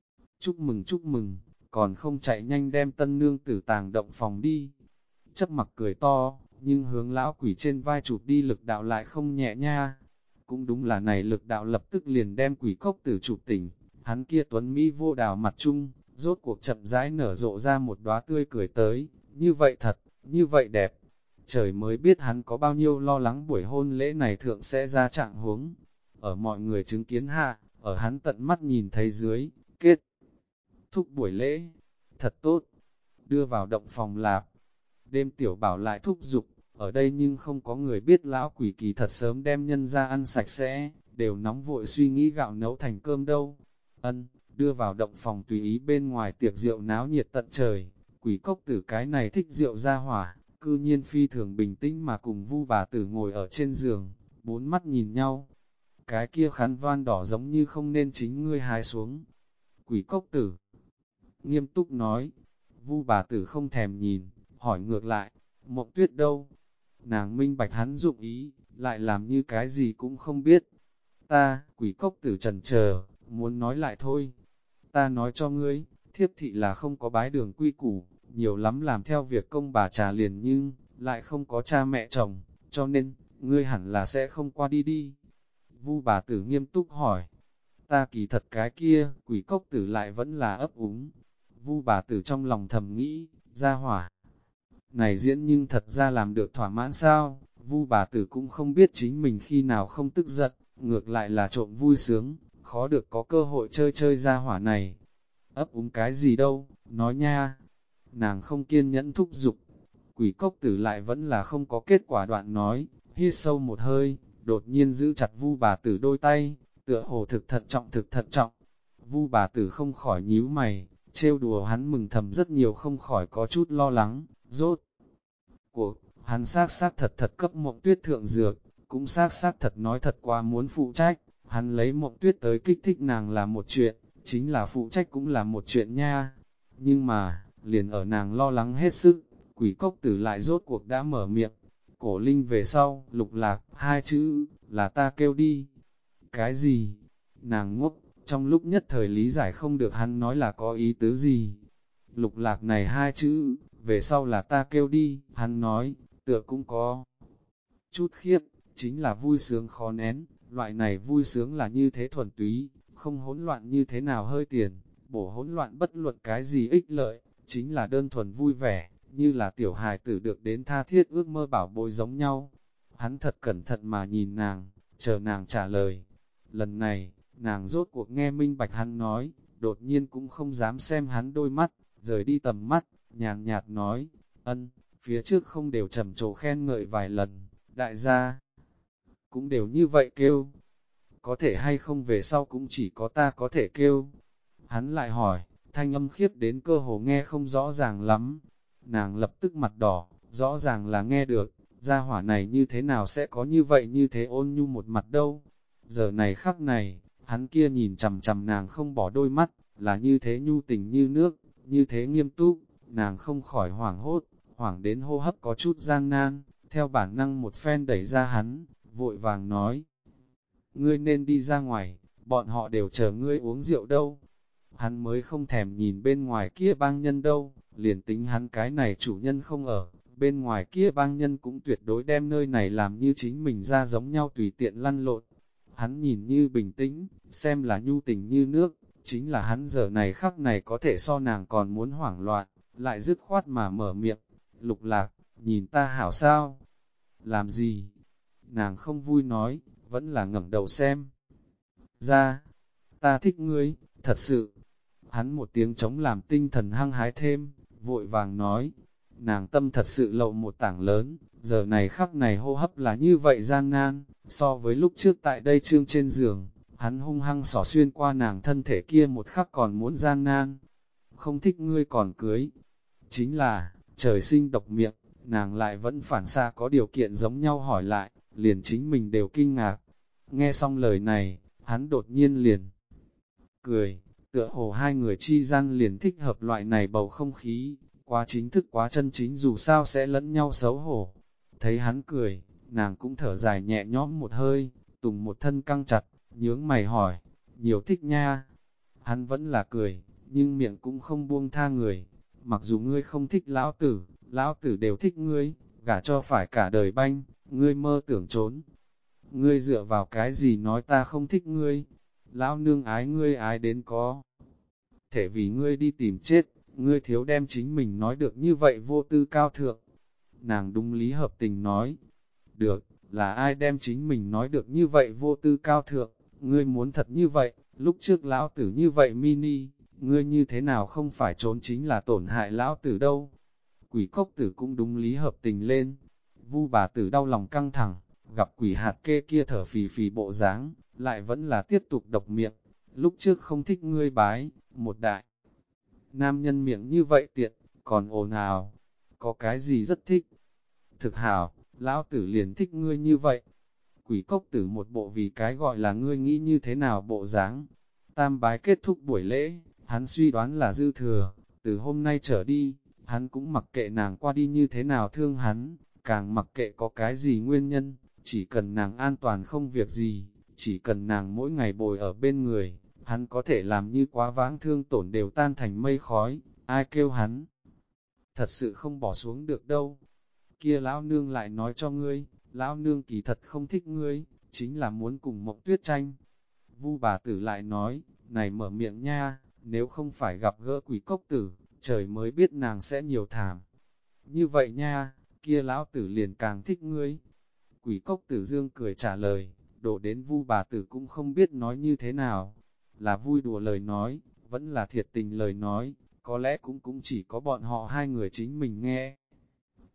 chúc mừng, còn không chạy nhanh đem tân nương tử tàng động phòng đi. Chấp mặc cười to, nhưng hướng lão quỷ trên vai chụp đi lực đạo lại không nhẹ nha. Cũng đúng là này lực đạo lập tức liền đem quỷ cốc tử chụp tỉnh, hắn kia tuấn Mỹ vô đào mặt chung, rốt cuộc chậm rãi nở rộ ra một đóa tươi cười tới, như vậy thật, như vậy đẹp. Trời mới biết hắn có bao nhiêu lo lắng buổi hôn lễ này thượng sẽ ra trạng huống. Ở mọi người chứng kiến hạ, ở hắn tận mắt nhìn thấy dưới, kết thúc buổi lễ, thật tốt, đưa vào động phòng lạp. Đêm tiểu bảo lại thúc giục, ở đây nhưng không có người biết lão quỷ kỳ thật sớm đem nhân ra ăn sạch sẽ, đều nóng vội suy nghĩ gạo nấu thành cơm đâu. Ân, đưa vào động phòng tùy ý bên ngoài tiệc rượu náo nhiệt tận trời, quỷ cốc tử cái này thích rượu ra hỏa, cư nhiên phi thường bình tĩnh mà cùng Vu bà tử ngồi ở trên giường, bốn mắt nhìn nhau. Cái kia khăn voan đỏ giống như không nên chính ngươi hái xuống. Quỷ cốc tử nghiêm túc nói, Vu bà tử không thèm nhìn, hỏi ngược lại, Mộng Tuyết đâu? Nàng minh bạch hắn dụng ý, lại làm như cái gì cũng không biết. Ta, quỷ cốc tử trần chờ, muốn nói lại thôi. Ta nói cho ngươi, thiếp thị là không có bái đường quy củ, nhiều lắm làm theo việc công bà trà liền nhưng, lại không có cha mẹ chồng, cho nên, ngươi hẳn là sẽ không qua đi đi. Vu bà tử nghiêm túc hỏi, ta kỳ thật cái kia, quỷ cốc tử lại vẫn là ấp úng. Vu bà tử trong lòng thầm nghĩ, ra hỏa. Này diễn nhưng thật ra làm được thỏa mãn sao, Vu bà tử cũng không biết chính mình khi nào không tức giận, ngược lại là trộm vui sướng, khó được có cơ hội chơi chơi ra hỏa này. Ấp úng cái gì đâu, nói nha. Nàng không kiên nhẫn thúc giục. Quỷ cốc tử lại vẫn là không có kết quả đoạn nói, hít sâu một hơi, đột nhiên giữ chặt Vu bà tử đôi tay, tựa hồ thực thận trọng thực thận trọng. Vu bà tử không khỏi nhíu mày, trêu đùa hắn mừng thầm rất nhiều không khỏi có chút lo lắng, rốt. Cuộc, hắn xác thật thật cấp Mộng Tuyết thượng dược, cũng xác thật nói thật quá muốn phụ trách, hắn lấy Mộng Tuyết tới kích thích nàng là một chuyện, chính là phụ trách cũng là một chuyện nha. Nhưng mà, liền ở nàng lo lắng hết sức, quỷ cốc tử lại rốt cuộc đã mở miệng, Cổ Linh về sau, Lục Lạc, hai chữ, là ta kêu đi. Cái gì? Nàng ngốc, trong lúc nhất thời lý giải không được hắn nói là có ý tứ gì. Lục Lạc này hai chữ, về sau là ta kêu đi, hắn nói, tựa cũng có chút khiếp, chính là vui sướng khó nén, loại này vui sướng là như thế thuần túy, không hỗn loạn như thế nào hơi tiền, bổ hỗn loạn bất luận cái gì ích lợi, chính là đơn thuần vui vẻ, như là tiểu hài tử được đến tha thiết ước mơ bảo bối giống nhau. Hắn thật cẩn thận mà nhìn nàng, chờ nàng trả lời. Lần này, nàng rốt cuộc nghe minh bạch hắn nói, đột nhiên cũng không dám xem hắn đôi mắt, rời đi tầm mắt, nhàn nhạt nói, ân, phía trước không đều trầm trồ khen ngợi vài lần, đại gia cũng đều như vậy kêu, có thể hay không về sau cũng chỉ có ta có thể kêu. Hắn lại hỏi, thanh âm khiếp đến cơ hồ nghe không rõ ràng lắm. Nàng lập tức mặt đỏ, rõ ràng là nghe được, gia hỏa này như thế nào sẽ có như vậy như thế ôn nhu một mặt đâu. Giờ này khắc này, hắn kia nhìn chằm chằm nàng không bỏ đôi mắt, là như thế nhu tình như nước, như thế nghiêm túc, nàng không khỏi hoảng hốt, hoảng đến hô hấp có chút gian nan, theo bản năng một phen đẩy ra hắn, vội vàng nói. Ngươi nên đi ra ngoài, bọn họ đều chờ ngươi uống rượu đâu. Hắn mới không thèm nhìn bên ngoài kia bang nhân đâu, liền tính hắn cái này chủ nhân không ở, bên ngoài kia bang nhân cũng tuyệt đối đem nơi này làm như chính mình ra giống nhau tùy tiện lăn lộn. Hắn nhìn như bình tĩnh, xem là nhu tình như nước, chính là hắn giờ này khắc này có thể so nàng còn muốn hoảng loạn, lại dứt khoát mà mở miệng. Lục Lạc, nhìn ta hảo sao? Làm gì? Nàng không vui nói, vẫn là ngẩng đầu xem. Ra, ta thích ngươi, thật sự. Hắn một tiếng trống làm tinh thần hăng hái thêm, vội vàng nói. Nàng tâm thật sự lậu một tảng lớn, giờ này khắc này hô hấp là như vậy gian nan, so với lúc trước tại đây trương trên giường, hắn hung hăng xỏ xuyên qua nàng thân thể kia một khắc còn muốn gian nan. Không thích ngươi còn cưới. Chính là, trời sinh độc miệng, nàng lại vẫn phản xạ có điều kiện giống nhau hỏi lại, liền chính mình đều kinh ngạc. Nghe xong lời này, hắn đột nhiên liền cười, tựa hồ hai người chi gian liền thích hợp loại này bầu không khí, quá chính thức quá chân chính dù sao sẽ lẫn nhau xấu hổ. Thấy hắn cười, nàng cũng thở dài nhẹ nhõm một hơi, tùng một thân căng chặt, nhướng mày hỏi, nhiều thích nha. Hắn vẫn là cười, nhưng miệng cũng không buông tha người. Mặc dù ngươi không thích lão tử đều thích ngươi, gả cho phải cả đời banh, ngươi mơ tưởng trốn. Ngươi dựa vào cái gì nói ta không thích ngươi? Lão nương ái ngươi ái đến có. Thể vì ngươi đi tìm chết, ngươi thiếu đem chính mình nói được như vậy vô tư cao thượng. Nàng đúng lý hợp tình nói. Được, là ai đem chính mình nói được như vậy vô tư cao thượng, ngươi muốn thật như vậy, lúc trước lão tử như vậy mini, ngươi như thế nào không phải trốn chính là tổn hại lão tử đâu. Quỷ cốc tử cũng đúng lý hợp tình lên. Vu bà tử đau lòng căng thẳng, gặp quỷ hạt kê kia thở phì phì bộ dáng, lại vẫn là tiếp tục độc miệng. Lúc trước không thích ngươi bái, một đại nam nhân miệng như vậy tiện, còn ồn ào, có cái gì rất thích. Thực hảo, lão tử liền thích ngươi như vậy. Quỷ cốc tử một bộ vì cái gọi là ngươi nghĩ như thế nào bộ dáng. Tam bái kết thúc buổi lễ, hắn suy đoán là dư thừa, từ hôm nay trở đi, hắn cũng mặc kệ nàng qua đi như thế nào thương hắn, càng mặc kệ có cái gì nguyên nhân, chỉ cần nàng an toàn không việc gì, chỉ cần nàng mỗi ngày bồi ở bên người, hắn có thể làm như quá vãng thương tổn đều tan thành mây khói, ai kêu hắn. Thật sự không bỏ xuống được đâu. Kia lão nương lại nói cho ngươi, lão nương kỳ thật không thích ngươi, chính là muốn cùng Mộng Tuyết tranh. Vu bà tử lại nói, này mở miệng nha, nếu không phải gặp gỡ quỷ cốc tử, trời mới biết nàng sẽ nhiều thảm. Như vậy nha, kia lão tử liền càng thích ngươi. Quỷ cốc tử dương cười trả lời, đổ đến Vu bà tử cũng không biết nói như thế nào. Là vui đùa lời nói, vẫn là thiệt tình lời nói, có lẽ cũng chỉ có bọn họ hai người chính mình nghe.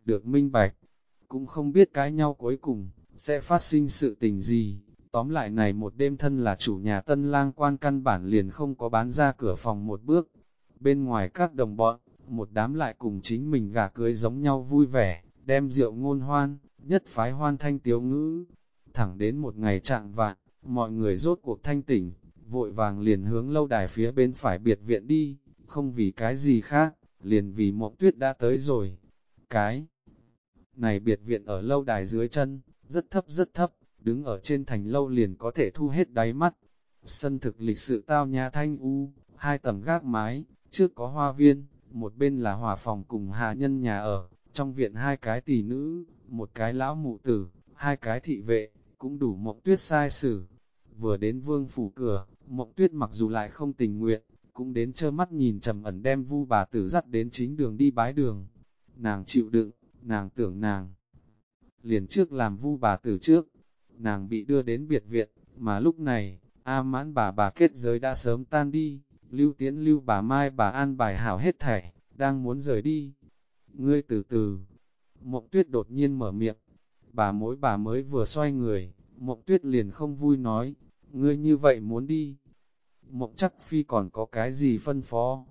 được minh bạch, cũng không biết cãi nhau cuối cùng, sẽ phát sinh sự tình gì. Tóm lại này một đêm thân là chủ nhà tân lang quan căn bản liền không có bán ra cửa phòng một bước. Bên ngoài các đồng bọn, một đám lại cùng chính mình gà cưới giống nhau vui vẻ, đem rượu ngôn hoan, nhất phái hoan thanh tiếu ngữ. Thẳng đến một ngày trạng vạng, mọi người rốt cuộc thanh tỉnh, vội vàng liền hướng lâu đài phía bên phải biệt viện đi, không vì cái gì khác, liền vì Mộng Tuyết đã tới rồi. Cái này biệt viện ở lâu đài dưới chân, rất thấp, đứng ở trên thành lâu liền có thể thu hết đáy mắt. Sân thực lịch sự tao nhã thanh u, 2 tầng gác mái, trước có hoa viên, một bên là hòa phòng cùng hạ nhân nhà ở, trong viện 2 cái tỷ nữ, một cái lão mụ tử, 2 cái thị vệ, cũng đủ Mộng Tuyết sai xử. Vừa đến vương phủ cửa, Mộng Tuyết mặc dù lại không tình nguyện, cũng đến trơ mắt nhìn Trầm Ẩn đem Vu bà tử dắt đến chính đường đi bái đường. Nàng chịu đựng, nàng tưởng nàng liền trước làm Vu bà tử trước, nàng bị đưa đến biệt viện, mà lúc này, A Mãn bà kết giới đã sớm tan đi, Lưu Tiễn Lưu bà Mai bà an bài hảo hết thảy, đang muốn rời đi. Ngươi từ từ, Mộng Tuyết đột nhiên mở miệng, bà mới vừa xoay người, Mộng Tuyết liền không vui nói, ngươi như vậy muốn đi. Mộng Chắc Phi còn có cái gì phân phó?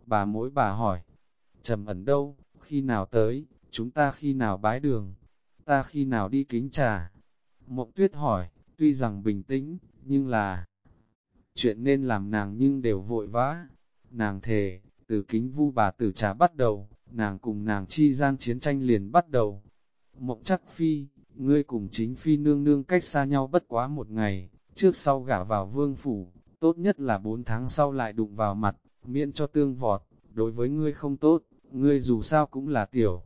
Bà hỏi, Trầm Ẩn đâu, khi nào tới, chúng ta khi nào bái đường, ta khi nào đi kính trà? Mộng Tuyết hỏi, tuy rằng bình tĩnh, nhưng là chuyện nên làm nàng nhưng đều vội vã. Nàng thề, từ kính Vu bà tử trà bắt đầu, nàng cùng nàng chi gian chiến tranh liền bắt đầu. Mộng Chắc Phi, ngươi cùng chính Phi nương nương cách xa nhau bất quá một ngày, trước sau gả vào vương phủ, tốt nhất là 4 tháng sau lại đụng vào mặt, miễn cho tương vọt, đối với ngươi không tốt, ngươi dù sao cũng là tiểu.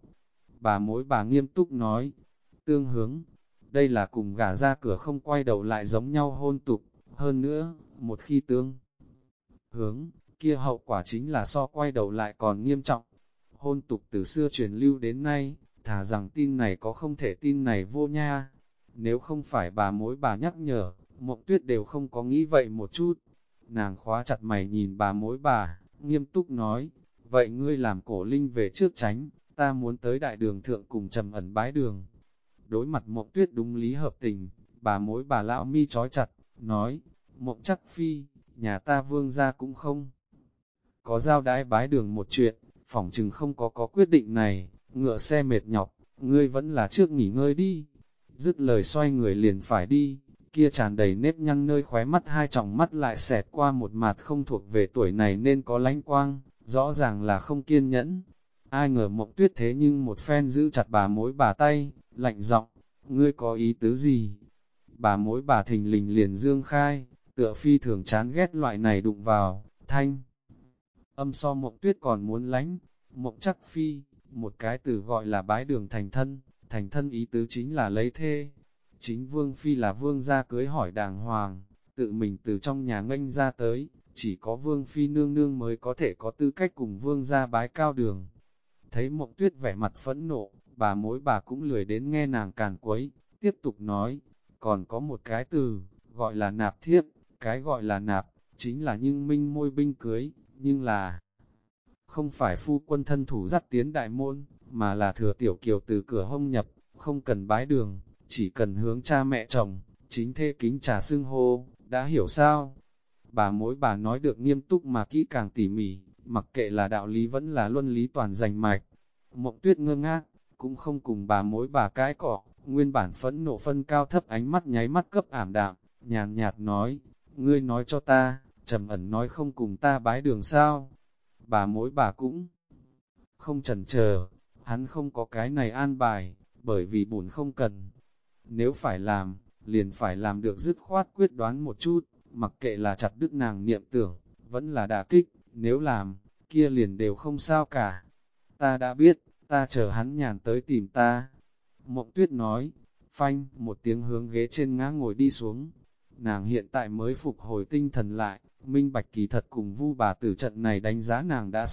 Bà nghiêm túc nói, tương hướng, đây là cùng gả ra cửa không quay đầu lại giống nhau hôn tục, hơn nữa, một khi tương hướng, kia hậu quả chính là so quay đầu lại còn nghiêm trọng. Hôn tục từ xưa truyền lưu đến nay, thà rằng tin này có không thể tin này vô nha. Nếu không phải bà nhắc nhở, Mộng Tuyết đều không có nghĩ vậy một chút. Nàng khóa chặt mày nhìn bà, nghiêm túc nói, vậy ngươi làm Cổ Linh về trước tránh, ta muốn tới đại đường thượng cùng Trầm Ẩn bái đường. Đối mặt Mộng Tuyết đúng lý hợp tình, bà lão mi trói chặt, nói, Mộng Chắc Phi, nhà ta vương gia cũng không có giao đãi bái đường một chuyện, phỏng chừng không có quyết định này, ngựa xe mệt nhọc, ngươi vẫn là trước nghỉ ngơi đi. Dứt lời xoay người liền phải đi, kia tràn đầy nếp nhăn nơi khóe mắt 2 tròng mắt lại xẹt qua một mặt không thuộc về tuổi này nên có lánh quang, rõ ràng là không kiên nhẫn. Ai ngờ Mộng Tuyết thế nhưng một phen giữ chặt bà tay, lạnh giọng, ngươi có ý tứ gì? Bà thình lình liền dương khai, tựa phi thường chán ghét loại này đụng vào, thanh. Âm so Mộng Tuyết còn muốn lánh, Mộng Chắc Phi, một cái từ gọi là bái đường thành thân ý tứ chính là lấy thê. Chính Vương Phi là Vương gia cưới hỏi đàng hoàng, tự mình từ trong nhà nghênh ra tới, chỉ có Vương Phi nương nương mới có thể có tư cách cùng Vương gia bái cao đường. Thấy Mộng Tuyết vẻ mặt phẫn nộ, bà cũng lười đến nghe nàng càn quấy, tiếp tục nói, còn có một cái từ, gọi là nạp thiếp, cái gọi là nạp, chính là nhưng minh môi binh cưới, nhưng là không phải phu quân thân thủ dắt tiến đại môn, mà là thừa tiểu kiều từ cửa hông nhập, không cần bái đường, chỉ cần hướng cha mẹ chồng, chính thê kính trà xưng hô, đã hiểu sao? Bà nói được nghiêm túc mà kỹ càng tỉ mỉ, mặc kệ là đạo lý vẫn là luân lý toàn rành mạch. Mộng Tuyết ngơ ngác, cũng không cùng bà cãi cọ, nguyên bản phẫn nộ phân cao thấp ánh mắt nháy mắt cấp ảm đạm, nhàn nhạt nói, ngươi nói cho ta, Trầm Ẩn nói không cùng ta bái đường sao? Bà cũng không chần chờ, hắn không có cái này an bài, bởi vì bổn không cần. Nếu phải làm, liền phải làm được dứt khoát quyết đoán một chút, mặc kệ là chặt đứt nàng niệm tưởng, vẫn là đả kích, nếu làm, kia liền đều không sao cả. Ta đã biết, ta chờ hắn nhàn tới tìm ta. Mộng Tuyết nói, phanh, một tiếng hướng ghế trên ngã ngồi đi xuống. Nàng hiện tại mới phục hồi tinh thần lại, minh bạch kỳ thật cùng Vu bà tử trận này đánh giá nàng đã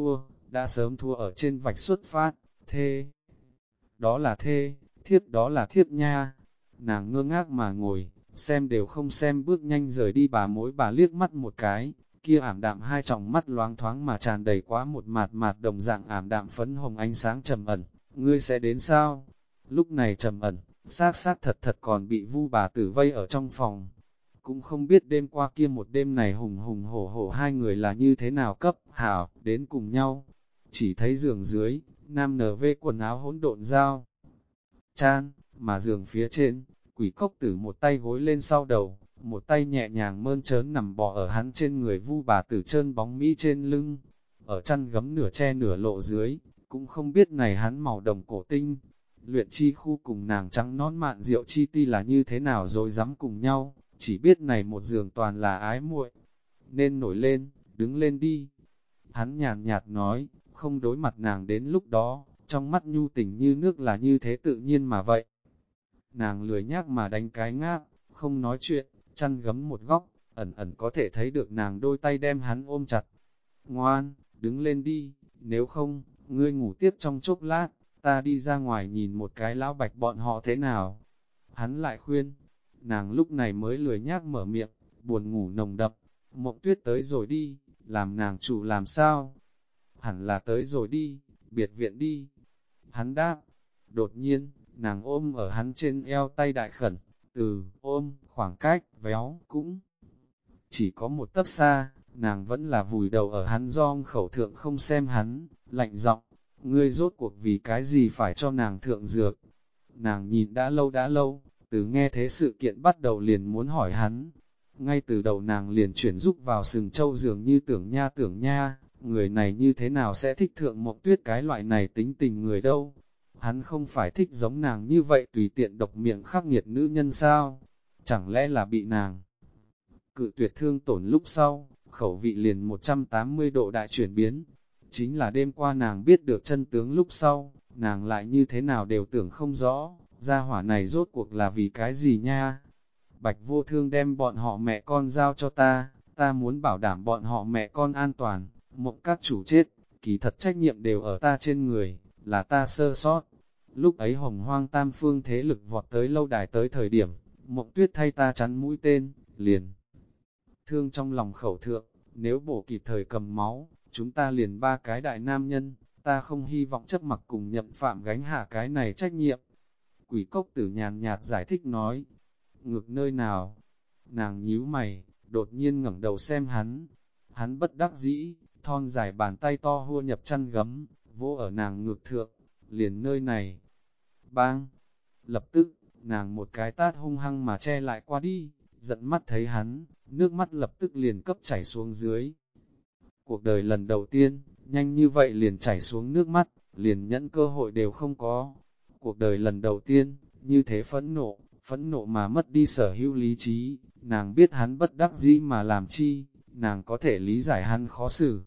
sớm thua ở trên vạch xuất phát, thê. Đó là thê, thiếp đó là thiếp nha. Nàng ngơ ngác mà ngồi, xem đều không xem bước nhanh rời đi bà liếc mắt một cái, kia ảm đạm 2 tròng mắt loáng thoáng mà tràn đầy quá một mạt đồng dạng ảm đạm phấn hồng ánh sáng trầm ẩn, ngươi sẽ đến sao? Lúc này Trầm Ẩn, xác xác thật thật còn bị Vu bà tử vây ở trong phòng. Cũng không biết đêm qua kia một đêm này hùng hùng hổ hổ hai người là như thế nào cấp, hảo, đến cùng nhau. Chỉ thấy giường dưới, nam NV quần áo hỗn độn dao chan, mà giường phía trên, quỷ cốc tử một tay gối lên sau đầu, một tay nhẹ nhàng mơn trớn nằm bò ở hắn trên người Vu bà tử trơn bóng mỹ trên lưng, ở chăn gấm nửa che nửa lộ dưới, cũng không biết này hắn màu đồng cổ tinh. Luyện chi khu cùng nàng trắng nón mạn rượu chi ti là như thế nào rồi dám cùng nhau, chỉ biết này một giường toàn là ái muội. Nên nổi lên, đứng lên đi. Hắn nhàn nhạt nói, không đối mặt nàng đến lúc đó, trong mắt nhu tình như nước là như thế tự nhiên mà vậy. Nàng lười nhác mà đánh cái ngáp, không nói chuyện, chăn gấm một góc, ẩn ẩn có thể thấy được nàng đôi tay đem hắn ôm chặt. Ngoan, đứng lên đi, nếu không, ngươi ngủ tiếp trong chốc lát, ta đi ra ngoài nhìn một cái lão bạch bọn họ thế nào. Hắn lại khuyên, nàng lúc này mới lười nhác mở miệng, buồn ngủ nồng đậm, Mộng Tuyết tới rồi đi, làm nàng chủ làm sao? Hẳn là tới rồi đi, biệt viện đi. Hắn đáp, đột nhiên, nàng ôm ở hắn trên eo tay đại khẩn, từ ôm, khoảng cách, véo, cũng chỉ có một tấc xa, nàng vẫn là vùi đầu ở hắn giong khẩu thượng không xem hắn, lạnh giọng, ngươi rốt cuộc vì cái gì phải cho nàng thượng dược. Nàng nhìn đã lâu, từ nghe thế sự kiện bắt đầu liền muốn hỏi hắn. Ngay từ đầu nàng liền chuyển giúp vào sừng châu dường như tưởng nha, người này như thế nào sẽ thích thượng Mộng Tuyết cái loại này tính tình người đâu. Hắn không phải thích giống nàng như vậy tùy tiện độc miệng khắc nghiệt nữ nhân sao? Chẳng lẽ là bị nàng cự tuyệt thương tổn lúc sau, khẩu vị liền 180 độ đại chuyển biến. Chính là đêm qua nàng biết được chân tướng lúc sau, nàng lại như thế nào đều tưởng không rõ, gia hỏa này rốt cuộc là vì cái gì nha. Bạch Vô Thương đem bọn họ mẹ con giao cho ta muốn bảo đảm bọn họ mẹ con an toàn, Mộng các chủ chết, kỳ thật trách nhiệm đều ở ta trên người, là ta sơ sót. Lúc ấy Hồng Hoang Tam Phương thế lực vọt tới lâu đài tới thời điểm, Mộng Tuyết thay ta chắn mũi tên, liền thương trong lòng khẩu thượng, nếu bổ kịp thời cầm máu, chúng ta liền ba cái đại nam nhân, ta không hy vọng chấp mặc cùng nhậm phạm gánh hạ cái này trách nhiệm. Quỷ cốc tử nhàn nhạt giải thích nói, ngược nơi nào? Nàng nhíu mày, đột nhiên ngẩng đầu xem hắn bất đắc dĩ, thon dài bàn tay to hua nhập chăn gấm, vỗ ở nàng ngược thượng, liền nơi này. Bang! Lập tức, nàng một cái tát hung hăng mà che lại qua đi, giận mắt thấy hắn, nước mắt lập tức liền cấp chảy xuống dưới. Cuộc đời lần đầu tiên, nhanh như vậy liền chảy xuống nước mắt, liền nhẫn cơ hội đều không có. Cuộc đời lần đầu tiên, như thế phẫn nộ mà mất đi sở hữu lý trí, nàng biết hắn bất đắc dĩ mà làm chi, nàng có thể lý giải hắn khó xử,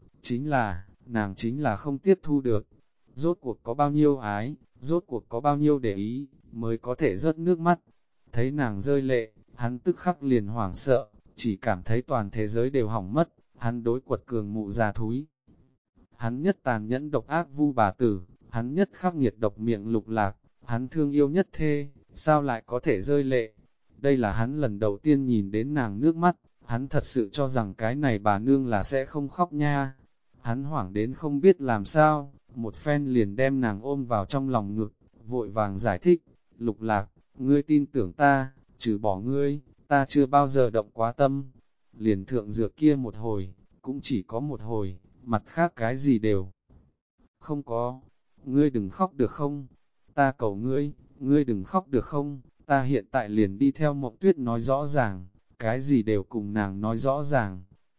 nàng chính là không tiếp thu được. Rốt cuộc có bao nhiêu ái, rốt cuộc có bao nhiêu để ý, mới có thể rớt nước mắt. Thấy nàng rơi lệ, hắn tức khắc liền hoảng sợ, chỉ cảm thấy toàn thế giới đều hỏng mất, hắn đối quật cường mụ già thúi. Hắn nhất tàn nhẫn độc ác Vu bà tử, hắn nhất khắc nghiệt độc miệng Lục Lạc, hắn thương yêu nhất thê, sao lại có thể rơi lệ? Đây là hắn lần đầu tiên nhìn đến nàng nước mắt, hắn thật sự cho rằng cái này bà nương là sẽ không khóc nha. Hắn hoảng đến không biết làm sao, một phen liền đem nàng ôm vào trong lòng ngực, vội vàng giải thích, Lục Lạc, ngươi tin tưởng ta, trừ bỏ ngươi, ta chưa bao giờ động quá tâm. Liền thượng dược kia một hồi, cũng chỉ có một hồi, mặt khác cái gì đều không có. Ngươi đừng khóc được không? Ta cầu ngươi, ngươi đừng khóc được không? Ta hiện tại liền đi theo Mộng Tuyết nói rõ ràng, cái gì đều cùng nàng nói rõ ràng.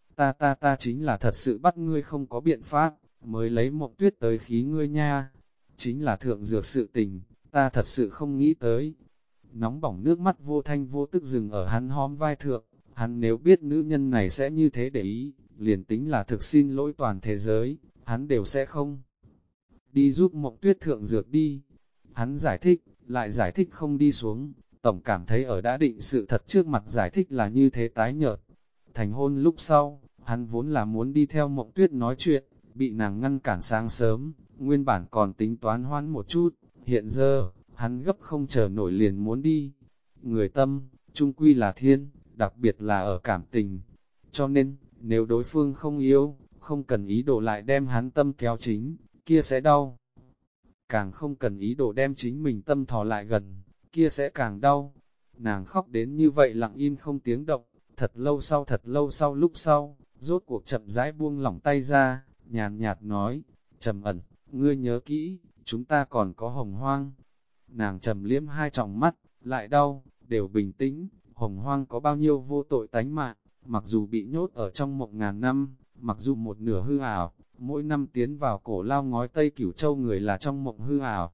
Ta chính là thật sự bắt ngươi không có biện pháp, mới lấy Mộng Tuyết tới khí ngươi nha. Chính là thượng dược sự tình, ta thật sự không nghĩ tới. Nóng bỏng nước mắt vô thanh vô tức dừng ở hắn hóm vai thượng, hắn nếu biết nữ nhân này sẽ như thế để ý, liền tính là thực xin lỗi toàn thế giới, hắn đều sẽ không đi giúp Mộng Tuyết thượng dược đi. Hắn giải thích, lại giải thích không đi xuống, tổng cảm thấy ở đã định sự thật trước mặt giải thích là như thế tái nhợt. Thành hôn lúc sau, hắn vốn là muốn đi theo Mộng Tuyết nói chuyện, bị nàng ngăn cản sáng sớm, nguyên bản còn tính toán hoãn một chút, hiện giờ, hắn gấp không chờ nổi liền muốn đi. Người tâm, chung quy là thiên, đặc biệt là ở cảm tình. Cho nên, nếu đối phương không yêu, không cần ý đồ lại đem hắn tâm kéo chính, kia sẽ đau. càng không cần ý đồ đem chính mình tâm thò lại gần, kia sẽ càng đau. Nàng khóc đến như vậy lặng im không tiếng động, thật lâu sau lúc sau, rốt cuộc chậm rãi buông lỏng tay ra, nhàn nhạt nói, Trầm Ẩn, ngươi nhớ kỹ, chúng ta còn có Hồng Hoang. Nàng trầm liếm hai tròng mắt, lại đau, đều bình tĩnh, Hồng Hoang có bao nhiêu vô tội tánh mạng, mặc dù bị nhốt ở trong mộng ngàn năm, mặc dù một nửa hư ảo, mỗi năm tiến vào cổ lao ngói Tây Cửu Châu người là trong mộng hư ảo.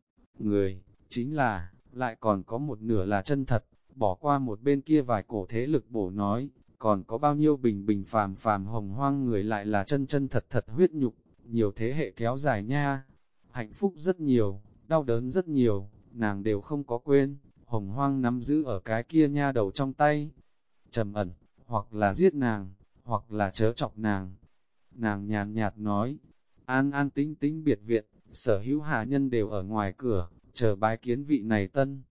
Người, chính là, lại còn có một nửa là chân thật, bỏ qua một bên kia vài cổ thế lực bổ nói, còn có bao nhiêu bình bình phàm phàm Hồng Hoang người lại là chân chân thật thật huyết nhục, nhiều thế hệ kéo dài nha. Hạnh phúc rất nhiều, đau đớn rất nhiều, nàng đều không có quên, Hồng Hoang nắm giữ ở cái kia nha đầu trong tay. Trầm Ẩn, hoặc là giết nàng, hoặc là chớ chọc nàng. Nàng nhàn nhạt nói, an an tĩnh tĩnh biệt viện, sở hữu hạ nhân đều ở ngoài cửa, chờ bái kiến vị này tân.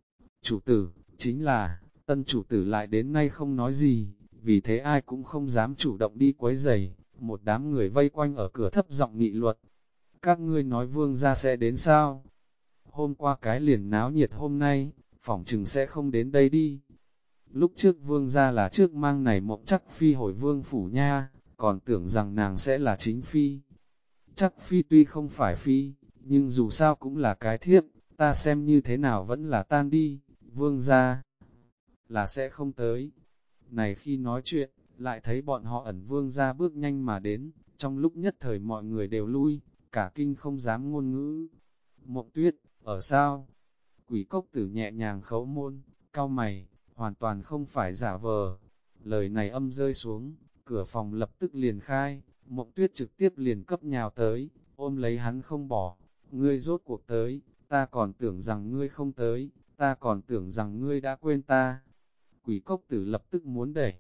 Chủ tử, chính là, tân chủ tử lại đến nay không nói gì, vì thế ai cũng không dám chủ động đi quấy rầy. Một đám người vây quanh ở cửa thấp giọng nghị luật. Các ngươi nói vương gia sẽ đến sao? Hôm qua cái liền náo nhiệt hôm nay, phỏng chừng sẽ không đến đây đi. Lúc trước vương gia là trước mang này mộng chắc phi hồi vương phủ nha, còn tưởng rằng nàng sẽ là chính phi. Chắc phi tuy không phải phi, nhưng dù sao cũng là cái thiếp, ta xem như thế nào vẫn là tan đi, vương gia là sẽ không tới. Này khi nói chuyện, lại thấy bọn họ ẩn vương gia bước nhanh mà đến, trong lúc nhất thời mọi người đều lui, cả kinh không dám ngôn ngữ. Mộng Tuyết, ở sao? Quỷ cốc tử nhẹ nhàng khấu môn, cau mày, hoàn toàn không phải giả vờ. Lời này âm rơi xuống, cửa phòng lập tức liền khai, Mộng Tuyết trực tiếp liền cấp nhào tới, ôm lấy hắn không bỏ. Ngươi rốt cuộc tới, ta còn tưởng rằng ngươi không tới, ta còn tưởng rằng ngươi đã quên ta. Quỷ cốc tử lập tức muốn đẩy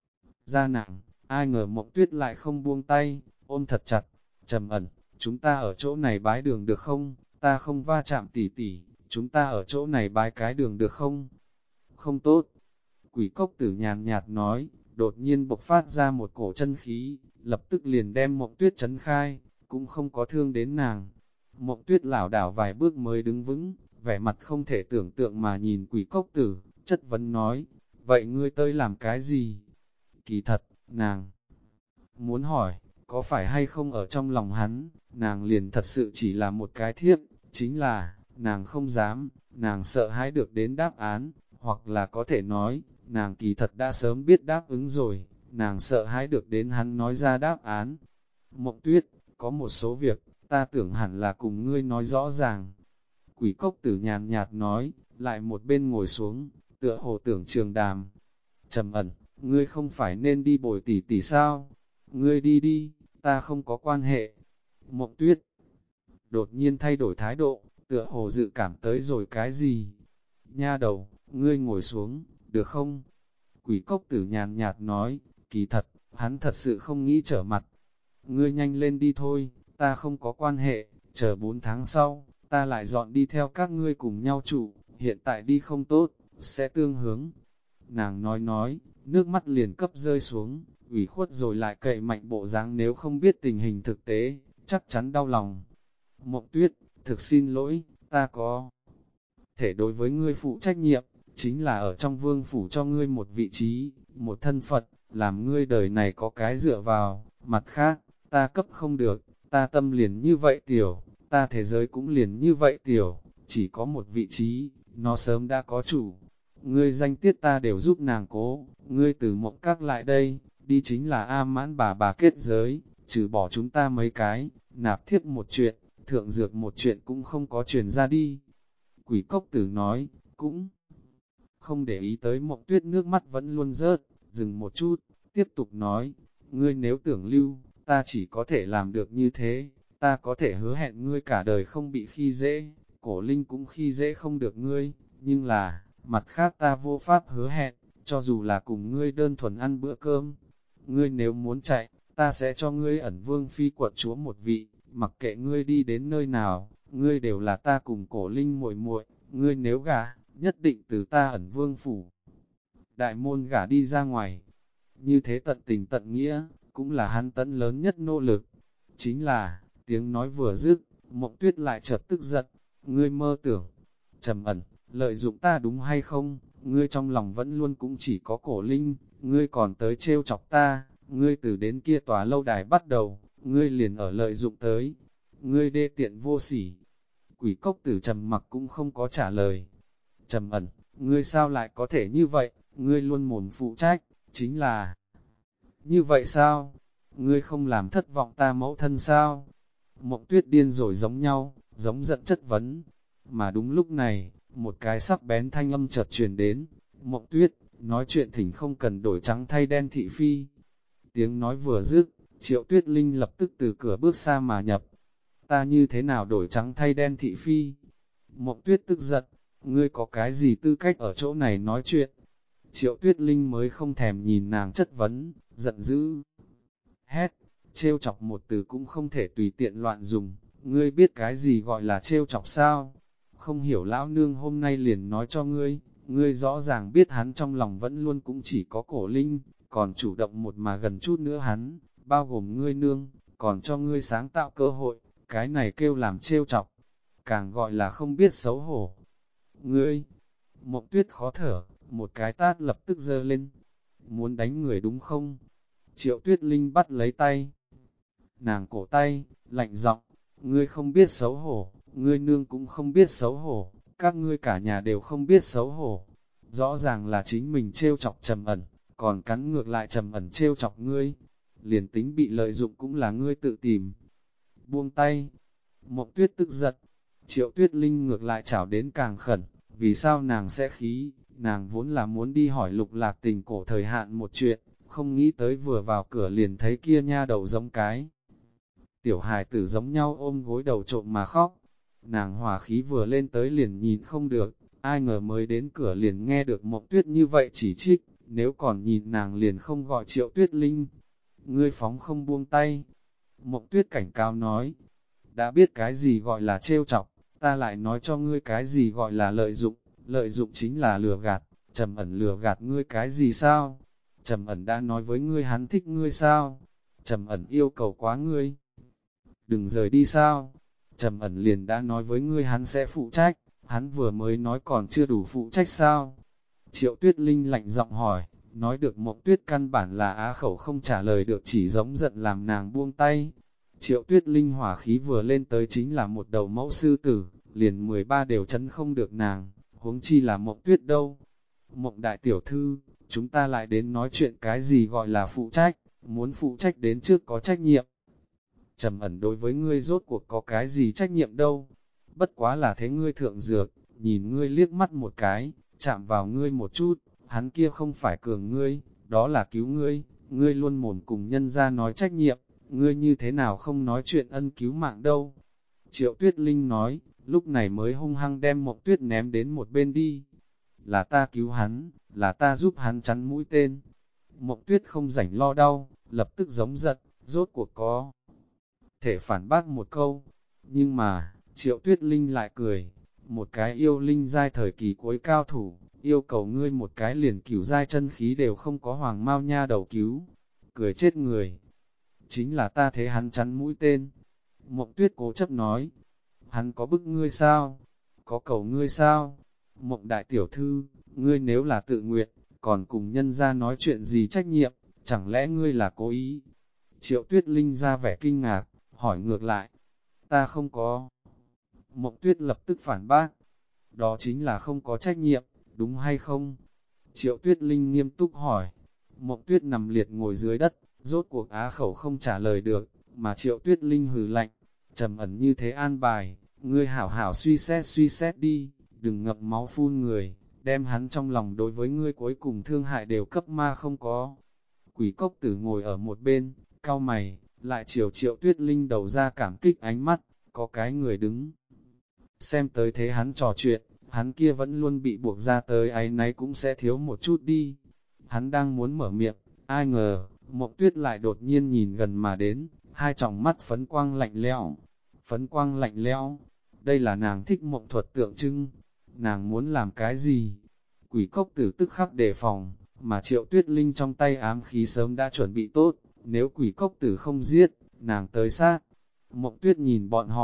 ra nàng, ai ngờ Mộng Tuyết lại không buông tay, ôm thật chặt. Trầm Ẩn, chúng ta ở chỗ này bái đường được không? Ta không va chạm tỉ tỉ, chúng ta ở chỗ này bái cái đường được không? Không tốt. Quỷ cốc tử nhàn nhạt nói, đột nhiên bộc phát ra một cổ chân khí, lập tức liền đem Mộng Tuyết chấn khai, cũng không có thương đến nàng. Mộng Tuyết lảo đảo vài bước mới đứng vững, vẻ mặt không thể tưởng tượng mà nhìn quỷ cốc tử, chất vấn nói, vậy ngươi tới làm cái gì? Kỳ thật, nàng muốn hỏi, có phải hay không ở trong lòng hắn, nàng liền thật sự chỉ là một cái thiếp, chính là, nàng không dám, nàng sợ hãi được đến đáp án, hoặc là có thể nói, nàng kỳ thật đã sớm biết đáp ứng rồi, nàng sợ hãi được đến hắn nói ra đáp án. Mộng Tuyết, có một số việc, ta tưởng hẳn là cùng ngươi nói rõ ràng. Quỷ cốc tử nhàn nhạt nói, lại một bên ngồi xuống, tựa hồ tưởng trường đàm. Trầm Ẩn, ngươi không phải nên đi bồi tỷ tỷ sao? Ngươi đi đi, ta không có quan hệ. Mộng Tuyết đột nhiên thay đổi thái độ, tựa hồ dự cảm tới rồi cái gì? Nha đầu, ngươi ngồi xuống, được không? Quỷ cốc tử nhàn nhạt nói, kỳ thật, hắn thật sự không nghĩ trở mặt. Ngươi nhanh lên đi thôi, ta không có quan hệ, chờ 4 tháng sau, ta lại dọn đi theo các ngươi cùng nhau trụ, hiện tại đi không tốt, sẽ tương hướng. Nàng nói, nước mắt liền cấp rơi xuống, ủy khuất rồi lại cậy mạnh bộ dáng nếu không biết tình hình thực tế, chắc chắn đau lòng. Mộng Tuyết, thực xin lỗi, ta có thể đối với ngươi phụ trách nhiệm, chính là ở trong vương phủ cho ngươi một vị trí, một thân Phật, làm ngươi đời này có cái dựa vào, mặt khác, ta cấp không được, ta tâm liền như vậy tiểu, ta thế giới cũng liền như vậy tiểu, chỉ có một vị trí, nó sớm đã có chủ. Ngươi danh tiết ta đều giúp nàng cố, ngươi từ Mộng Các lại đây, đi chính là A Mãn bà kết giới, trừ bỏ chúng ta mấy cái, nạp thiếp một chuyện, thượng dược một chuyện cũng không có truyền ra đi. Quỷ cốc tử nói, cũng không để ý tới Mộng Tuyết nước mắt vẫn luôn rớt, dừng một chút, tiếp tục nói, ngươi nếu tưởng lưu, ta chỉ có thể làm được như thế, ta có thể hứa hẹn ngươi cả đời không bị khi dễ, cổ linh cũng khi dễ không được ngươi, nhưng là, mặt khác ta vô pháp hứa hẹn, cho dù là cùng ngươi đơn thuần ăn bữa cơm, ngươi nếu muốn chạy, ta sẽ cho ngươi ẩn vương phi quận chúa một vị, mặc kệ ngươi đi đến nơi nào, ngươi đều là ta cùng cổ linh muội muội, ngươi nếu gả, nhất định từ ta ẩn vương phủ. Đại môn gả đi ra ngoài, như thế tận tình tận nghĩa, cũng là hắn tận lớn nhất nỗ lực. Chính là, tiếng nói vừa dứt, Mộng Tuyết lại chợt tức giận, ngươi mơ tưởng, Trầm Ẩn, lợi dụng ta đúng hay không, ngươi trong lòng vẫn luôn cũng chỉ có Cổ Linh, ngươi còn tới trêu chọc ta, ngươi từ đến kia tòa lâu đài bắt đầu, ngươi liền ở lợi dụng tới, ngươi đê tiện vô sỉ. Quỷ Cốc Tử trầm mặc cũng không có trả lời. Trầm Ẩn, ngươi sao lại có thể như vậy, ngươi luôn mồm phụ trách, chính là như vậy sao? Ngươi không làm thất vọng ta mẫu thân sao? Mộng Tuyết điên rồi giống nhau, giống giận chất vấn. Mà đúng lúc này, một cái sắc bén thanh âm chợt truyền đến. Mộng Tuyết, nói chuyện thỉnh không cần đổi trắng thay đen thị phi. Tiếng nói vừa dứt, Triệu Tuyết Linh lập tức từ cửa bước xa mà nhập. Ta như thế nào đổi trắng thay đen thị phi? Mộng Tuyết tức giận, ngươi có cái gì tư cách ở chỗ này nói chuyện? Triệu Tuyết Linh mới không thèm nhìn nàng chất vấn, giận dữ. Hét, trêu chọc một từ cũng không thể tùy tiện loạn dùng, ngươi biết cái gì gọi là trêu chọc sao? Không hiểu lão nương hôm nay liền nói cho ngươi, ngươi rõ ràng biết hắn trong lòng vẫn luôn cũng chỉ có Cổ Linh, còn chủ động một mà gần chút nữa hắn, bao gồm ngươi nương, còn cho ngươi sáng tạo cơ hội, cái này kêu làm trêu chọc, càng gọi là không biết xấu hổ. Ngươi, Mộng Tuyết khó thở, một cái tát lập tức giơ lên, muốn đánh người đúng không? Triệu Tuyết Linh bắt lấy tay, nàng cổ tay, lạnh giọng, ngươi không biết xấu hổ, ngươi nương cũng không biết xấu hổ, các ngươi cả nhà đều không biết xấu hổ. Rõ ràng là chính mình trêu chọc Trầm Ẩn, còn cắn ngược lại Trầm Ẩn trêu chọc ngươi, liền tính bị lợi dụng cũng là ngươi tự tìm. Buông tay, Mộng Tuyết tức giận, Triệu Tuyết Linh ngược lại chảo đến càng khẩn, vì sao nàng sẽ khí, nàng vốn là muốn đi hỏi Lục Lạc Tình cổ thời hạn một chuyện, không nghĩ tới vừa vào cửa liền thấy kia nha đầu giống cái. Tiểu hài tử giống nhau ôm gối đầu trộm mà khóc, nàng hòa khí vừa lên tới liền nhìn không được, ai ngờ mới đến cửa liền nghe được Mộng Tuyết như vậy chỉ trích, nếu còn nhìn nàng liền không gọi Triệu Tuyết Linh. Ngươi phóng không buông tay. Mộng Tuyết cảnh cáo nói, đã biết cái gì gọi là trêu chọc, ta lại nói cho ngươi cái gì gọi là lợi dụng chính là lừa gạt, Trầm Ẩn lừa gạt ngươi cái gì sao? Trầm Ẩn đã nói với ngươi hắn thích ngươi sao? Trầm Ẩn yêu cầu quá ngươi. Đừng rời đi sao? Trầm Ẩn liền đã nói với ngươi hắn sẽ phụ trách, hắn vừa mới nói còn chưa đủ phụ trách sao? Triệu Tuyết Linh lạnh giọng hỏi, nói được Mộng Tuyết căn bản là á khẩu không trả lời được, chỉ giống giận làm nàng buông tay. Triệu Tuyết Linh hỏa khí vừa lên tới chính là một đầu mẫu sư tử, liền 13 đều chấn không được nàng, huống chi là Mộng Tuyết đâu. Mộng đại tiểu thư, chúng ta lại đến nói chuyện cái gì gọi là phụ trách, muốn phụ trách đến trước có trách nhiệm. Trầm Ẩn đối với ngươi rốt cuộc có cái gì trách nhiệm đâu, bất quá là thế ngươi thượng dược, nhìn ngươi liếc mắt một cái, chạm vào ngươi một chút, hắn kia không phải cường ngươi, đó là cứu ngươi, ngươi luôn mồm cùng nhân ra nói trách nhiệm, ngươi như thế nào không nói chuyện ân cứu mạng đâu. Triệu Tuyết Linh nói, lúc này mới hung hăng đem Mộng Tuyết ném đến một bên đi. Là ta cứu hắn, là ta giúp hắn chắn mũi tên. Mộng Tuyết không rảnh lo đau, lập tức giống giận, rốt cuộc có thể phản bác một câu. Nhưng mà, Triệu Tuyết Linh lại cười, một cái yêu linh giai thời kỳ cuối cao thủ, yêu cầu ngươi một cái liền cửu giai chân khí đều không có hoàng mau nha đầu cứu. Cười chết người. Chính là ta thế hắn chắn mũi tên. Mộng Tuyết cố chấp nói, hắn có bức ngươi sao? Có cầu ngươi sao? Mộng đại tiểu thư, ngươi nếu là tự nguyện, còn cùng nhân ra nói chuyện gì trách nhiệm, chẳng lẽ ngươi là cố ý? Triệu Tuyết Linh ra vẻ kinh ngạc, hỏi ngược lại, ta không có. Mộng Tuyết lập tức phản bác, đó chính là không có trách nhiệm, đúng hay không? Triệu Tuyết Linh nghiêm túc hỏi, Mộng Tuyết nằm liệt ngồi dưới đất, rốt cuộc á khẩu không trả lời được, mà Triệu Tuyết Linh hừ lạnh, Trầm Ẩn như thế an bài, ngươi hảo hảo suy xét đi, đừng ngậm máu phun người, đem hắn trong lòng đối với ngươi cuối cùng thương hại đều cấp ma không có. Quỷ Cốc Tử ngồi ở một bên, cau mày, lại chiều Triệu Tuyết Linh đầu ra cảm kích ánh mắt, có cái người đứng. Xem tới thế hắn trò chuyện, hắn kia vẫn luôn bị buộc ra tới áy náy cũng sẽ thiếu một chút đi. Hắn đang muốn mở miệng, ai ngờ, Mộng Tuyết lại đột nhiên nhìn gần mà đến, hai tròng mắt phấn quang lạnh lẽo. Phấn quang lạnh lẽo, đây là nàng thích mộng thuật tượng trưng. Nàng muốn làm cái gì? Quỷ Cốc Tử tức khắc đề phòng, mà Triệu Tuyết Linh trong tay ám khí sớm đã chuẩn bị tốt, nếu Quỷ Cốc Tử không giết, nàng tới sát. Mộng Tuyết nhìn bọn họ,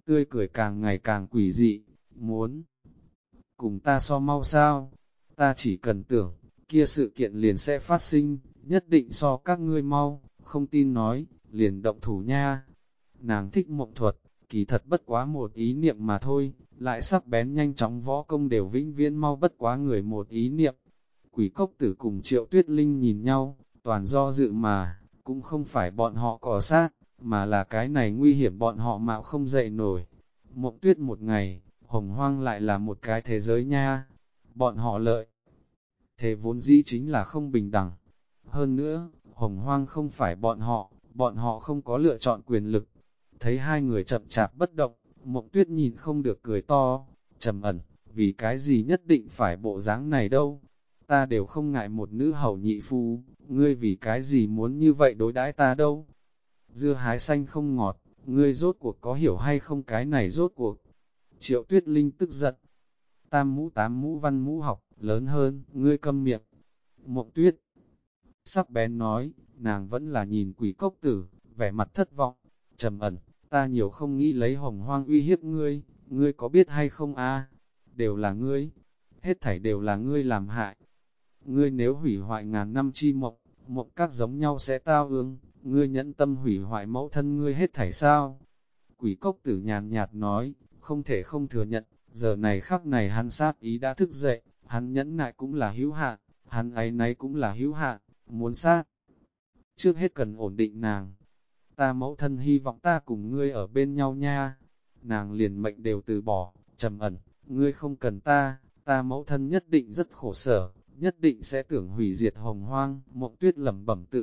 tươi cười càng ngày càng quỷ dị, muốn cùng ta so mau sao, ta chỉ cần tưởng, kia sự kiện liền sẽ phát sinh, nhất định so các ngươi mau, không tin nói, liền động thủ nha. Nàng thích mộng thuật, kỳ thật bất quá một ý niệm mà thôi, lại sắc bén nhanh chóng võ công đều vĩnh viễn mau bất quá người một ý niệm. Quỷ cốc tử cùng Triệu Tuyết Linh nhìn nhau, toàn do dự mà, cũng không phải bọn họ cỏ sát, mà là cái này nguy hiểm bọn họ mạo không dậy nổi. Mộng tuyết một ngày, hồng hoang lại là một cái thế giới nha, bọn họ lợi. Thế vốn dĩ chính là không bình đẳng. Hơn nữa, hồng hoang không phải bọn họ không có lựa chọn quyền lực. Thấy hai người chậm chạp bất động, Mộng Tuyết nhìn không được cười to, trầm ẩn, vì cái gì nhất định phải bộ dáng này đâu. Ta đều không ngại một nữ hầu nhị phu, ngươi vì cái gì muốn như vậy đối đãi ta đâu. Dưa hái xanh không ngọt, ngươi rốt cuộc có hiểu hay không cái này rốt cuộc. Triệu Tuyết Linh tức giận, tam mũ tám mũ văn mũ học, lớn hơn, ngươi câm miệng. Mộng Tuyết sắc bén nói, nàng vẫn là nhìn quỷ cốc tử, vẻ mặt thất vọng, trầm ẩn, ta nhiều không nghĩ lấy hồng hoang uy hiếp ngươi, ngươi có biết hay không a? Đều là ngươi, hết thảy đều là ngươi làm hại. Ngươi nếu hủy hoại ngàn năm chi mộng, mộng các giống nhau sẽ tao ương, ngươi nhẫn tâm hủy hoại mẫu thân ngươi hết thảy sao? Quỷ cốc tử nhàn nhạt nói, không thể không thừa nhận, giờ này khắc này hắn sát ý đã thức dậy, hắn nhẫn nại cũng là hữu hạn, hắn áy náy cũng là hữu hạn, muốn sát. Trước hết cần ổn định nàng, ta mẫu thân hy vọng ta cùng ngươi ở bên nhau nha. Nàng liền mệnh đều từ bỏ, trầm ẩn, ngươi không cần ta mẫu thân nhất định rất khổ sở, nhất định sẽ tưởng hủy diệt hồng hoang. Mộng Tuyết lẩm bẩm tự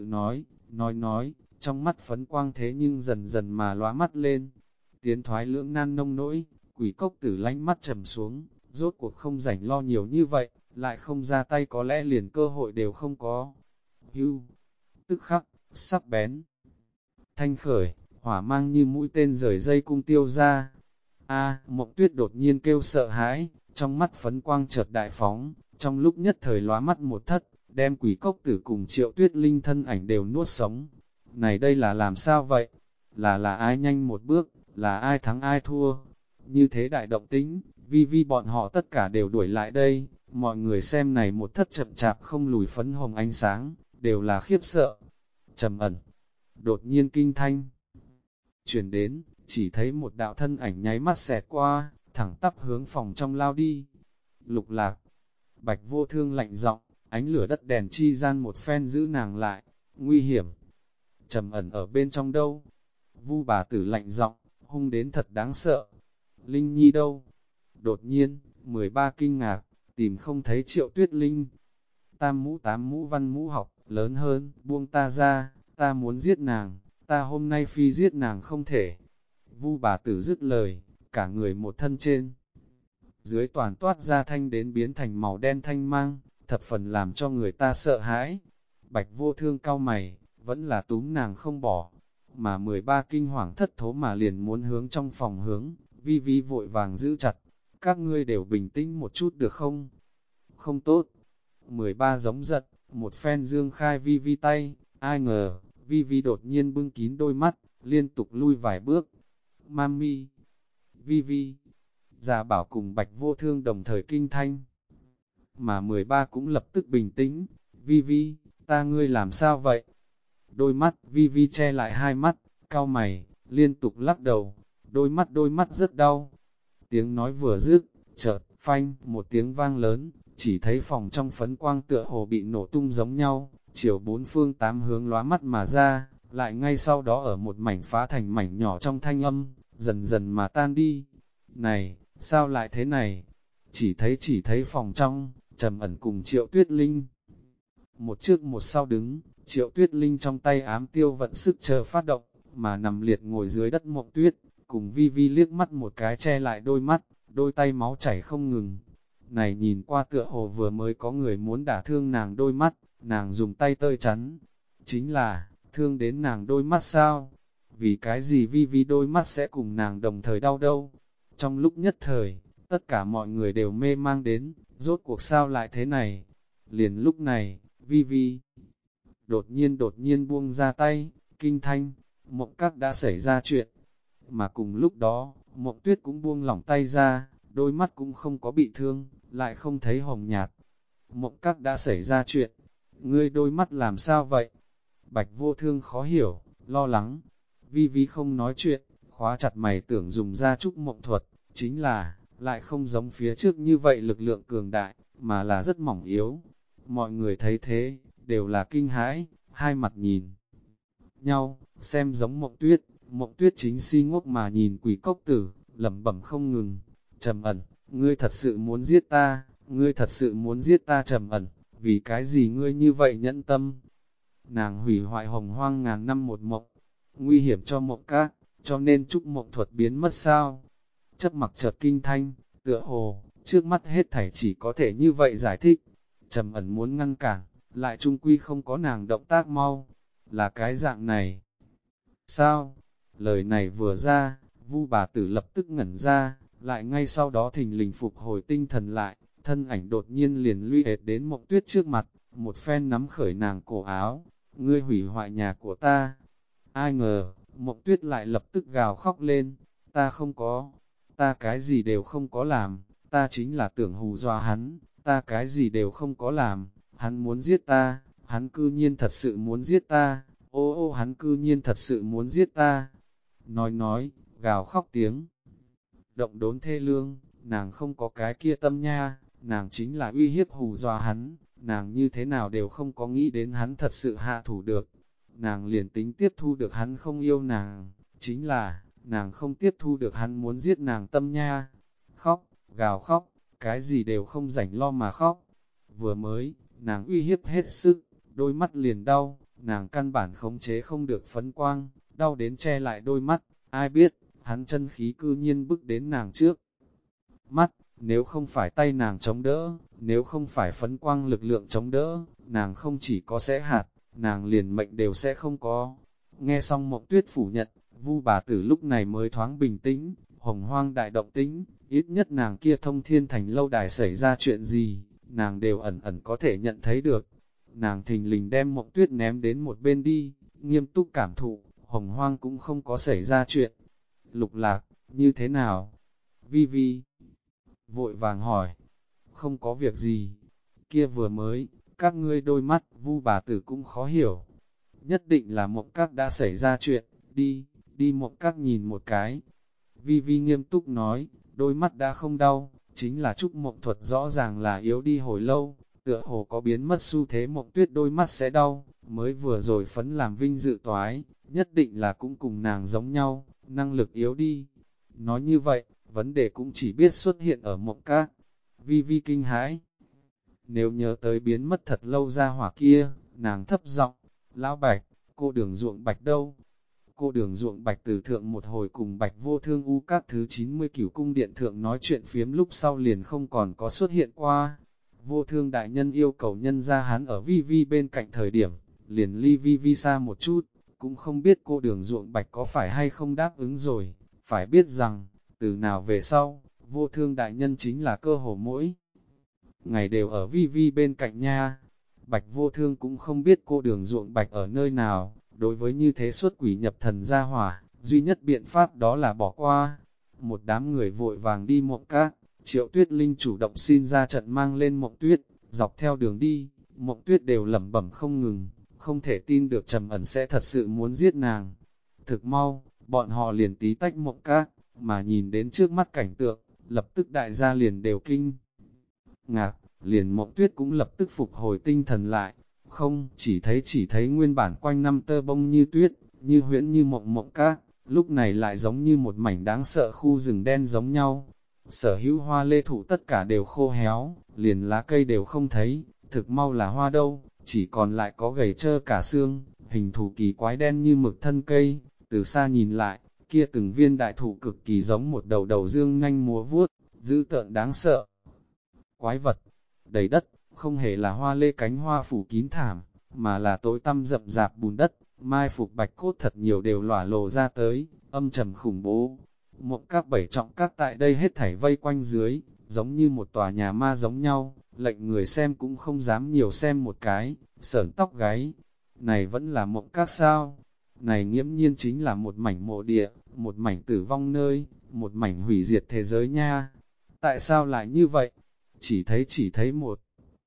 nói, trong mắt phấn quang thế nhưng dần dần mà lóa mắt lên. Tiến thoái lưỡng nan nông nỗi, quỷ cốc tử lánh mắt trầm xuống, rốt cuộc không rảnh lo nhiều như vậy, lại không ra tay có lẽ liền cơ hội đều không có. Hưu, tức khắc, sắc bén, thanh khởi, hỏa mang như mũi tên rời dây cung tiêu ra. Mộng Tuyết đột nhiên kêu sợ hãi, trong mắt phấn quang chợt đại phóng, trong lúc nhất thời lóa mắt một thất, đem quỷ cốc tử cùng Triệu Tuyết Linh thân ảnh đều nuốt sống. Này đây là làm sao vậy? Là ai nhanh một bước, là ai thắng ai thua? Như thế đại động tính, vi bọn họ tất cả đều đuổi lại đây, mọi người xem này một thất chậm chạp không lùi phấn hồng ánh sáng, đều là khiếp sợ. Trầm ẩn, đột nhiên kinh thanh chuyển đến, chỉ thấy một đạo thân ảnh nháy mắt xẹt qua, thẳng tắp hướng phòng trong lao đi. Lục Lạc, Bạch Vô Thương lạnh giọng, ánh lửa đất đèn chi gian một phen giữ nàng lại, nguy hiểm. Trầm ẩn ở bên trong đâu? Vu bà tử lạnh giọng, hung đến thật đáng sợ. Linh Nhi đâu? Đột nhiên, 13 kinh ngạc, tìm không thấy Triệu Tuyết Linh. Tam mũ tám mũ văn mũ học, lớn hơn, buông ta ra, ta muốn giết nàng, ta hôm nay phi giết nàng không thể. Vu bà tử dứt lời, cả người một thân trên. Dưới toàn toát ra thanh đến biến thành màu đen thanh mang, thập phần làm cho người ta sợ hãi. Bạch Vô Thương cau mày, vẫn là túm nàng không bỏ, mà 13 kinh hoàng thất thố mà liền muốn hướng trong phòng hướng, vi vội vàng giữ chặt. Các ngươi đều bình tĩnh một chút được không? Không tốt. 13 giống giật, một phen dương khai vi tay, ai ngờ, vi đột nhiên bưng kín đôi mắt, liên tục lui vài bước. Mami, vi, Già Bảo cùng Bạch Vô Thương đồng thời kinh thanh. Mà 13 cũng lập tức bình tĩnh, vi, ta ngươi làm sao vậy? Đôi mắt, vi che lại hai mắt, cau mày, liên tục lắc đầu, đôi mắt rất đau. Tiếng nói vừa dứt, chợt, phanh, một tiếng vang lớn, chỉ thấy phòng trong phấn quang tựa hồ bị nổ tung giống nhau, chiều bốn phương tám hướng lóa mắt mà ra, lại ngay sau đó ở một mảnh phá thành mảnh nhỏ trong thanh âm, dần dần mà tan đi. Này, sao lại thế này? Chỉ thấy phòng trong, Trầm Ẩn cùng Triệu Tuyết Linh. Một trước một sau đứng, Triệu Tuyết Linh trong tay ám tiêu vận sức chờ phát động, mà nằm liệt ngồi dưới đất Mộng Tuyết, cùng vi liếc mắt một cái che lại đôi mắt, đôi tay máu chảy không ngừng. Này nhìn qua tựa hồ vừa mới có người muốn đả thương nàng đôi mắt, nàng dùng tay tơi chắn. Chính là, thương đến nàng đôi mắt sao? Vì cái gì vi đôi mắt sẽ cùng nàng đồng thời đau đâu? Trong lúc nhất thời, tất cả mọi người đều mê mang đến, rốt cuộc sao lại thế này? Liền lúc này, vi đột nhiên buông ra tay, kinh thanh, Mộng Các đã xảy ra chuyện. Mà cùng lúc đó, Mộng Tuyết cũng buông lỏng tay ra, đôi mắt cũng không có bị thương, lại không thấy hồng nhạt. Mộng Các đã xảy ra chuyện, ngươi đôi mắt làm sao vậy? Bạch Vô Thương khó hiểu, lo lắng. Vi Vi không nói chuyện, khóa chặt mày tưởng dùng ra trúc mộng thuật, chính là, lại không giống phía trước như vậy lực lượng cường đại, mà là rất mỏng yếu. Mọi người thấy thế, đều là kinh hãi, hai mặt nhìn nhau, xem giống Mộng Tuyết chính si ngốc mà nhìn Quỷ Cốc Tử, lẩm bẩm không ngừng. Trầm Ẩn, ngươi thật sự muốn giết ta, ngươi thật sự muốn giết ta Trầm Ẩn, vì cái gì ngươi như vậy nhẫn tâm? Nàng hủy hoại Hồng Hoang ngàn năm một mộng, nguy hiểm cho Mộng Các, cho nên trúc mộng thuật biến mất sao? Chấp mặc chợt kinh thanh, tựa hồ, trước mắt hết thảy chỉ có thể như vậy giải thích. Trầm Ẩn muốn ngăn cản, lại trung quy không có nàng động tác mau, là cái dạng này. Sao? Lời này vừa ra, Vu bà tử lập tức ngẩn ra, lại ngay sau đó thình lình phục hồi tinh thần lại, thân ảnh đột nhiên liền luy hệt đến Mộng Tuyết trước mặt, một phen nắm khởi nàng cổ áo, ngươi hủy hoại nhà của ta. Ai ngờ, Mộng Tuyết lại lập tức gào khóc lên, ta không có, ta cái gì đều không có làm, ta chính là tưởng hù dọa hắn, ta cái gì đều không có làm, hắn muốn giết ta, hắn cư nhiên thật sự muốn giết ta, ô ô hắn cư nhiên thật sự muốn giết ta. Nói, gào khóc tiếng. Động đốn thê lương, nàng không có cái kia tâm nha, nàng chính là uy hiếp hù dọa hắn, nàng như thế nào đều không có nghĩ đến hắn thật sự hạ thủ được. Nàng liền tính tiếp thu được hắn không yêu nàng, chính là, nàng không tiếp thu được hắn muốn giết nàng tâm nha. Khóc, gào khóc, cái gì đều không rảnh lo mà khóc. Vừa mới, nàng uy hiếp hết sức, đôi mắt liền đau, nàng căn bản khống chế không được phấn quang, đau đến che lại đôi mắt, ai biết, hắn chân khí cư nhiên bức đến nàng trước. Mắt, nếu không phải tay nàng chống đỡ, nếu không phải phấn quang lực lượng chống đỡ, nàng không chỉ có sẽ hạt, nàng liền mệnh đều sẽ không có. Nghe xong Mộng Tuyết phủ nhận, Vu bà tử lúc này mới thoáng bình tĩnh, Hồng Hoang đại động tĩnh, ít nhất nàng kia Thông Thiên Thành lâu đài xảy ra chuyện gì, nàng đều ẩn ẩn có thể nhận thấy được. Nàng thình lình đem Mộng Tuyết ném đến một bên đi, nghiêm túc cảm thụ, Hồng Hoang cũng không có xảy ra chuyện. Lục Lạc, như thế nào? Vi Vi vội vàng hỏi, không có việc gì, kia vừa mới, các ngươi đôi mắt, Vu bà tử cũng khó hiểu. Nhất định là Mộng Các đã xảy ra chuyện, đi Mộng Các nhìn một cái. Vi Vi nghiêm túc nói, đôi mắt đã không đau, chính là trúc mộng thuật rõ ràng là yếu đi hồi lâu, tựa hồ có biến mất xu thế Mộng Tuyết đôi mắt sẽ đau, mới vừa rồi phấn làm vinh dự toái, nhất định là cũng cùng nàng giống nhau, năng lực yếu đi. Nói như vậy, vấn đề cũng chỉ biết xuất hiện ở Mộng Các. Vi Vi kinh hãi. Nếu nhớ tới biến mất thật lâu ra hỏa kia, nàng thấp giọng, lão Bạch, cô Đường Ruộng Bạch đâu? Cô Đường Ruộng Bạch từ thượng một hồi cùng Bạch Vô Thương U các thứ 90 cửu cung điện thượng nói chuyện phiếm lúc sau liền không còn có xuất hiện qua. Vô Thương đại nhân yêu cầu nhân ra hắn ở Vi Vi bên cạnh thời điểm, liền ly Vi Vi xa một chút, cũng không biết cô Đường Ruộng Bạch có phải hay không đáp ứng rồi, phải biết rằng, từ nào về sau, Vô Thương đại nhân chính là cơ hồ mỗi ngày đều ở Vi Vi bên cạnh nha. Bạch Vô Thương cũng không biết cô Đường Ruộng Bạch ở nơi nào, đối với như thế xuất quỷ nhập thần ra hỏa, duy nhất biện pháp đó là bỏ qua. Một đám người vội vàng đi Mộng Các, Triệu Tuyết Linh chủ động xin ra trận mang lên Mộng Tuyết, dọc theo đường đi, Mộng Tuyết đều lẩm bẩm không ngừng, không thể tin được Trầm Ẩn sẽ thật sự muốn giết nàng. Thực mau, bọn họ liền tí tách Mộng Các, mà nhìn đến trước mắt cảnh tượng, lập tức đại gia liền đều kinh ngạc, liền Mộng Tuyết cũng lập tức phục hồi tinh thần lại, không, chỉ thấy nguyên bản quanh năm tơ bông như tuyết, như huyễn như Mộng Các, lúc này lại giống như một mảnh đáng sợ khu rừng đen giống nhau. Sở hữu hoa lê thụ tất cả đều khô héo, liền lá cây đều không thấy, thực mau là hoa đâu, chỉ còn lại có gầy trơ cả xương, hình thù kỳ quái đen như mực thân cây, từ xa nhìn lại, kia từng viên đại thụ cực kỳ giống một đầu đầu dương nhanh múa vuốt, dữ tợn đáng sợ. Quái vật, đầy đất, không hề là hoa lê cánh hoa phủ kín thảm, mà là tối tăm rậm rạp bùn đất, mai phục bạch cốt thật nhiều đều lỏa lồ ra tới, âm trầm khủng bố. Mộng Các bảy trọng các tại đây hết thảy vây quanh dưới, giống như một tòa nhà ma giống nhau, lệnh người xem cũng không dám nhiều xem một cái, sởn tóc gáy. Này vẫn là Mộng Các sao? Này nghiễm nhiên chính là một mảnh mộ địa, một mảnh tử vong nơi, một mảnh hủy diệt thế giới nha. Tại sao lại như vậy? Chỉ thấy một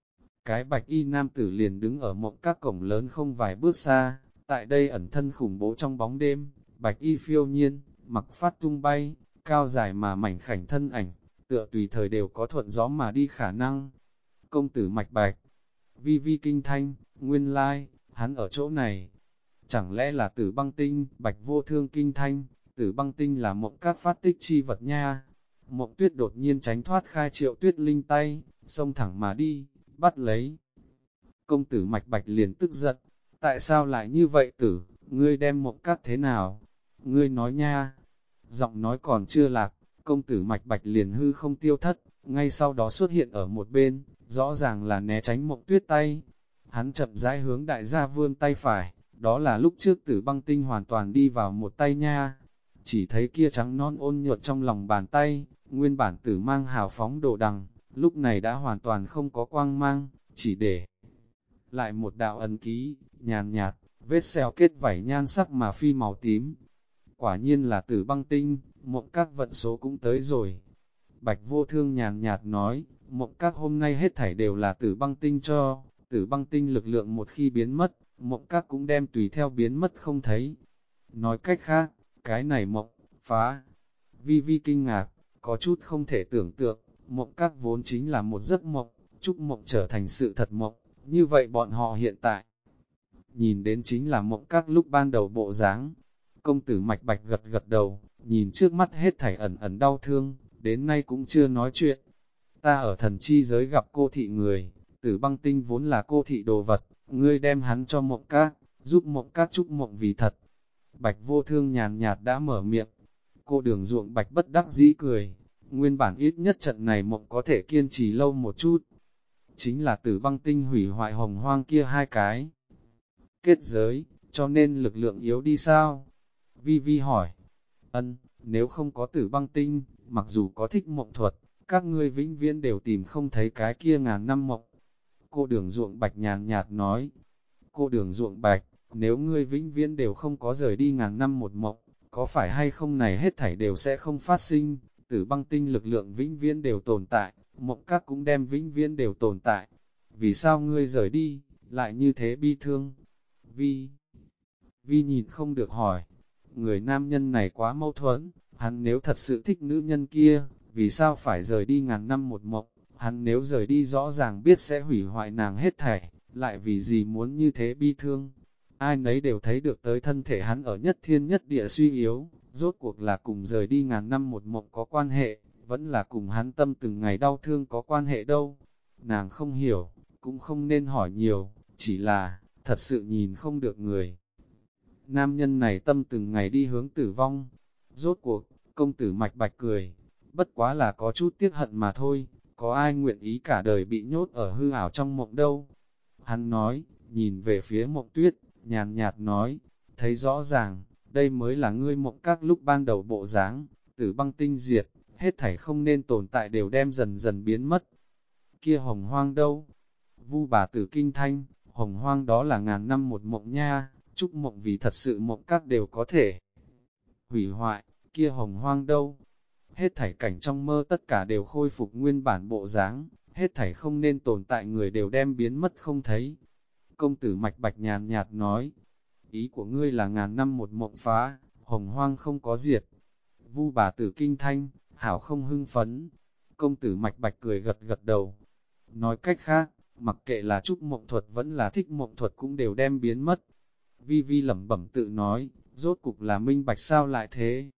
cái bạch y nam tử liền đứng ở một các cổng lớn không vài bước xa, tại đây ẩn thân khủng bố trong bóng đêm, bạch y phiêu nhiên, mặc phát tung bay, cao dài mà mảnh khảnh thân ảnh, tựa tùy thời đều có thuận gió mà đi khả năng. Công tử Mạch Bạch, vi vi kinh thanh, nguyên lai, hắn ở chỗ này. Chẳng lẽ là Tử Băng Tinh, Bạch Vô Thương kinh thanh, Tử Băng Tinh là Mộng Các phát tích chi vật nha. Mộng Tuyết đột nhiên tránh thoát khai Triệu Tuyết Linh tay, xông thẳng mà đi, bắt lấy. Công tử Mạch Bạch liền tức giận, tại sao lại như vậy tử, ngươi đem Mộng Các thế nào? Ngươi nói nha. Giọng nói còn chưa lạc, công tử Mạch Bạch liền hư không tiêu thất, ngay sau đó xuất hiện ở một bên, rõ ràng là né tránh Mộng Tuyết tay. Hắn chậm rãi hướng đại gia vươn tay phải, đó là lúc trước Tử Băng Tinh hoàn toàn đi vào một tay nha. Chỉ thấy kia trắng non ôn nhuận trong lòng bàn tay, nguyên bản Tử mang hào phóng đồ đằng, lúc này đã hoàn toàn không có quang mang, chỉ để lại một đạo ấn ký, nhàn nhạt, vết xeo kết vảy nhan sắc mà phi màu tím. Quả nhiên là Tử Băng Tinh, Mộng Các vận số cũng tới rồi. Bạch Vô Thương nhàn nhạt nói, Mộng Các hôm nay hết thảy đều là Tử Băng Tinh cho, Tử Băng Tinh lực lượng một khi biến mất, Mộng Các cũng đem tùy theo biến mất không thấy. Nói cách khác, cái này mộng, phá. Vi vi kinh ngạc, có chút không thể tưởng tượng, Mộng Các vốn chính là một giấc mộng, chúc mộng trở thành sự thật mộng, như vậy bọn họ hiện tại. Nhìn đến chính là Mộng Các lúc ban đầu bộ dáng. Công tử Mạch Bạch gật gật đầu, nhìn trước mắt hết thảy ẩn ẩn đau thương, đến nay cũng chưa nói chuyện. Ta ở thần chi giới gặp cô thị người, Tử Băng Tinh vốn là cô thị đồ vật, ngươi đem hắn cho Mộng Các, giúp Mộng Các chúc mộng vì thật. Bạch Vô Thương nhàn nhạt đã mở miệng, cô Đường Ruộng Bạch bất đắc dĩ cười, nguyên bản ít nhất trận này mộng có thể kiên trì lâu một chút. Chính là Tử Băng Tinh hủy hoại hồng hoang kia hai cái kết giới, cho nên lực lượng yếu đi sao? Vi Vi hỏi, nếu không có Tử Băng Tinh, mặc dù có thích mộng thuật, các ngươi vĩnh viễn đều tìm không thấy cái kia ngàn năm mộng. Cô Đường Ruộng Bạch nhàn nhạt nói, cô Đường Ruộng Bạch, nếu ngươi vĩnh viễn đều không có rời đi ngàn năm một mộng, có phải hay không này hết thảy đều sẽ không phát sinh, Tử Băng Tinh lực lượng vĩnh viễn đều tồn tại, mộng các cũng đem vĩnh viễn đều tồn tại. Vì sao ngươi rời đi, lại như thế bi thương? Vi nhìn không được hỏi, người nam nhân này quá mâu thuẫn, hắn nếu thật sự thích nữ nhân kia, vì sao phải rời đi ngàn năm một mộng, hắn nếu rời đi rõ ràng biết sẽ hủy hoại nàng hết thảy, lại vì gì muốn như thế bi thương. Ai nấy đều thấy được tới thân thể hắn ở nhất thiên nhất địa suy yếu, rốt cuộc là cùng rời đi ngàn năm một mộng có quan hệ, vẫn là cùng hắn tâm từng ngày đau thương có quan hệ đâu. Nàng không hiểu, cũng không nên hỏi nhiều, chỉ là, thật sự nhìn không được người. Nam nhân này tâm từng ngày đi hướng tử vong. Rốt cuộc, công tử Mạch Bạch cười, bất quá là có chút tiếc hận mà thôi, có ai nguyện ý cả đời bị nhốt ở hư ảo trong mộng đâu. Hắn nói, nhìn về phía Mộng Tuyết, nhàn nhạt nói, thấy rõ ràng, đây mới là ngươi mộng các lúc ban đầu bộ dáng, Tử Băng Tinh diệt, hết thảy không nên tồn tại đều đem dần dần biến mất. Kia hồng hoang đâu? Vu bà tử kinh thanh, hồng hoang đó là ngàn năm một mộng nha, chúc mộng vì thật sự mộng các đều có thể hủy hoại, kia hồng hoang đâu? Hết thảy cảnh trong mơ tất cả đều khôi phục nguyên bản bộ dáng, hết thảy không nên tồn tại người đều đem biến mất không thấy. Công tử Mạch Bạch nhàn nhạt nói, ý của ngươi là ngàn năm một mộng phá, hồng hoang không có diệt. Vu bà tử kinh thanh, hảo không hưng phấn. Công tử Mạch Bạch cười gật gật đầu. Nói cách khác, mặc kệ là chúc mộng thuật vẫn là thích mộng thuật cũng đều đem biến mất. Vi Vi lẩm bẩm tự nói, rốt cục là minh bạch sao lại thế.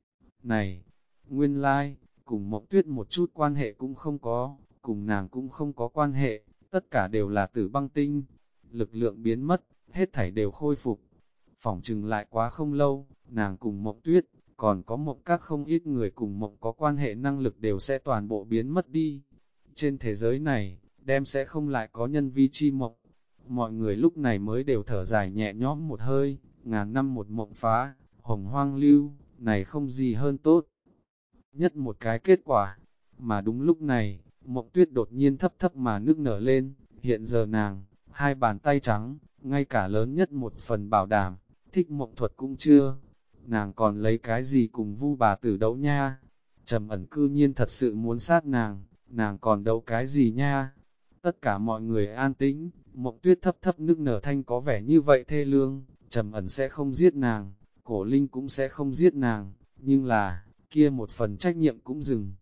Này, nguyên lai, cùng Mộng Tuyết một chút quan hệ cũng không có, cùng nàng cũng không có quan hệ, tất cả đều là Tử Băng Tinh. Lực lượng biến mất, hết thảy đều khôi phục. Phỏng chừng lại quá không lâu, nàng cùng Mộng Tuyết, còn có Mộng các không ít người cùng Mộng có quan hệ năng lực đều sẽ toàn bộ biến mất đi. Trên thế giới này, đem sẽ không lại có nhân vi chi mộng. Mọi người lúc này mới đều thở dài nhẹ nhõm một hơi, ngàn năm một mộng phá, hồng hoang lưu, này không gì hơn tốt. Nhất một cái kết quả, mà đúng lúc này, Mộng Tuyết đột nhiên thấp thấp mà nức nở lên, hiện giờ nàng, hai bàn tay trắng, ngay cả lớn nhất một phần bảo đảm, thích mộng thuật cũng chưa. nàng còn lấy cái gì cùng Vu bà tử đấu nha? Trầm ẩn cư nhiên thật sự muốn sát nàng còn đấu cái gì nha? Tất cả mọi người an tĩnh, Mộng Tuyết thấp thấp nức nở thanh có vẻ như vậy thê lương, Trầm ẩn sẽ không giết nàng, Cổ Linh cũng sẽ không giết nàng, nhưng là, kia một phần trách nhiệm cũng dừng.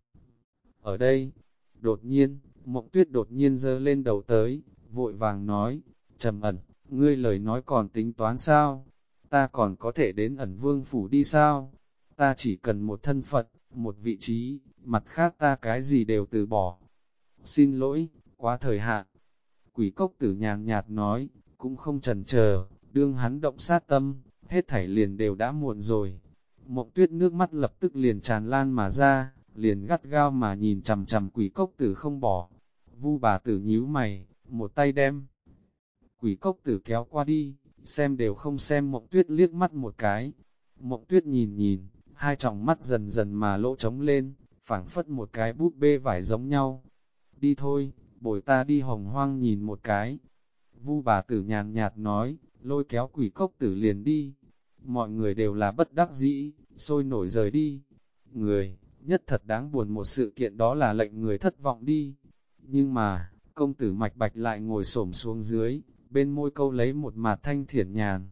Ở đây, đột nhiên, Mộng Tuyết đột nhiên giơ lên đầu tới, vội vàng nói, Trầm ẩn, ngươi lời nói còn tính toán sao? Ta còn có thể đến ẩn vương phủ đi sao? Ta chỉ cần một thân phận, một vị trí, mặt khác ta cái gì đều từ bỏ. Xin lỗi, quá thời hạn. Quỷ cốc tử nhàn nhạt nói, cũng không chần chờ, đương hắn động sát tâm, hết thảy liền đều đã muộn rồi. Mộng Tuyết nước mắt lập tức liền tràn lan mà ra, liền gắt gao mà nhìn chằm chằm quỷ cốc tử không bỏ. Vu bà tử nhíu mày, một tay đem quỷ cốc tử kéo qua đi, xem đều không xem Mộng Tuyết liếc mắt một cái. Mộng Tuyết nhìn nhìn, hai tròng mắt dần dần mà lỗ trống lên, phảng phất một cái búp bê vải giống nhau. Đi thôi, bồi ta đi Hồng Hoang nhìn một cái. Vu bà tử nhàn nhạt nói, lôi kéo quỷ cốc tử liền đi. Mọi người đều là bất đắc dĩ, sôi nổi rời đi. Người, nhất thật đáng buồn một sự kiện đó là lệnh người thất vọng đi. Nhưng mà, công tử Mạch Bạch lại ngồi xổm xuống dưới, bên môi câu lấy một mạt thanh thiển nhàn.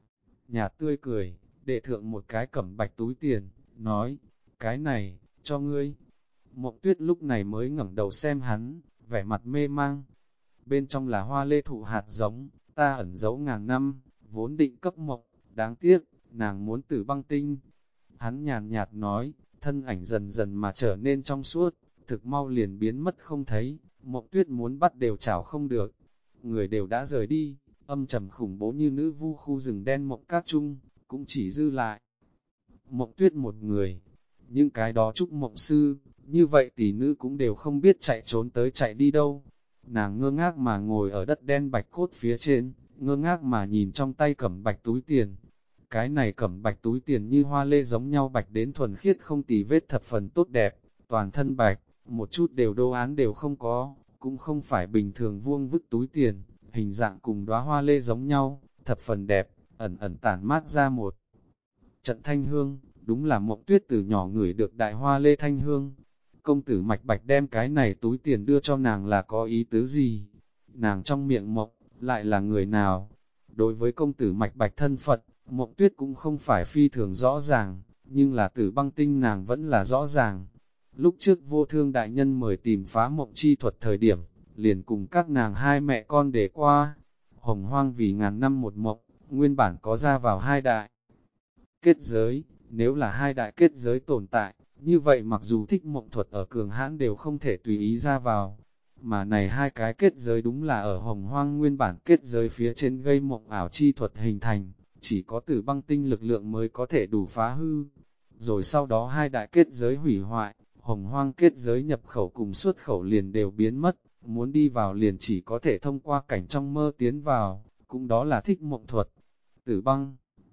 Nhạt tươi cười, để thượng một cái cẩm bạch túi tiền, nói, cái này, cho ngươi. Mộng Tuyết lúc này mới ngẩng đầu xem hắn, vẻ mặt mê mang. Bên trong là hoa lê thụ hạt giống, ta ẩn giấu ngàn năm, vốn định cấp Mộng, đáng tiếc, nàng muốn Tử Băng Tinh. Hắn nhàn nhạt nói, thân ảnh dần dần mà trở nên trong suốt, thực mau liền biến mất không thấy, Mộng Tuyết muốn bắt đều chảo không được. Người đều đã rời đi, âm trầm khủng bố như nữ vu khu rừng đen Mộng Các Trung, cũng chỉ dư lại Mộng Tuyết một người. Nhưng cái đó Trúc Mộng Sư, như vậy tỷ nữ cũng đều không biết chạy trốn tới chạy đi đâu. Nàng ngơ ngác mà ngồi ở đất đen bạch cốt phía trên, ngơ ngác mà nhìn trong tay cẩm bạch túi tiền. Cái này cẩm bạch túi tiền như hoa lê giống nhau bạch đến thuần khiết không tì vết thập phần tốt đẹp, toàn thân bạch, một chút đều đô án đều không có, cũng không phải bình thường vuông vức túi tiền, hình dạng cùng đóa hoa lê giống nhau, thập phần đẹp, ẩn ẩn tản mát ra một trận thanh hương, đúng là Mộng Tuyết từ nhỏ ngửi được đại hoa lê thanh hương. Công tử Mạch Bạch đem cái này túi tiền đưa cho nàng là có ý tứ gì? Nàng trong miệng Mộng, lại là người nào? Đối với công tử Mạch Bạch thân phận, Mộng Tuyết cũng không phải phi thường rõ ràng, nhưng là Tử Băng Tinh nàng vẫn là rõ ràng. Lúc trước Vô Thương đại nhân mời tìm phá mộng chi thuật thời điểm, liền cùng các nàng hai mẹ con để qua. Hồng Hoang vì ngàn năm một mộng, nguyên bản có ra vào hai đại kết giới, nếu là hai đại kết giới tồn tại, như vậy mặc dù thích mộng thuật ở cường hãn đều không thể tùy ý ra vào. Mà này hai cái kết giới đúng là ở Hồng Hoang nguyên bản kết giới phía trên gây mộng ảo chi thuật hình thành, chỉ có Tử Băng Tinh lực lượng mới có thể đủ phá hư. Rồi sau đó hai đại kết giới hủy hoại, Hồng Hoang kết giới nhập khẩu cùng xuất khẩu liền đều biến mất, muốn đi vào liền chỉ có thể thông qua cảnh trong mơ tiến vào, cũng đó là thích mộng thuật. Tử Băng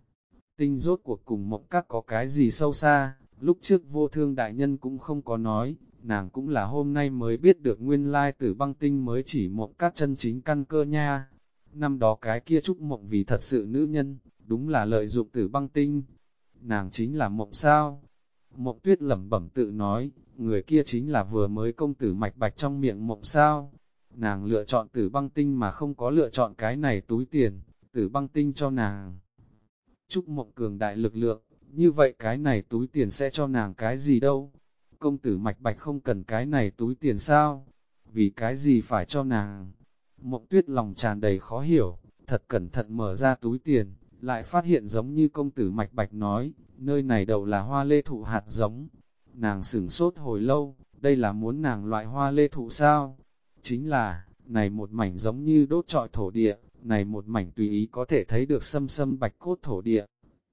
Tinh rốt cuộc cùng Mộng Các có cái gì sâu xa, lúc trước Vô Thương đại nhân cũng không có nói, nàng cũng là hôm nay mới biết được nguyên lai Tử Băng Tinh mới chỉ Mộng Các chân chính căn cơ nha. Năm đó cái kia Trúc Mộng vì thật sự nữ nhân, đúng là lợi dụng Tử Băng Tinh. Nàng chính là Mộng sao? Mộng Tuyết lẩm bẩm tự nói, người kia chính là vừa mới công tử Mạch Bạch trong miệng Mộng sao? Nàng lựa chọn Tử Băng Tinh mà không có lựa chọn cái này túi tiền, Tử Băng Tinh cho nàng Trúc Mộng cường đại lực lượng, như vậy cái này túi tiền sẽ cho nàng cái gì đâu? Công tử Mạch Bạch không cần cái này túi tiền sao? Vì cái gì phải cho nàng? Mộng Tuyết lòng tràn đầy khó hiểu, thật cẩn thận mở ra túi tiền, lại phát hiện giống như công tử Mạch Bạch nói, nơi này đầu là hoa lê thụ hạt giống. Nàng sửng sốt hồi lâu, đây là muốn nàng loại hoa lê thụ sao? Chính là, này một mảnh giống như đốt trọi thổ địa, này một mảnh tùy ý có thể thấy được xâm xâm bạch cốt thổ địa.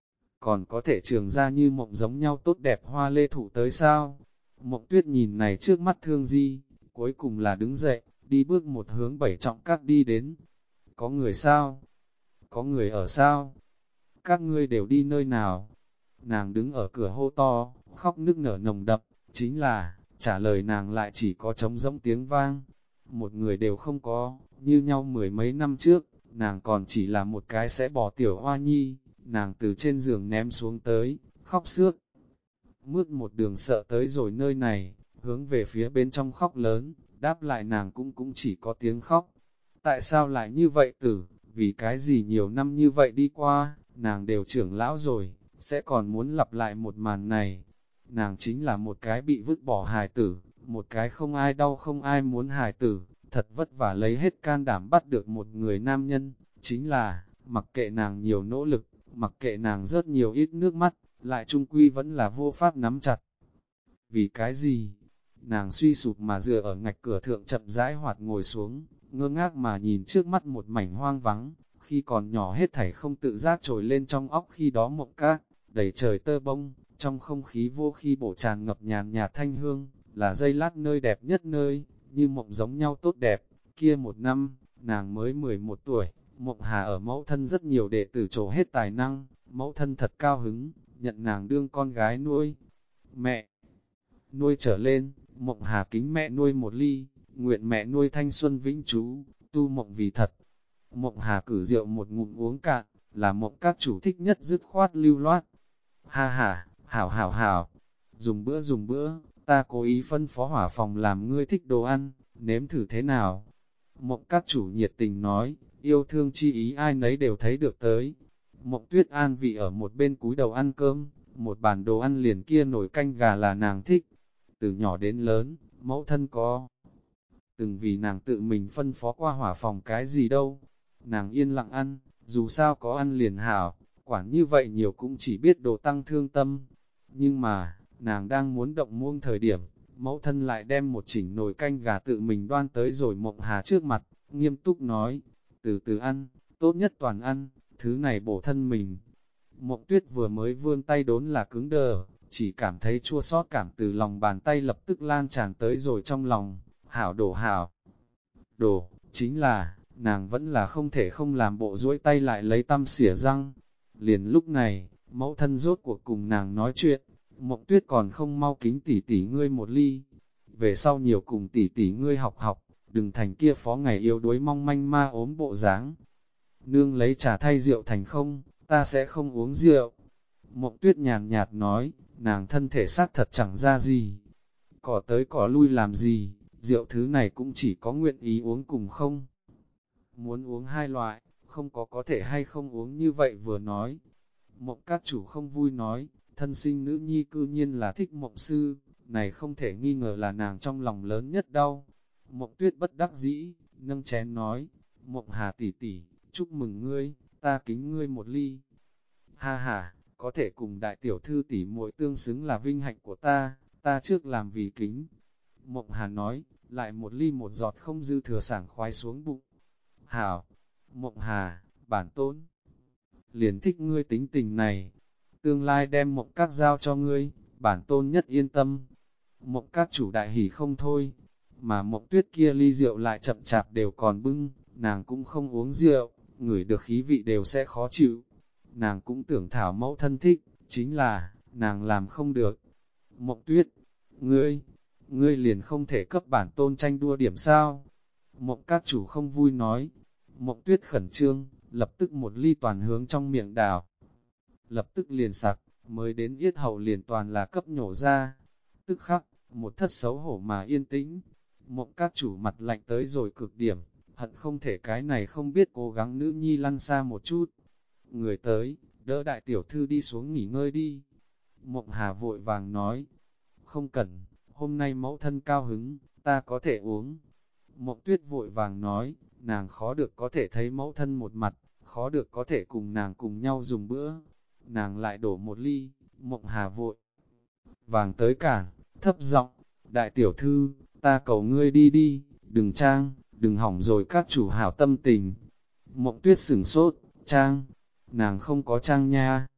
Còn có thể trường ra như mộng giống nhau tốt đẹp hoa lê thụ tới sao? Mộng Tuyết nhìn này trước mắt Thương Di, cuối cùng là đứng dậy, đi bước một hướng bảy trọng các đi đến. Có người sao? Có người ở sao? Các ngươi đều đi nơi nào? Nàng đứng ở cửa hô to, khóc nức nở nồng đậm, chính là, trả lời nàng lại chỉ có trống rỗng tiếng vang. Một người đều không có, như nhau mười mấy năm trước, nàng còn chỉ là một cái sẽ bỏ tiểu hoa nhi, nàng từ trên giường ném xuống tới, khóc sướt. Mướt một đường sợ tới rồi nơi này, hướng về phía bên trong khóc lớn, đáp lại nàng cũng chỉ có tiếng khóc. Tại sao lại như vậy tử, vì cái gì nhiều năm như vậy đi qua, nàng đều trưởng lão rồi, sẽ còn muốn lặp lại một màn này. Nàng chính là một cái bị vứt bỏ hài tử, một cái không ai đau không ai muốn hài tử, thật vất vả lấy hết can đảm bắt được một người nam nhân, chính là, mặc kệ nàng nhiều nỗ lực, mặc kệ nàng rớt nhiều ít nước mắt, lại trung quy vẫn là vô pháp nắm chặt. Vì cái gì? Nàng suy sụp mà dựa ở ngạch cửa thượng chậm rãi hoạt ngồi xuống, ngơ ngác mà nhìn trước mắt một mảnh hoang vắng, khi còn nhỏ hết thảy không tự giác trồi lên trong óc khi đó mộng các, đầy trời tơ bông, trong không khí vô khi bổ tràn ngập nhàn nhạt thanh hương, là giây lát nơi đẹp nhất nơi, như mộng giống nhau tốt đẹp. Kia một năm, nàng mới 11 tuổi, Mộng Hà ở mẫu thân rất nhiều đệ tử trổ hết tài năng, mẫu thân thật cao hứng, nhận nàng đương con gái nuôi. Mẹ nuôi trở lên, Mộng Hà kính mẹ nuôi một ly, nguyện mẹ nuôi thanh xuân vĩnh trú, tu mộng vì thật. Mộng Hà cử rượu một ngụm uống cạn, là mộng các chủ thích nhất dứt khoát lưu loát. Ha ha, hảo hảo hảo, dùng bữa, ta cố ý phân phó hỏa phòng làm ngươi thích đồ ăn, nếm thử thế nào. Mộng các chủ nhiệt tình nói, yêu thương chi ý ai nấy đều thấy được tới. Mộng Tuyết an vị ở một bên cúi đầu ăn cơm, một bàn đồ ăn liền kia nổi canh gà là nàng thích. Từ nhỏ đến lớn, mẫu thân có từng vì nàng tự mình phân phó qua hỏa phòng cái gì đâu. Nàng yên lặng ăn, dù sao có ăn liền hảo, quản như vậy nhiều cũng chỉ biết đồ tăng thương tâm. Nhưng mà, nàng đang muốn động muông thời điểm, mẫu thân lại đem một chỉnh nồi canh gà tự mình đoan tới rồi Mộng Hà trước mặt, nghiêm túc nói, từ từ ăn, tốt nhất toàn ăn, thứ này bổ thân mình. Mộng Tuyết vừa mới vươn tay đốn là cứng đờ, chỉ cảm thấy chua xót cảm từ lòng bàn tay lập tức lan tràn tới rồi trong lòng, hảo đổ, chính là, nàng vẫn là không thể không làm bộ duỗi tay lại lấy tăm xỉa răng. Liền lúc này, mẫu thân rốt cuộc cùng nàng nói chuyện, Mộng Tuyết còn không mau kính tỷ tỷ ngươi một ly. Về sau nhiều cùng tỷ tỷ ngươi học học, đừng thành kia phó ngày yếu đuối mong manh ma ốm bộ dáng. Nương lấy trà thay rượu thành không, ta sẽ không uống rượu. Mộng Tuyết nhàn nhạt nói, nàng thân thể xác thật chẳng ra gì. Cỏ tới cỏ lui làm gì, rượu thứ này cũng chỉ có nguyện ý uống cùng không. Muốn uống hai loại, không có thể hay không uống như vậy vừa nói. Mộng các chủ không vui nói, thân sinh nữ nhi cư nhiên là thích Mộng sư, này không thể nghi ngờ là nàng trong lòng lớn nhất đau. Mộng Tuyết bất đắc dĩ, nâng chén nói, Mộng Hà tỷ tỷ, chúc mừng ngươi, ta kính ngươi một ly. Ha ha, có thể cùng đại tiểu thư tỷ muội tương xứng là vinh hạnh của ta trước làm vì kính. Mộng Hà nói, lại một ly một giọt không dư thừa sảng khoái xuống bụng. Hảo, Mộng Hà, bản tôn, liền thích ngươi tính tình này, tương lai đem Mộng các giao cho ngươi, bản tôn nhất yên tâm. Mộng các chủ đại hỉ không thôi, mà Mộng Tuyết kia ly rượu lại chậm chạp đều còn bưng, nàng cũng không uống rượu, ngửi được khí vị đều sẽ khó chịu. Nàng cũng tưởng thảo mẫu thân thích, chính là, nàng làm không được. Mộng Tuyết, ngươi liền không thể cấp bản tôn tranh đua điểm sao? Mộng các chủ không vui nói. Mộng Tuyết khẩn trương, lập tức một ly toàn hướng trong miệng đào. Lập tức liền sặc, mới đến yết hầu liền toàn là cấp nhổ ra. Tức khắc, một thất xấu hổ mà yên tĩnh. Mộng các chủ mặt lạnh tới rồi cực điểm, hận không thể cái này không biết cố gắng nữ nhi lăn xa một chút. Người tới, đỡ đại tiểu thư đi xuống nghỉ ngơi đi. Mộng Hà vội vàng nói, không cần, hôm nay mẫu thân cao hứng, ta có thể uống. Mộng Tuyết vội vàng nói, nàng khó được có thể thấy mẫu thân một mặt, khó được có thể cùng nàng cùng nhau dùng bữa. Nàng lại đổ một ly, Mộng Hà vội vàng tới cản, thấp giọng, đại tiểu thư, ta cầu ngươi đi đi, đừng hỏng rồi các chủ hảo tâm tình. Mộng Tuyết sửng sốt, nàng không có trang nha.